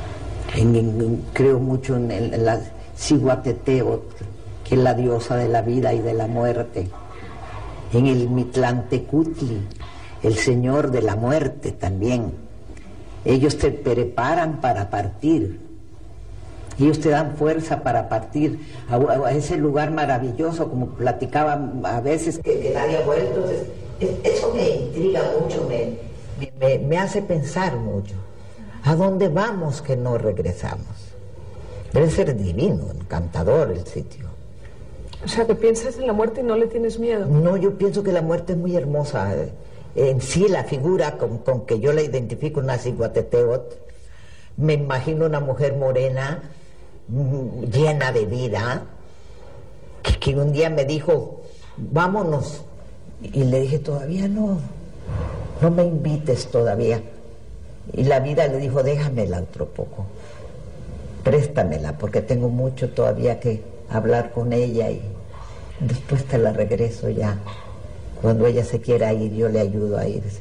[SPEAKER 11] Creo mucho en la Cihuateteo, que es la diosa de la vida y de la muerte. En el Mitlantecutli, el señor de la muerte también. Ellos te preparan para partir. Ellos te dan fuerza para partir a ese lugar maravilloso, como platicaba a veces que nadie ha vuelto. Entonces, eso me intriga mucho, me hace pensar mucho. ¿A dónde vamos que no regresamos? Debe ser divino, encantador el sitio.
[SPEAKER 10] O sea, que piensas en la muerte y no le tienes miedo.
[SPEAKER 11] No, yo pienso que la muerte es muy hermosa. En sí, la figura con que yo la identifico, una Cihuateteotl, me imagino una mujer morena, llena de vida, que un día me dijo, vámonos. Y le dije, todavía no me invites todavía. Y la vida le dijo, déjamela otro poco, préstamela, porque tengo mucho todavía que hablar con ella y después te la regreso ya. Cuando ella se quiera ir, yo le ayudo a irse.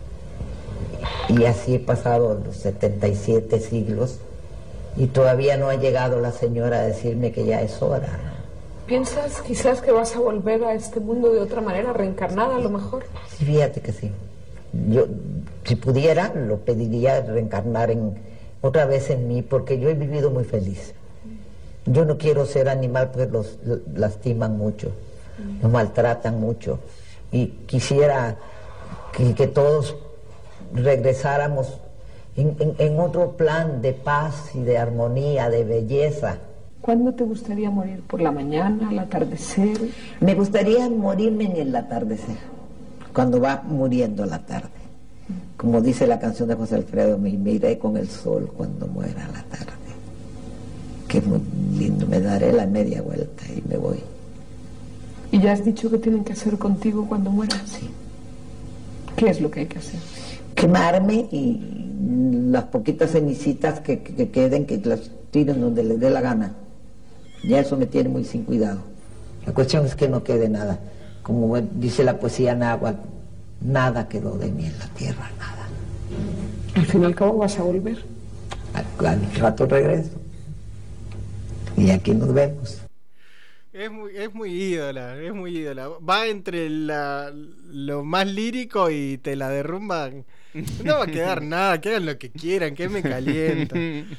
[SPEAKER 11] Y así he pasado los 77 siglos y todavía no ha llegado la señora a decirme que ya es hora.
[SPEAKER 10] ¿Piensas quizás que vas a volver a este mundo de otra manera, reencarnada a lo mejor?
[SPEAKER 11] Sí, fíjate que sí. Yo, si pudiera, lo pediría reencarnar otra vez en mí, porque yo he vivido muy feliz. Yo no quiero ser animal porque los lastiman mucho, los maltratan mucho. Y quisiera que todos regresáramos en otro plan de paz y de armonía, de belleza.
[SPEAKER 10] ¿Cuándo te gustaría morir? ¿Por la mañana, al atardecer?
[SPEAKER 11] Me gustaría morirme en el atardecer, cuando va muriendo la tarde. Como dice la canción de José Alfredo, me iré con el sol cuando muera la tarde. Que es muy lindo, me daré la media vuelta y me voy.
[SPEAKER 10] ¿Y ya has dicho qué tienen que hacer contigo cuando mueras?
[SPEAKER 11] Sí.
[SPEAKER 10] ¿Qué es lo que hay que hacer?
[SPEAKER 11] Quemarme y las poquitas cenicitas que queden, que las tiren donde les dé la gana. Ya eso me tiene muy sin cuidado. La cuestión es que no quede nada. Como dice la poesía náhuatl, nada quedó de mí en la tierra, nada.
[SPEAKER 10] Al fin y al cabo vas a volver.
[SPEAKER 11] Al rato regreso. Y aquí nos vemos.
[SPEAKER 5] Es muy ídola, es muy ídola. Va entre lo más lírico y te la derrumban. No va a quedar nada, que hagan lo que quieran, que me calienta.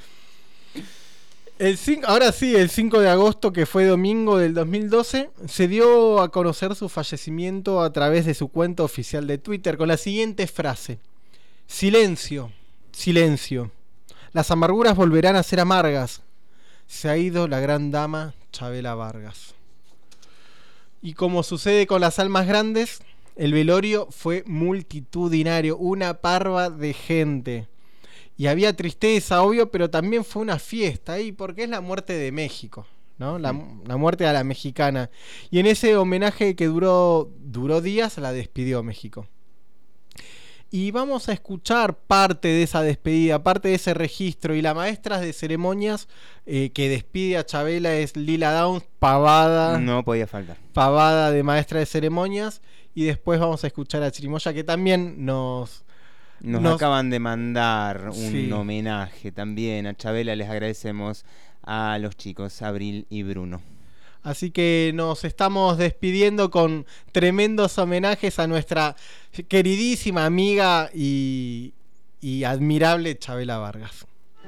[SPEAKER 5] Ahora sí, el 5 de agosto, que fue domingo del 2012, se dio a conocer su fallecimiento a través de su cuenta oficial de Twitter con la siguiente frase: silencio, silencio. Las amarguras volverán a ser amargas. Se ha ido la gran dama Chabela Vargas. Y como sucede con las almas grandes, el velorio fue multitudinario, una parva de gente. Y había tristeza, obvio, pero también fue una fiesta ahí, porque es la muerte de México, ¿no? La muerte a la mexicana. Y en ese homenaje que duró días, la despidió México. Y vamos a escuchar parte de esa despedida, parte de ese registro. Y la maestra de ceremonias que despide a Chabela es Lila Downs, pavada.
[SPEAKER 3] No podía faltar.
[SPEAKER 5] Pavada de maestra de ceremonias. y después vamos a escuchar a Chirimoya, que también nos
[SPEAKER 3] acaban de mandar un
[SPEAKER 5] sí.
[SPEAKER 3] homenaje también a Chabela. Les agradecemos a los chicos, Abril y Bruno.
[SPEAKER 5] Así que nos estamos despidiendo con tremendos homenajes a nuestra queridísima amiga y admirable Chabela Vargas.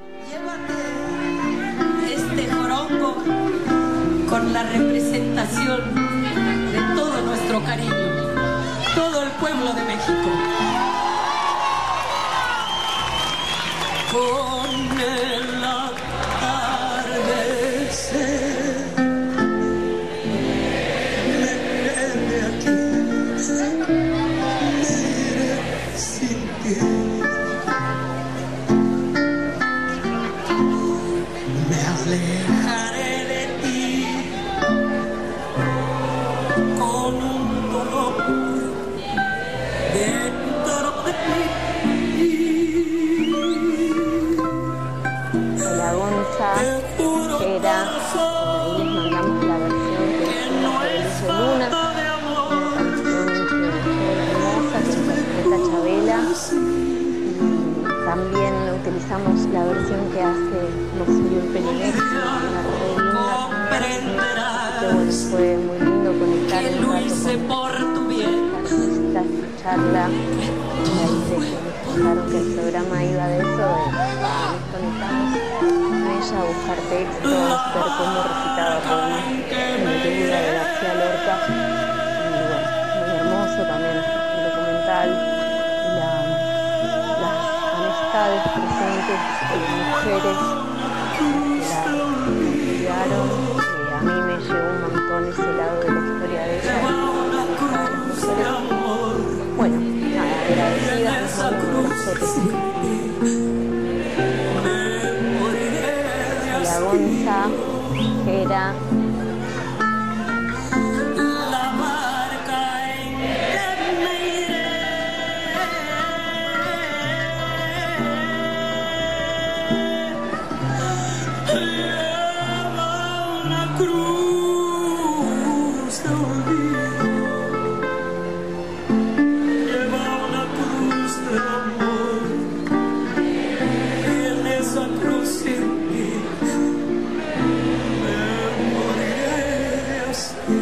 [SPEAKER 15] Este jorongo con la representación de todo nuestro cariño, todo el pueblo de México. Con el atardecer me quedé aquí, iré sin ti. Me alejaré de ti con un dolor dentro de mí.
[SPEAKER 17] Hola Gonza, era, ahí les mandamos la versión que hicimos de Luz de Luna, una canción que fue hermosa, que interpreta Chabela, y también utilizamos la versión que hace Monseñor Perinex, una re linda también, que bueno, fue muy lindo conectar un rato con esta artista, escucharla, a raíz de que nos contaron que el programa iba de eso, nos conectamos con ella a buscar textos, ver cómo recitaba poemas en Neruda de García Lorca, y bueno, muy hermoso también el documental y las amistades presentes de mujeres que la cuidaron. A mí me llegó un montón ese lado de la historia de ella, de las mujeres. Bueno, nada, agradecidas, nos mando un abrazote. La Gonza, Jera.
[SPEAKER 15] La barca en que me iré lleva una cruz de olvido, lleva una cruz de amor, y en esa cruz sin ti me moriré así.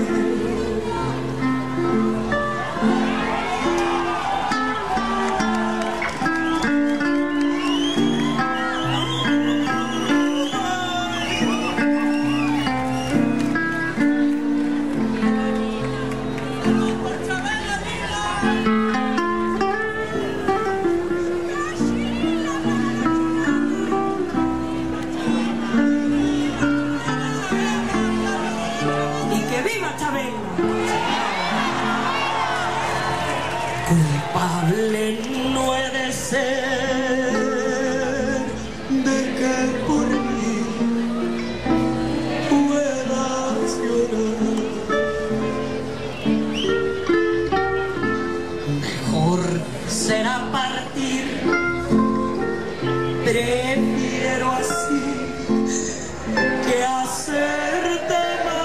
[SPEAKER 15] Y que viva Chabela. Culpable no he de ser de que por mí puedas llorar. Mejor será partir, prefiero así que hacerte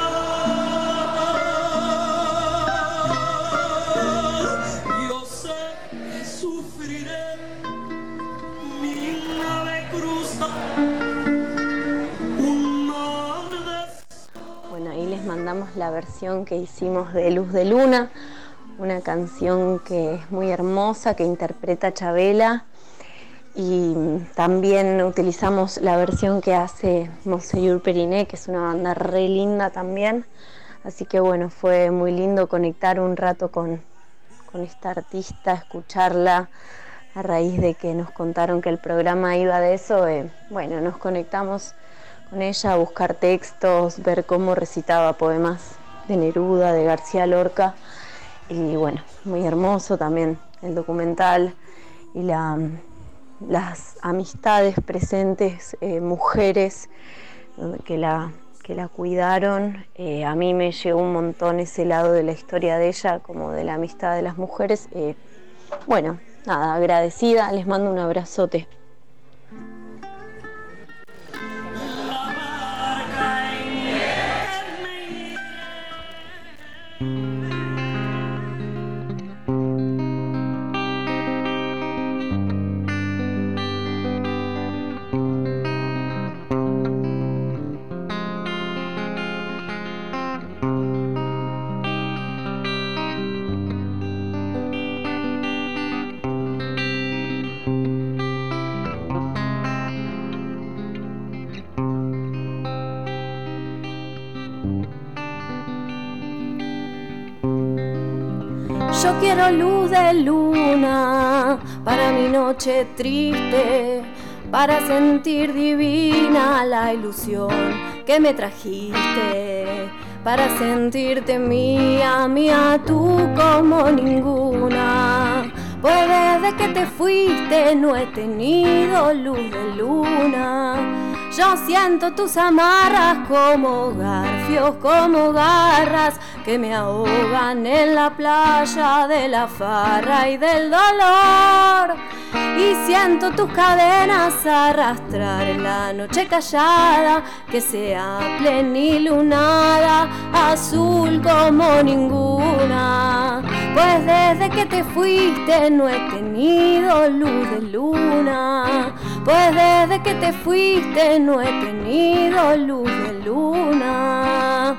[SPEAKER 15] más. Yo sé que sufriré, mi nave cruza un mar de...
[SPEAKER 17] Bueno, ahí les mandamos la versión que hicimos de Luz de Luna, una canción que es muy hermosa, que interpreta Chabela, y también utilizamos la versión que hace Monseñor Perinex, que es una banda re linda también, así que bueno, fue muy lindo conectar un rato con esta artista, escucharla, a raíz de que nos contaron que el programa iba de eso, bueno, nos conectamos con ella a buscar textos, ver cómo recitaba poemas de Neruda, de García Lorca, y bueno, muy hermoso también el documental y las amistades presentes, mujeres que la cuidaron. A mí me llegó un montón ese lado de la historia de ella, como de la amistad de las mujeres. Bueno, nada, agradecida, les mando un abrazote. Yo quiero luz de luna para mi noche triste, para sentir divina la ilusión que me trajiste, para sentirte mía, mía tú como ninguna. Pues desde que te fuiste no he tenido luz de luna. Yo siento tus amarras como garfios, como garras que me ahogan en la playa de la farra y del dolor. Y siento tus cadenas arrastrar en la noche callada, que sea plenilunada, azul como ninguna. Pues desde que te fuiste no he tenido luz de luna. Pues desde que te fuiste no he tenido luz de luna.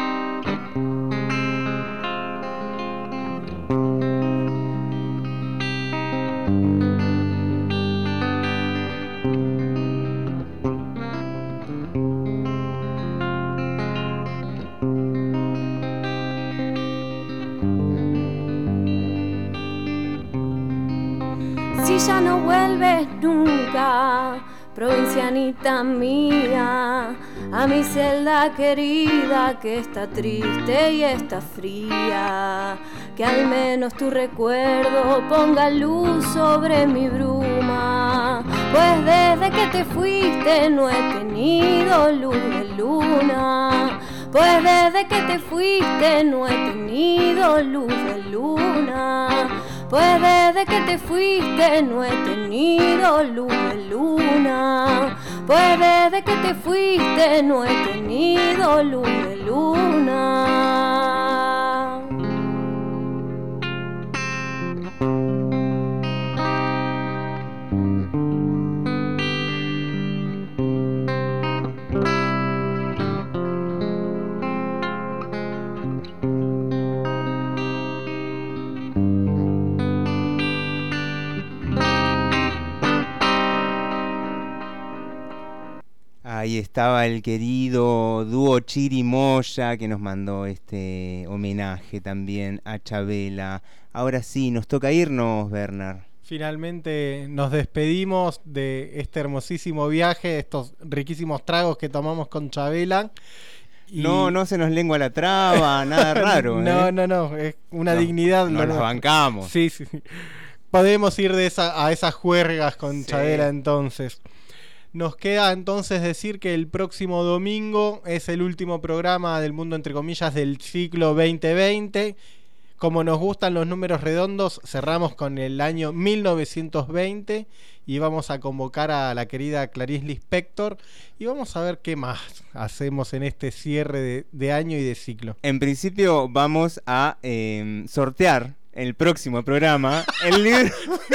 [SPEAKER 17] Si ya no vuelves nunca, provincianita mía, a mi celda querida que está triste y está fría, que al menos tu recuerdo ponga luz sobre mi bruma. Pues desde que te fuiste no he tenido luz de luna. Pues desde que te fuiste no he tenido luz de luna. Pues desde que te fuiste no he tenido luz de luna. Pues desde que te fuiste no he tenido luz de luna.
[SPEAKER 3] Ahí estaba el querido dúo Chirimoya que nos mandó este homenaje también a Chabela. Ahora sí, nos toca irnos, Bernard.
[SPEAKER 5] Finalmente nos despedimos de este hermosísimo viaje, estos riquísimos tragos que tomamos con Chabela. Y...
[SPEAKER 3] No se nos lengua la traba, nada raro.
[SPEAKER 5] No, es una dignidad.
[SPEAKER 3] Nos bancamos.
[SPEAKER 5] Sí. Podemos ir a esas juergas con Chabela entonces. Nos queda entonces decir que el próximo domingo es el último programa del Mundo Entre Comillas del ciclo 2020. Como nos gustan los números redondos, cerramos con el año 1920 y vamos a convocar a la querida Clarice Lispector y vamos a ver qué más hacemos en este cierre de año y de ciclo.
[SPEAKER 3] En principio vamos a sortear el próximo programa el libro...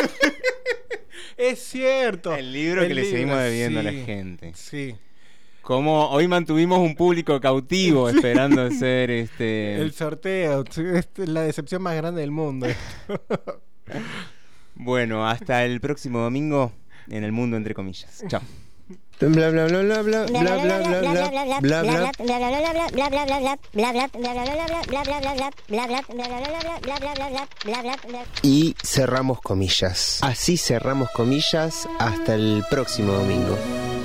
[SPEAKER 5] Es cierto.
[SPEAKER 3] El libro que le seguimos debiendo a la gente.
[SPEAKER 5] Sí.
[SPEAKER 3] Como hoy mantuvimos un público cautivo esperando hacer
[SPEAKER 5] el sorteo. Es la decepción más grande del mundo.
[SPEAKER 3] Bueno, hasta el próximo domingo en el Mundo Entre Comillas. Chao.
[SPEAKER 1] Bla bla bla bla bla bla bla bla bla bla bla. Y cerramos comillas. Así cerramos comillas hasta el próximo domingo.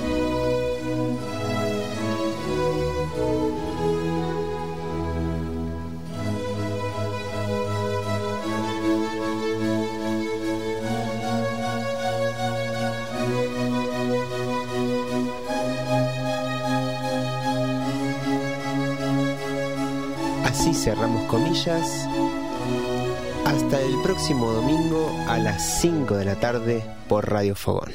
[SPEAKER 1] Así cerramos comillas. Hasta el próximo domingo a las 5 de la tarde por Radio Fogón.